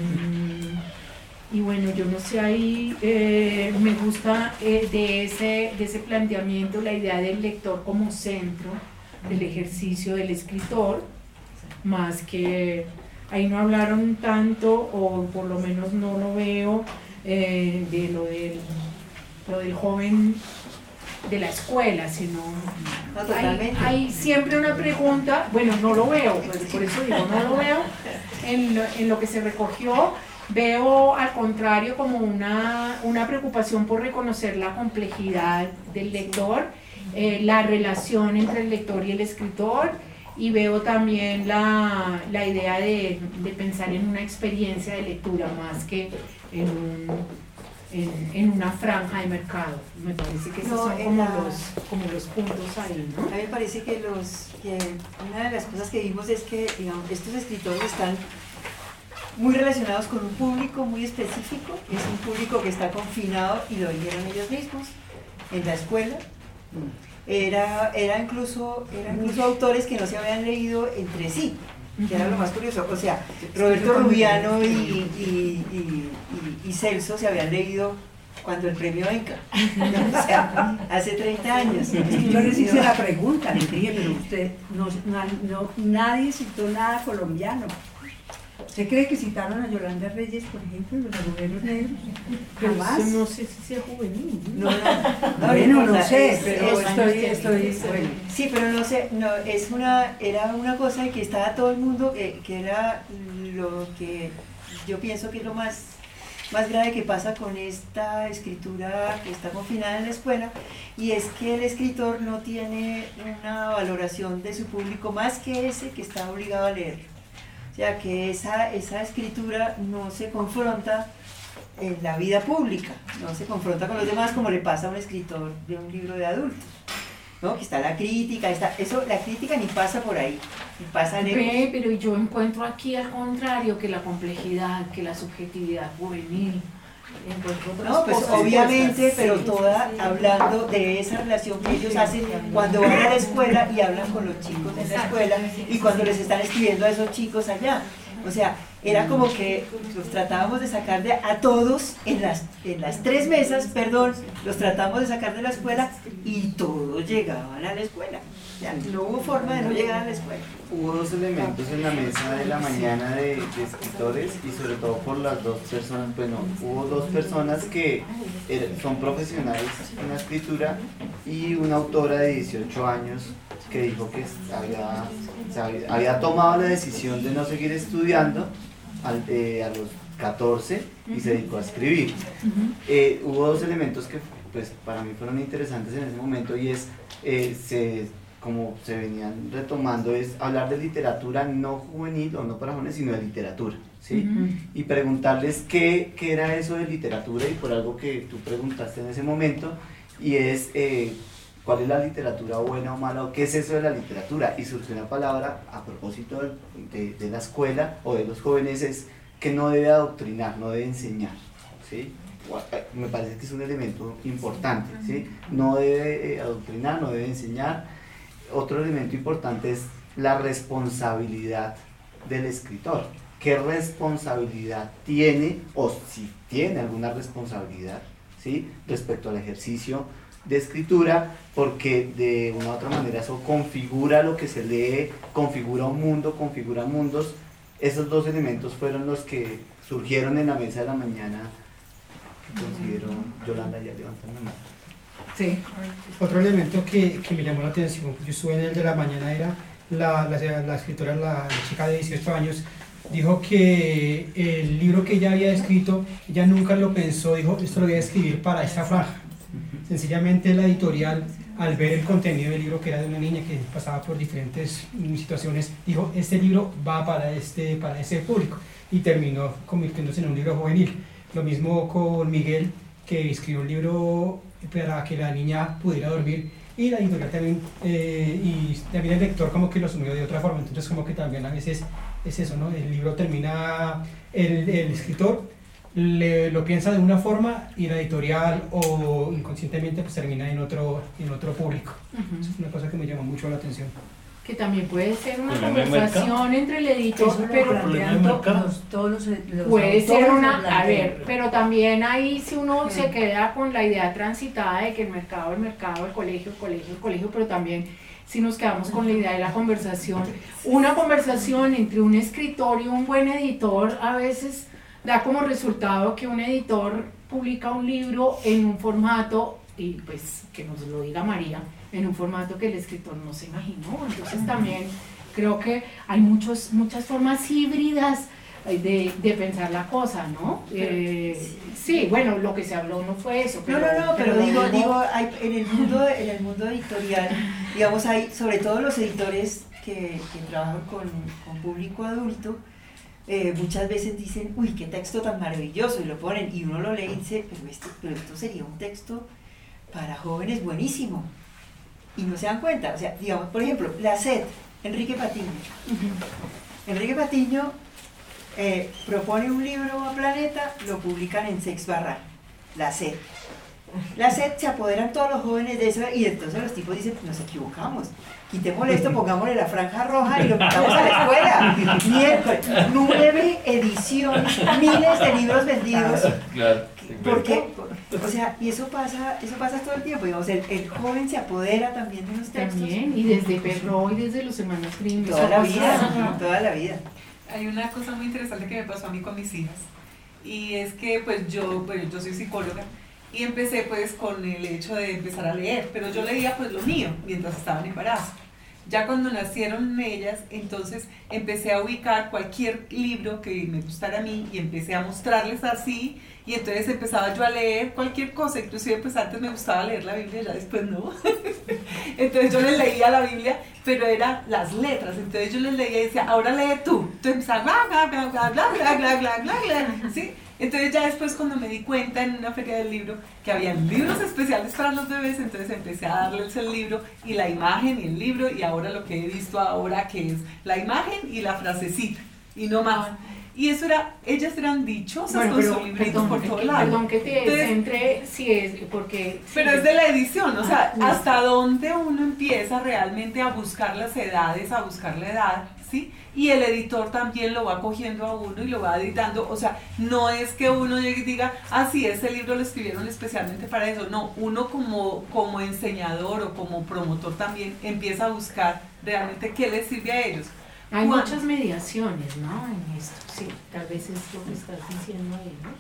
Speaker 15: y bueno, yo no sé, ahí eh, me gusta eh, de, ese, de ese planteamiento la idea del lector como centro del ejercicio del escritor, más que ahí no hablaron tanto, o por lo menos no lo veo, eh, de lo del, lo del joven de la escuela, sino
Speaker 4: no,
Speaker 15: hay, hay siempre una pregunta, bueno, no lo veo, pues por eso digo, no lo veo, en lo, en lo que se recogió, veo al contrario como una, una preocupación por reconocer la complejidad del lector, eh, la relación entre el lector y el escritor, y veo también la, la idea de, de pensar en una experiencia de lectura más que en un En, en una franja de mercado. Me parece que esos
Speaker 4: no,
Speaker 15: son como,
Speaker 4: la,
Speaker 15: los, como los puntos ahí, ¿no?
Speaker 4: A mí me parece que, los, que una de las cosas que vimos es que, digamos, estos escritores están muy relacionados con un público muy específico, que es un público que está confinado, y lo dijeron ellos mismos, en la escuela. Era, era, incluso, era incluso autores que no se habían leído entre sí, que era lo más curioso. O sea, Roberto Rubiano y, y, y, y, y Celso se habían leído cuando el premio Enca, o sea, hace treinta años.
Speaker 17: Es que yo les hice la pregunta, les dije, pero usted, no, no, nadie citó nada colombiano. ¿Usted cree que citaron a Yolanda Reyes, por ejemplo, los agujeros negros? Jamás.
Speaker 15: Eso no sé si sea juvenil.
Speaker 4: No, no, no,
Speaker 17: bueno,
Speaker 4: no,
Speaker 17: no sé,
Speaker 4: es,
Speaker 17: pero
Speaker 4: es,
Speaker 17: estoy, estoy, estoy bueno.
Speaker 4: Sí, pero no sé, no, es una, era una cosa que estaba todo el mundo, que, que era lo que yo pienso que es lo más, más grave que pasa con esta escritura que está confinada en la escuela, y es que el escritor no tiene una valoración de su público más que ese que está obligado a leer. O sea, que esa, esa escritura no se confronta en la vida pública, no se confronta con los demás como le pasa a un escritor de un libro de adultos, ¿no? Que está la crítica, está, eso, la crítica ni pasa por ahí, ni pasa lejos.
Speaker 15: Ve, pero yo encuentro aquí al contrario, que la complejidad, que la subjetividad juvenil, encuentro otras
Speaker 4: no, pues
Speaker 15: cosas
Speaker 4: obviamente,
Speaker 15: puestas,
Speaker 4: pero
Speaker 15: sí,
Speaker 4: toda
Speaker 15: sí.
Speaker 4: hablando de esa relación que ellos hacen cuando van a la escuela y hablan con los chicos en la escuela y cuando les están escribiendo a esos chicos allá. O sea, era como que los tratábamos de sacar de a todos en las, en las tres mesas, perdón, los tratamos de sacar de la escuela y todos llegaban a la escuela. O sea, no hubo forma de no llegar a la escuela.
Speaker 12: Hubo dos elementos en la mesa de la mañana de, de escritores, y sobre todo por las dos personas, bueno, hubo dos personas que er, son profesionales en la escritura, y una autora de dieciocho años que dijo que había, había, había tomado la decisión de no seguir estudiando al, eh, a los catorce y se dedicó a escribir. Eh, hubo dos elementos que pues, para mí fueron interesantes en ese momento y es, eh, se, como se venían retomando, es hablar de literatura no juvenil o no para jóvenes, sino de literatura. ¿Sí? Uh-huh. Y preguntarles qué, qué era eso de literatura y por algo que tú preguntaste en ese momento y es eh, cuál es la literatura buena o mala o qué es eso de la literatura y surgió una palabra a propósito de, de, de la escuela o de los jóvenes es que no debe adoctrinar, no debe enseñar, ¿sí? Me parece que es un elemento importante, ¿sí? No debe eh, adoctrinar, no debe enseñar. Otro elemento importante es la responsabilidad del escritor. ¿Qué responsabilidad tiene o si tiene alguna responsabilidad, ¿sí? Respecto al ejercicio de escritura? Porque de una u otra manera eso configura lo que se lee, configura un mundo, configura mundos. Esos dos elementos fueron los que surgieron en la mesa de la mañana que considero Yolanda ya levantando la mano.
Speaker 10: Sí. Otro elemento que, que me llamó la atención, yo estuve en el de la mañana, era la, la, la escritora, la, la chica de dieciocho años, dijo que el libro que ella había escrito, ella nunca lo pensó, dijo, esto lo voy a escribir para esta franja. Sencillamente la editorial, al ver el contenido del libro, que era de una niña que pasaba por diferentes situaciones, dijo, este libro va para este, para ese público, y terminó convirtiéndose en un libro juvenil. Lo mismo con Miguel, que escribió un libro para que la niña pudiera dormir, y la editorial también, eh, y también el lector como que lo asumió de otra forma, entonces como que también a veces es eso, ¿no? El libro termina, el, el escritor le, lo piensa de una forma y la editorial o inconscientemente pues termina en otro, en otro público. Uh-huh. Eso es una cosa que me llamó mucho la atención.
Speaker 15: Que también puede ser una conversación entre el editor, pero
Speaker 17: los, todos los, los
Speaker 15: puede ser una, a ver, pero también ahí si uno sí. se queda con la idea transitada de que el mercado, el mercado, el colegio, el colegio, el colegio, pero también si nos quedamos con la idea de la conversación, una conversación entre un escritor y un buen editor a veces da como resultado que un editor publica un libro en un formato, y pues que nos lo diga María, en un formato que el escritor no se imaginó. Entonces también creo que hay muchos, muchas formas híbridas de, de pensar la cosa, ¿no? Eh, sí, bueno, lo que se habló no fue eso.
Speaker 4: Pero, no, no, no, pero, pero digo, digo, digo hay, en, el mundo, en el mundo editorial, digamos, hay sobre todo los editores que, que trabajan con, con público adulto, eh, muchas veces dicen, uy, qué texto tan maravilloso, y lo ponen, y uno lo lee y dice, pero, este, pero esto sería un texto para jóvenes buenísimo, y no se dan cuenta. O sea, digamos, por ejemplo, La Sed, Enrique Patiño. Uh-huh. Enrique Patiño eh, propone un libro a Planeta, lo publican en Sex Barral, La Sed. La Sed se apoderan todos los jóvenes de eso, y entonces los tipos dicen, nos equivocamos, quitémosle esto, pongámosle la franja roja y lo mandamos a la escuela. Miércoles, nueve ediciones, miles de libros vendidos. Claro. Porque, o sea, y eso pasa, eso pasa todo el tiempo, digamos, el, el joven se apodera también de los textos.
Speaker 15: También, y desde Perro y desde los hermanos Grimm.
Speaker 4: Toda la vida, toda la vida.
Speaker 1: Hay una cosa muy interesante que me pasó a mí con mis hijas, y es que pues yo, pues yo soy psicóloga, y empecé pues con el hecho de empezar a leer, pero yo leía pues lo mío, mientras estaba en embarazo. Ya cuando nacieron ellas, entonces empecé a ubicar cualquier libro que me gustara a mí y empecé a mostrarles así, y entonces empezaba yo a leer cualquier cosa, inclusive pues antes me gustaba leer la Biblia, ya después no. Entonces yo les leía la Biblia, pero eran las letras, entonces yo les leía y decía, ahora lee tú. Entonces empezaba, bla, bla, bla, bla, bla, bla, bla, bla, bla, bla, ¿sí? Entonces ya después cuando me di cuenta en una feria del libro que había libros especiales para los bebés, entonces empecé a darles el libro y la imagen y el libro, y ahora lo que he visto ahora que es la imagen y la frasecita y no más. Y eso era, ellas eran dichosas bueno, con su librito por todo lado.
Speaker 15: Perdón que te entonces, entre, si es porque...
Speaker 1: Pero sí, es de la edición, o sea, ah, hasta dónde uno empieza realmente a buscar las edades, a buscar la edad, ¿sí? Y el editor también lo va cogiendo a uno y lo va editando, o sea, no es que uno llegue y diga, ah, sí, ese libro lo escribieron especialmente para eso, no, uno como, como enseñador o como promotor también empieza a buscar realmente qué les sirve a ellos.
Speaker 15: Hay ¿Cuándo? muchas mediaciones, ¿no? En esto, sí, tal vez es lo que estás diciendo ahí, ¿no? Sí.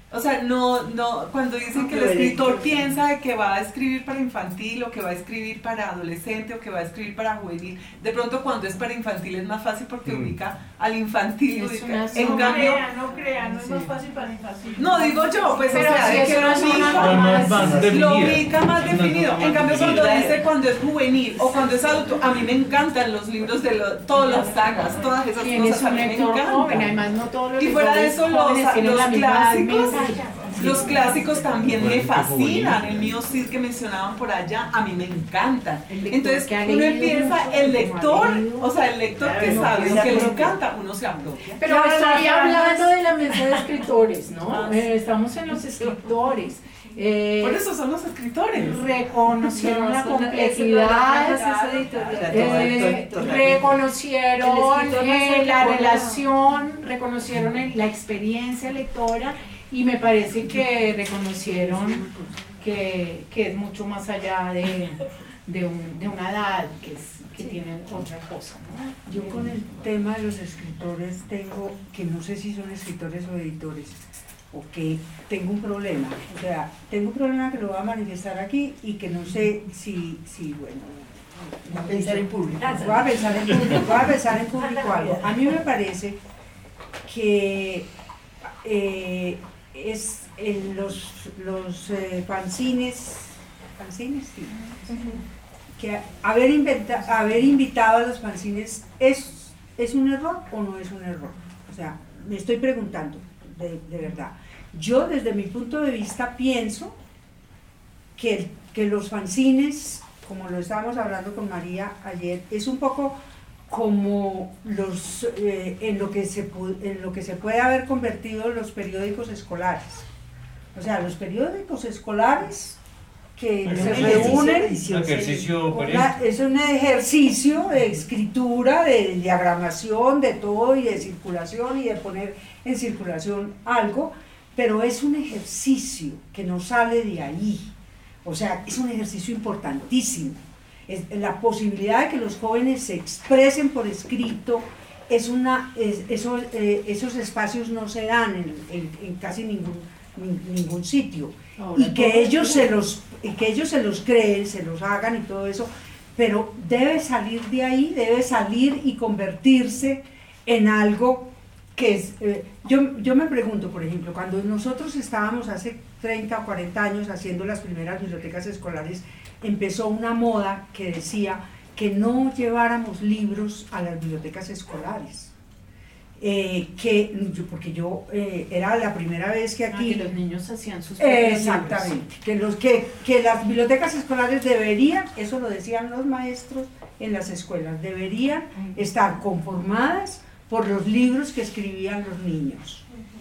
Speaker 1: O sea, no, no, cuando dicen que el escritor piensa de que va a escribir para infantil o que va a escribir para adolescente o que va a escribir para juvenil, de pronto cuando es para infantil es más fácil porque mm. ubica al infantil.
Speaker 15: Es
Speaker 1: ubica,
Speaker 15: una
Speaker 1: en
Speaker 22: no
Speaker 1: cambio,
Speaker 22: crea, no crea, no es más fácil para infantil.
Speaker 1: No, digo yo, pues
Speaker 22: pero
Speaker 1: o sea,
Speaker 22: si
Speaker 1: de
Speaker 22: es
Speaker 1: que
Speaker 22: una
Speaker 1: lo
Speaker 22: zona
Speaker 1: ubica
Speaker 22: más,
Speaker 1: más, lo ubica más
Speaker 22: Una
Speaker 1: definido.
Speaker 22: zona
Speaker 1: En
Speaker 22: más
Speaker 1: cambio, cuando
Speaker 22: definida.
Speaker 1: dice cuando es juvenil o cuando es adulto, a mí me encantan los libros de lo, todas las sagas, todas esas
Speaker 15: Tienes
Speaker 1: cosas a
Speaker 15: un
Speaker 1: mí me
Speaker 15: lector
Speaker 1: encantan.
Speaker 15: joven, además no todos los
Speaker 1: Y fuera de
Speaker 15: lectores
Speaker 1: eso, los,
Speaker 15: jóvenes tienen
Speaker 1: los
Speaker 15: la misma
Speaker 1: clásicos,
Speaker 15: mesa.
Speaker 1: los clásicos también me fascinan. El mío Cid que mencionaban por allá, a mí me encantan. Entonces,
Speaker 15: que ha
Speaker 1: uno
Speaker 15: leído
Speaker 1: empieza,
Speaker 15: mucho,
Speaker 1: el
Speaker 15: que
Speaker 1: lector,
Speaker 15: ha leído.
Speaker 1: o sea, el lector
Speaker 15: Claro,
Speaker 1: que
Speaker 15: no,
Speaker 1: sabe,
Speaker 15: que
Speaker 1: lo
Speaker 15: se
Speaker 1: que le
Speaker 15: apropia.
Speaker 1: encanta, uno se apropia.
Speaker 15: Pero
Speaker 22: Claro,
Speaker 15: estoy
Speaker 22: las
Speaker 15: hablando
Speaker 22: franjas-
Speaker 15: de la mesa de escritores, ¿no?
Speaker 22: Ah,
Speaker 15: Eh, Estamos en los escritores. Eh,
Speaker 1: Por eso son los escritores.
Speaker 15: Reconocieron
Speaker 22: No,
Speaker 15: la
Speaker 22: son la-
Speaker 15: complejidad,
Speaker 22: eso, las franjas es editorial.
Speaker 15: eh, reconocieron
Speaker 22: El escritor no
Speaker 15: eh,
Speaker 22: se
Speaker 15: la
Speaker 22: recuerda.
Speaker 15: relación, reconocieron el- la experiencia lectora y me parece que reconocieron que, que es mucho más allá de, de, un- de una edad, que, es, que tiene otra cosa, ¿no?
Speaker 17: Yo con el tema de los escritores tengo, que no sé si son escritores o editores, o que tengo un problema, o sea, tengo un problema que lo voy a manifestar aquí y que no sé si, si bueno,
Speaker 4: Voy a pensar en público.
Speaker 17: voy a pensar en público, voy a pensar en público algo. A mí me parece que eh, es en los, los eh, fanzines, fanzines, sí, que haber, inventa, haber invitado a los fanzines es, es un error o no es un error. O sea, me estoy preguntando, de, de verdad. Yo desde mi punto de vista pienso que, que los fanzines, como lo estábamos hablando con María ayer, es un poco como los, eh, en, lo que se, pu- en lo que se puede haber convertido los periódicos escolares. O sea, los periódicos escolares que
Speaker 21: Es
Speaker 17: se
Speaker 21: un
Speaker 17: reúnen,
Speaker 21: ejercicio, un ejercicio
Speaker 17: una-
Speaker 21: coherente.
Speaker 17: es un ejercicio de escritura, de diagramación, de todo y de circulación y de poner en circulación algo, pero es un ejercicio que no sale de ahí. O sea, es un ejercicio importantísimo. Es, la posibilidad de que los jóvenes se expresen por escrito, es una, es, esos, eh, esos espacios no se dan en, en, en casi ningún, nin- ningún sitio.
Speaker 15: Ahora
Speaker 17: Y que
Speaker 15: todo
Speaker 17: ellos
Speaker 15: es-
Speaker 17: se los, y que ellos se los creen, se los hagan y todo eso, pero debe salir de ahí, debe salir y convertirse en algo que es, eh, yo, yo me pregunto, por ejemplo, cuando nosotros estábamos hace treinta o cuarenta años haciendo las primeras bibliotecas escolares, empezó una moda que decía que no lleváramos libros a las bibliotecas escolares. Eh, que, porque yo eh, era la primera vez que aquí...
Speaker 15: Ah, que los niños hacían sus propios
Speaker 17: Exactamente, que, los, que, que las bibliotecas escolares deberían, eso lo decían los maestros en las escuelas, deberían estar conformadas por los libros que escribían los niños.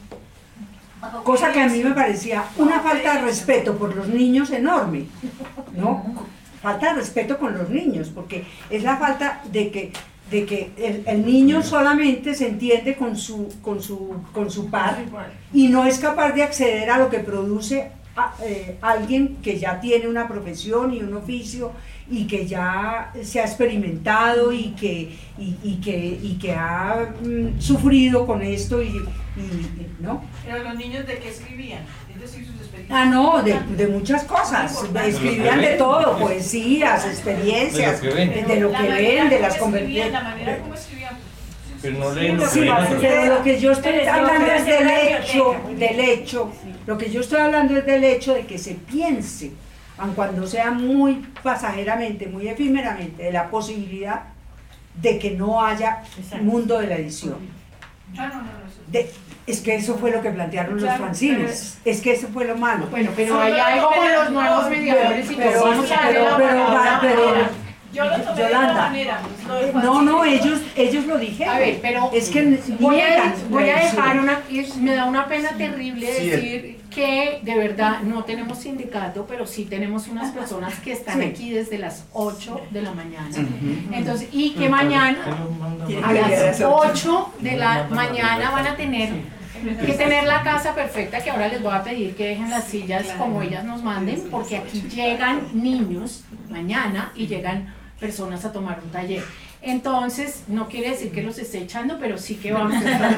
Speaker 17: Cosa que a mí me parecía una falta de respeto por los niños enorme, ¿no? Falta de respeto con los niños, porque es la falta de que, de que el, el niño solamente se entiende con su, con su, con su par y no es capaz de acceder a lo que produce a- eh, alguien que ya tiene una profesión y un oficio y que ya se ha experimentado y que, y, y que, y que ha mm, sufrido con esto y, y- ¿no?
Speaker 22: Pero los niños de qué escribían, es decir, sus experiencias.
Speaker 17: Ah, no, de, de muchas cosas,
Speaker 22: Importante.
Speaker 17: escribían de todo, poesías, experiencias,
Speaker 21: De lo que ven.
Speaker 17: eh, de lo
Speaker 22: La
Speaker 17: que
Speaker 22: manera
Speaker 17: ven, de
Speaker 22: como
Speaker 17: las
Speaker 22: escribían,
Speaker 17: conversaciones.
Speaker 22: La manera como escribían.
Speaker 21: Pero no leen lo que
Speaker 17: Sí,
Speaker 21: ven.
Speaker 17: pero lo que yo estoy
Speaker 22: Pero es que
Speaker 17: hablando
Speaker 22: lo
Speaker 17: es
Speaker 22: que
Speaker 17: del
Speaker 22: hace la
Speaker 17: hecho,
Speaker 22: biblioteca.
Speaker 17: del hecho, lo que yo estoy hablando es del hecho de que se piense, aun cuando sea muy pasajeramente, muy efímeramente, de la posibilidad de que no haya mundo de la edición.
Speaker 22: Ah, no, no, no. eso-
Speaker 17: De- es que eso fue lo que plantearon los
Speaker 22: Claro,
Speaker 17: fanzines, es que eso fue lo malo.
Speaker 15: Bueno, pero hay algo con los nuevos mediadores y
Speaker 17: Pero-
Speaker 15: todo. Vamos a darle
Speaker 17: pero-
Speaker 15: la
Speaker 17: pero-
Speaker 15: palabra
Speaker 17: pero-
Speaker 15: a-
Speaker 22: Yo lo tomé de otra
Speaker 17: Yolanda,
Speaker 22: manera. lo del
Speaker 17: no, no,
Speaker 22: fanzine.
Speaker 17: ellos, ellos lo dijeron.
Speaker 15: A ver, pero
Speaker 17: es que
Speaker 15: voy a,
Speaker 17: niegan
Speaker 15: voy a
Speaker 17: la
Speaker 15: dejar
Speaker 17: edición.
Speaker 15: una, y me da una pena terrible
Speaker 12: Sí,
Speaker 15: decir que de verdad no tenemos sindicato, pero sí tenemos unas personas que están
Speaker 17: Sí.
Speaker 15: aquí desde las ocho de la mañana.
Speaker 12: Ujú.
Speaker 15: Entonces, y que mañana a las ocho de la mañana van a tener que tener la casa perfecta, que ahora les voy a pedir que dejen las sillas como ellas nos manden, porque aquí llegan niños mañana y llegan personas a tomar un taller. Entonces, no quiere decir que los esté echando, pero sí que vamos a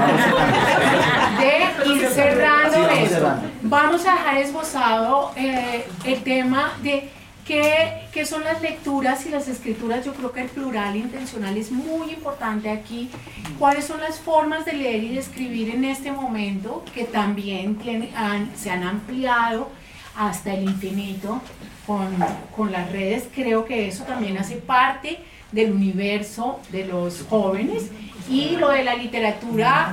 Speaker 15: tratar de ir cerrando esto. Vamos a dejar esbozado eh, el tema de qué, qué son las lecturas y las escrituras. Yo creo que el plural intencional es muy importante aquí. ¿Cuáles son las formas de leer y de escribir en este momento que también tiene, han, se han ampliado hasta el infinito con, con las redes? Creo que eso también hace parte del universo de los jóvenes. Y lo de la literatura,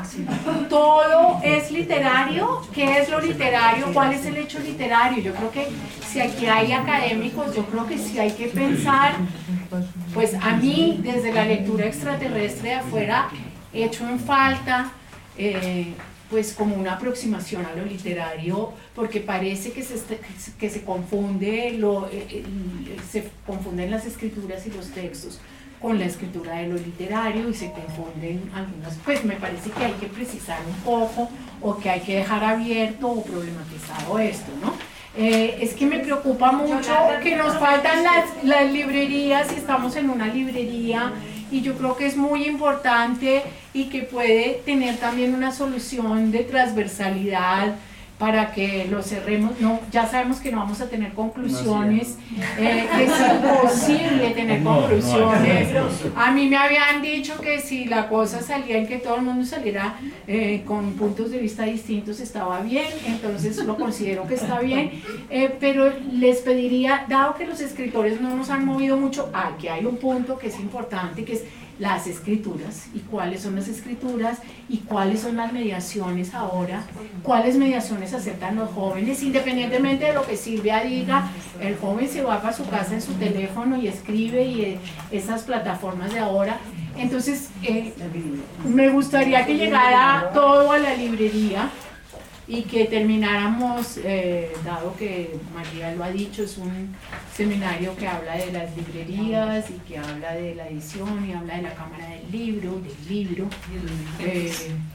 Speaker 15: todo es literario. ¿Qué es lo literario? ¿Cuál es el hecho literario? Yo creo que si aquí hay académicos, yo creo que sí hay que pensar, pues a mí desde la lectura extraterrestre de afuera he hecho en falta eh, pues como una aproximación a lo literario, porque parece que se, que se confunde lo, eh, se confunden las escrituras y los textos con la escritura de lo literario y se confunden algunas, pues me parece que hay que precisar un poco o que hay que dejar abierto o problematizado esto, ¿no? Eh, es que me preocupa mucho que nos faltan las, las librerías y estamos en una librería y yo creo que es muy importante y que puede tener también una solución de transversalidad para que lo cerremos. No, ya sabemos que no vamos a tener conclusiones, eh, que es imposible tener conclusiones. A mí me habían dicho que si la cosa salía en que todo el mundo saliera eh, con puntos de vista distintos estaba bien, entonces lo considero que está bien, eh, pero les pediría, dado que los escritores no nos han movido mucho, aquí hay un punto que es importante, que es las escrituras y cuáles son las escrituras y cuáles son las mediaciones ahora, cuáles mediaciones aceptan los jóvenes, independientemente de lo que Silvia diga. El joven se va para su casa en su teléfono y escribe, y eh, esas plataformas de ahora. Entonces eh, me gustaría que llegara todo a la librería y que termináramos, eh, dado que María lo ha dicho, es un seminario que habla de las librerías y que habla de la edición y habla de la cámara del libro, del libro, eh,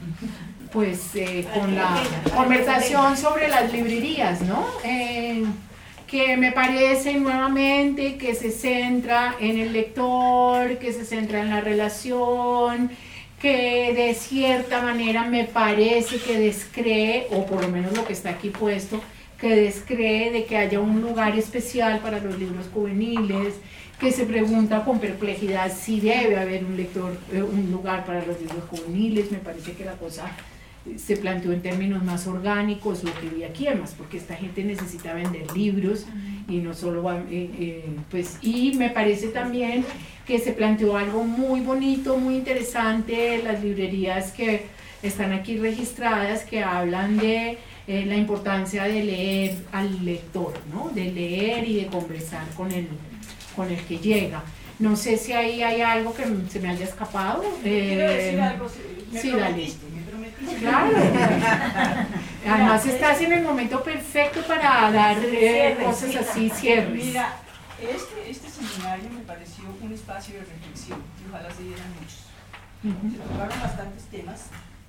Speaker 15: pues eh, con la conversación sobre las librerías, ¿no? Eh, que me parece nuevamente que se centra en el lector, que se centra en la relación, que de cierta manera me parece que descree, o por lo menos lo que está aquí puesto, que descree de que haya un lugar especial para los libros juveniles, que se pregunta con perplejidad si debe haber un lector, eh, un lugar para los libros juveniles. Me parece que la cosa se planteó en términos más orgánicos, lo que vi aquí, además porque esta gente necesita vender libros y no solo va, eh, eh, pues, y me parece también que se planteó algo muy bonito, muy interesante, las librerías que están aquí registradas, que hablan de eh, la importancia de leer al lector, ¿no? De leer y de conversar con el, con el que llega. No sé si ahí hay algo que se me haya escapado. Eh,
Speaker 14: Quiero decir algo, me
Speaker 22: sí,
Speaker 14: prometiste,
Speaker 22: dale.
Speaker 14: me prometiste.
Speaker 22: Claro. Además estás en el momento perfecto para dar eh, cosas así, cierres.
Speaker 14: Mira, este, este seminario me pareció un espacio de reflexión y ojalá se dieran muchos.
Speaker 22: Uh-huh.
Speaker 14: Se tocaron bastantes temas.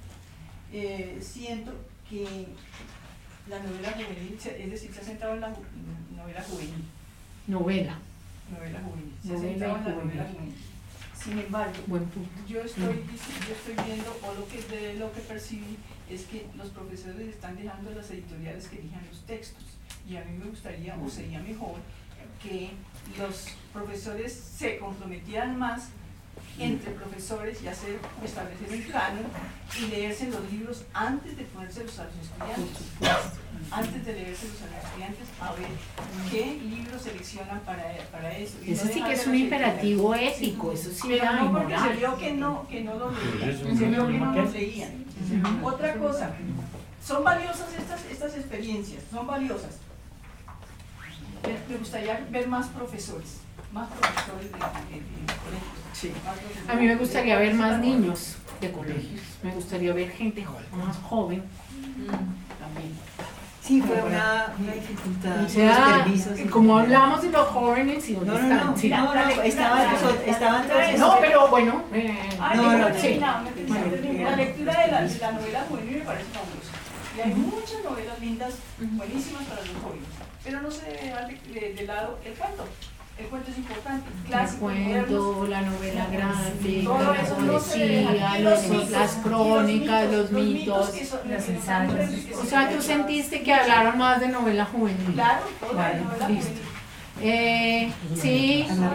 Speaker 14: Eh, siento que la novela juvenil, es decir, se ha centrado en la ju novela juvenil.
Speaker 22: Novela.
Speaker 14: Novela juvenil. Se ha
Speaker 22: Novela
Speaker 14: centrado en la
Speaker 22: juvenil.
Speaker 14: novela juvenil. Sin embargo,
Speaker 22: Buen punto.
Speaker 14: yo estoy, yo estoy viendo, o lo que, de lo que percibí, es que los profesores están dejando las editoriales que elijan los textos. Y a mí me gustaría, o sería mejor, que los profesores se comprometieran más entre profesores y hacer, establecer un canon y leerse los libros antes de ponérselos a los estudiantes. Antes de leérselos a los estudiantes, a ver qué libros seleccionan para, para eso. Y
Speaker 22: Eso
Speaker 14: no
Speaker 22: sí que es
Speaker 14: dejar
Speaker 22: un
Speaker 14: de los
Speaker 22: imperativo
Speaker 14: estudiantes.
Speaker 22: ético, eso sí
Speaker 14: Pero
Speaker 22: era
Speaker 14: no, porque
Speaker 22: inmoral.
Speaker 14: se vio que no, que no lo leían.
Speaker 21: Eso
Speaker 14: Se
Speaker 21: es
Speaker 14: vio que no
Speaker 21: un
Speaker 14: los
Speaker 21: ¿qué?
Speaker 14: leían. Otra cosa, son valiosas estas, estas experiencias, son valiosas. Me gustaría ver más profesores, más profesores de, de, de, de colegios.
Speaker 22: Sí.
Speaker 14: Más profesores
Speaker 22: A mí me
Speaker 14: de
Speaker 22: gustaría ver más
Speaker 14: colegios.
Speaker 22: niños de colegios, me gustaría ver gente jo- más joven también.
Speaker 4: Sí, fue una, una dificultad.
Speaker 22: O sea,
Speaker 4: los permisos y-
Speaker 22: como hablamos de los jóvenes y dónde
Speaker 4: No, no,
Speaker 22: están.
Speaker 4: no,
Speaker 22: Sí.
Speaker 4: no, no, estaban, estaban todos.
Speaker 22: No, pero bueno. eh,
Speaker 14: Ah,
Speaker 4: No,
Speaker 14: no,
Speaker 4: no,
Speaker 14: no,
Speaker 4: no.
Speaker 14: sí.
Speaker 22: Bueno,
Speaker 14: La lectura de la, de la novela juvenil me parece fabulosa. Y hay muchas novelas lindas, buenísimas para los jóvenes. Pero no se debe dejar de, de- de lado el cuento.
Speaker 3: El cuento es importante, clásico,
Speaker 15: el cuento, la novela gráfica,
Speaker 3: todo
Speaker 15: la
Speaker 3: eso no se deja.
Speaker 15: poesía,
Speaker 3: Y
Speaker 15: los,
Speaker 3: mitos,
Speaker 15: las crónicas, los mitos,
Speaker 3: que son-
Speaker 15: los
Speaker 3: que
Speaker 15: ensayos.
Speaker 3: son-
Speaker 15: O sea, tú sentiste que hablaron más de novela juvenil.
Speaker 3: Claro, todo
Speaker 15: Vale,
Speaker 3: de novela
Speaker 15: listo.
Speaker 3: juvenil.
Speaker 15: Eh, sí.
Speaker 20: Bueno,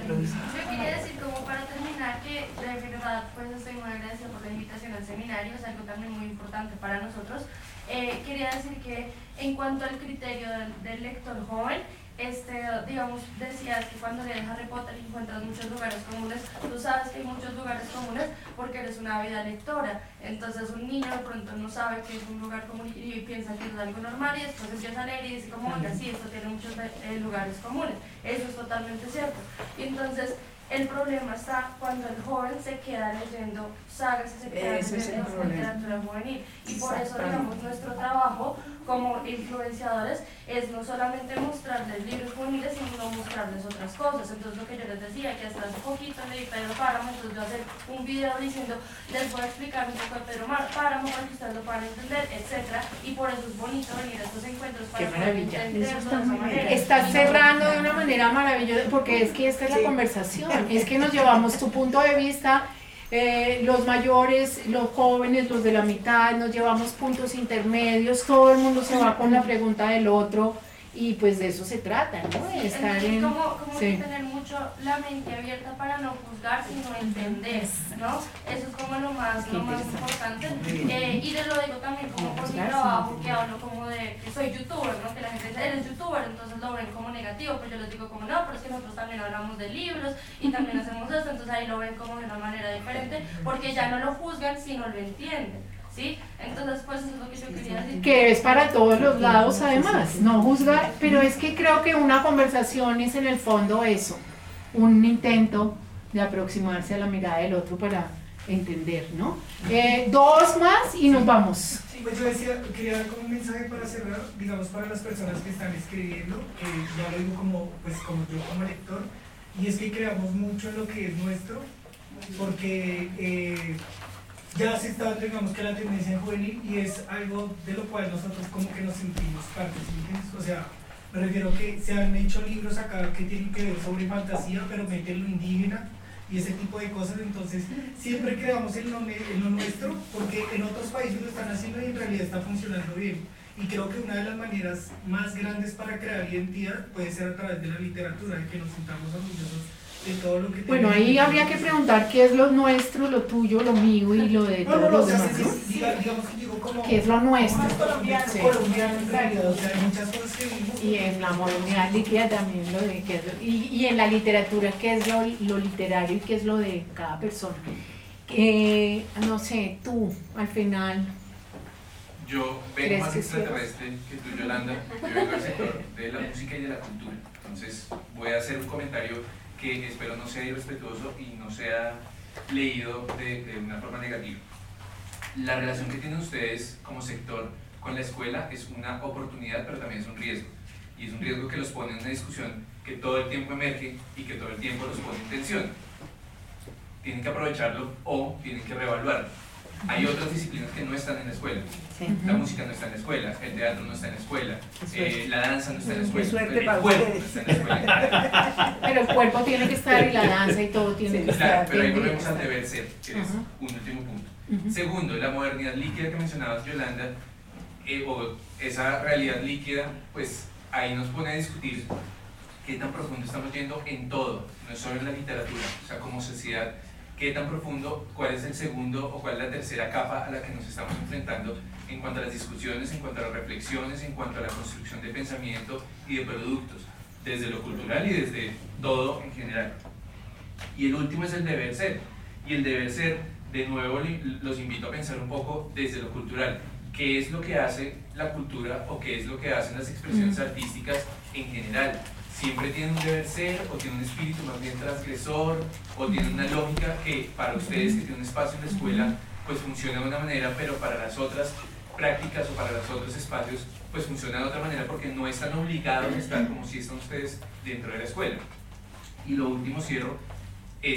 Speaker 20: yo quería decir como para terminar que de verdad pues estoy muy agradecida por la invitación al seminario, es algo también muy importante para nosotros. Eh, quería decir que en cuanto al criterio del, del lector joven, este, digamos, decías que cuando lees Harry Potter encuentras muchos lugares comunes, tú sabes que hay muchos lugares comunes porque eres una ávida lectora, entonces un niño de pronto no sabe que es un lugar común y, y piensa que es algo normal y después empieza a leer y dice como, oiga, sí, esto tiene muchos eh, lugares comunes, eso es totalmente cierto, y entonces el problema está cuando el joven se queda leyendo sagas y se queda
Speaker 17: Ese es el
Speaker 20: leyendo
Speaker 17: problema.
Speaker 20: literatura juvenil, y por eso
Speaker 17: Exactamente.
Speaker 20: digamos nuestro trabajo como influenciadores es no solamente mostrarles libros juveniles, sino mostrarles otras cosas. Entonces lo que yo les decía, que hasta hace poquito leí Pedro Páramo, entonces yo hacer un video diciendo, les voy a explicar un poco de Pedro Mar- Páramo para que ustedes lo puedan entender, etcétera. Y por eso es bonito venir a estos encuentros para
Speaker 15: Qué
Speaker 20: poder
Speaker 15: maravilla.
Speaker 20: entenderlo de esa manera.
Speaker 15: Estás cerrando de una manera maravillosa, porque es que esta es la conversación, es que nos llevamos tu punto de vista, eh, los mayores, los jóvenes, los de la mitad, nos llevamos puntos intermedios, todo el mundo se va con la pregunta del otro, y pues de eso se trata, ¿no? De estar
Speaker 20: Entonces,
Speaker 15: en...
Speaker 20: como, como
Speaker 15: sí.
Speaker 20: que tener mucho la mente abierta para no juzgar, sino entender, ¿no? Eso es como lo más, lo más importante. Eh, y te lo digo también como por mi trabajo, que hablo como de que soy youtuber, ¿no? Que la gente dice, eres youtuber, entonces lo ven como negativo, pues yo les digo como no, pero es que nosotros también hablamos de libros y también hacemos esto, entonces ahí lo ven como de una manera diferente, porque ya no lo juzgan, sino lo entienden. ¿Sí? Entonces, pues eso es lo que yo quería decir.
Speaker 15: Que es para todos los lados además, no juzgar, pero es que creo que una conversación es en el fondo eso, un intento de aproximarse a la mirada del otro para entender, ¿no? Eh, dos más y nos vamos.
Speaker 19: Sí, pues yo decía, quería dar como un mensaje para cerrar, digamos, para las personas que están escribiendo, que ya lo digo como, pues, como yo como lector, y es que creamos mucho en lo que es nuestro, porque eh, ya se está, digamos, que la tendencia en juvenil y es algo de lo cual nosotros como que nos sentimos parte, ¿sí me entiendes? O sea, me refiero que se han hecho libros acá que tienen que ver sobre fantasía, pero meten lo indígena y ese tipo de cosas, entonces siempre creamos en lo, en lo nuestro, porque en otros países lo están haciendo y en realidad está funcionando bien. Y creo que una de las maneras más grandes para crear identidad puede ser a través de la literatura, de que nos sintamos orgullosos de todo lo que
Speaker 15: Bueno,
Speaker 19: tenemos.
Speaker 15: ahí habría que preguntar qué es lo nuestro, lo tuyo, lo mío y lo de
Speaker 19: No,
Speaker 15: todos
Speaker 19: no, no,
Speaker 15: los
Speaker 19: o sea,
Speaker 15: demás,
Speaker 19: sí,
Speaker 15: ¿no?
Speaker 19: sí, diga- digamos que digo como...
Speaker 15: ¿Qué es lo nuestro?
Speaker 19: Como colombiano,
Speaker 15: Sí.
Speaker 19: colombiano en realidad, o sea, hay muchas cosas que vivimos.
Speaker 15: Y en la modernidad líquida también lo de qué es lo- y, y en la literatura qué es lo, lo literario y qué es lo de cada persona. Eh, no sé, tú al final.
Speaker 8: Yo vengo
Speaker 15: ¿Crees
Speaker 8: más
Speaker 15: que sí?
Speaker 8: extraterrestre que tú, Yolanda. Yo vengo del sector de la música y de la cultura. Entonces voy a hacer un comentario que espero no sea irrespetuoso y no sea leído de, de una forma negativa. La relación que tienen ustedes como sector con la escuela es una oportunidad, pero también es un riesgo. Y es un riesgo que los pone en una discusión que todo el tiempo emerge y que todo el tiempo los pone en tensión. Tienen que aprovecharlo o tienen que reevaluarlo. Hay otras disciplinas que no están en la escuela.
Speaker 17: Sí.
Speaker 8: La música no está en la escuela, el teatro no está en la escuela, eh, la danza no está en la
Speaker 17: Qué
Speaker 8: escuela,
Speaker 17: suerte
Speaker 8: el
Speaker 17: para
Speaker 8: cuerpo
Speaker 17: ustedes.
Speaker 8: no está en la escuela.
Speaker 15: Pero el cuerpo tiene que estar y la danza y todo tiene que
Speaker 8: Claro,
Speaker 15: estar.
Speaker 8: pero ahí
Speaker 15: bien
Speaker 8: volvemos al
Speaker 15: directo.
Speaker 8: deber ser, que es
Speaker 15: Ajá.
Speaker 8: un último punto.
Speaker 15: Ujú.
Speaker 8: Segundo, la modernidad líquida que mencionabas, Yolanda, eh, o esa realidad líquida, pues ahí nos pone a discutir qué tan profundo estamos yendo en todo, no solo en la literatura, o sea, como sociedad, qué tan profundo, cuál es el segundo o cuál es la tercera capa a la que nos estamos enfrentando en cuanto a las discusiones, en cuanto a las reflexiones, en cuanto a la construcción de pensamiento y de productos, desde lo cultural y desde todo en general. Y el último es el deber ser, y el deber ser, de nuevo li- los invito a pensar un poco desde lo cultural, qué es lo que hace la cultura o qué es lo que hacen las expresiones artísticas en general. Siempre tienen un deber ser o tienen un espíritu más bien transgresor o tienen una lógica que para ustedes que tienen un espacio en la escuela pues funciona de una manera, pero para las otras prácticas o para los otros espacios pues funciona de otra manera porque no están obligados a estar como si están ustedes dentro de la escuela. Y lo último cierro es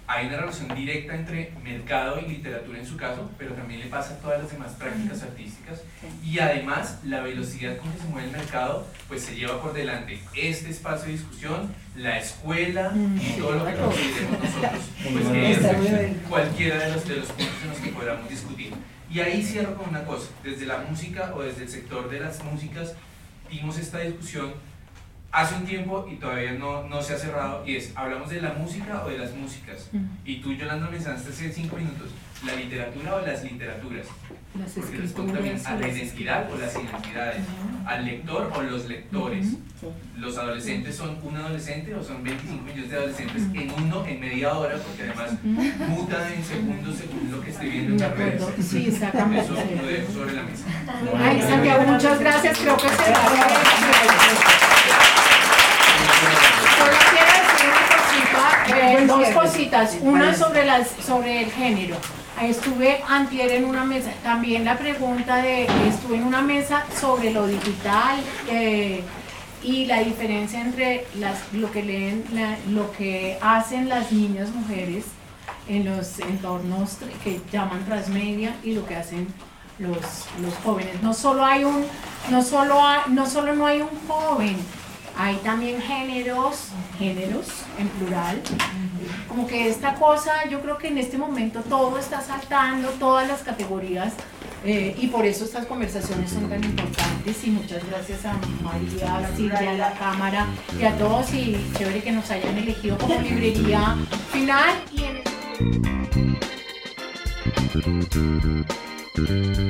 Speaker 8: hay una relación directa entre mercado y literatura en su caso, pero también le pasa a todas las demás prácticas artísticas, y además la velocidad con que se mueve el mercado pues se lleva por delante este espacio de discusión, la escuela y todo lo que consideremos nosotros pues, que es cualquiera de los, de los puntos en los que podamos discutir. Y ahí cierro con una cosa, desde la música o desde el sector de las músicas dimos esta discusión hace un tiempo y todavía no, no se ha cerrado, y es, ¿hablamos de la música o de las músicas? Y tú, Yolanda, mencionaste hace cinco minutos, ¿la literatura o las literaturas?
Speaker 15: Las
Speaker 8: Porque responde también a la identidad o las identidades, al lector o los lectores. Los adolescentes son un adolescente o son veinticinco millones de adolescentes en uno, en media hora, porque además mutan en segundos según lo que esté viendo en las redes.
Speaker 15: Sí, exactamente.
Speaker 8: Eso lo dejo sobre la mesa.
Speaker 15: Ay, Santiago, muchas gracias, creo que se va a Solo quiero decir una cosita, eh, dos cositas, una sobre, las, sobre el género. Estuve antier en una mesa, también la pregunta de, estuve en una mesa sobre lo digital eh, y la diferencia entre las, lo que leen, la, lo que hacen las niñas mujeres en los entornos que llaman transmedia y lo que hacen los, los jóvenes. No solo hay un, no solo hay, no solo no hay un joven, hay también géneros, géneros en plural, como que esta cosa, yo creo que en este momento todo está saltando, todas las categorías, eh, y por eso estas conversaciones son tan importantes, y muchas gracias a María, a Silvia, a la cámara y a todos, y chévere que nos hayan elegido como librería final. Y en el...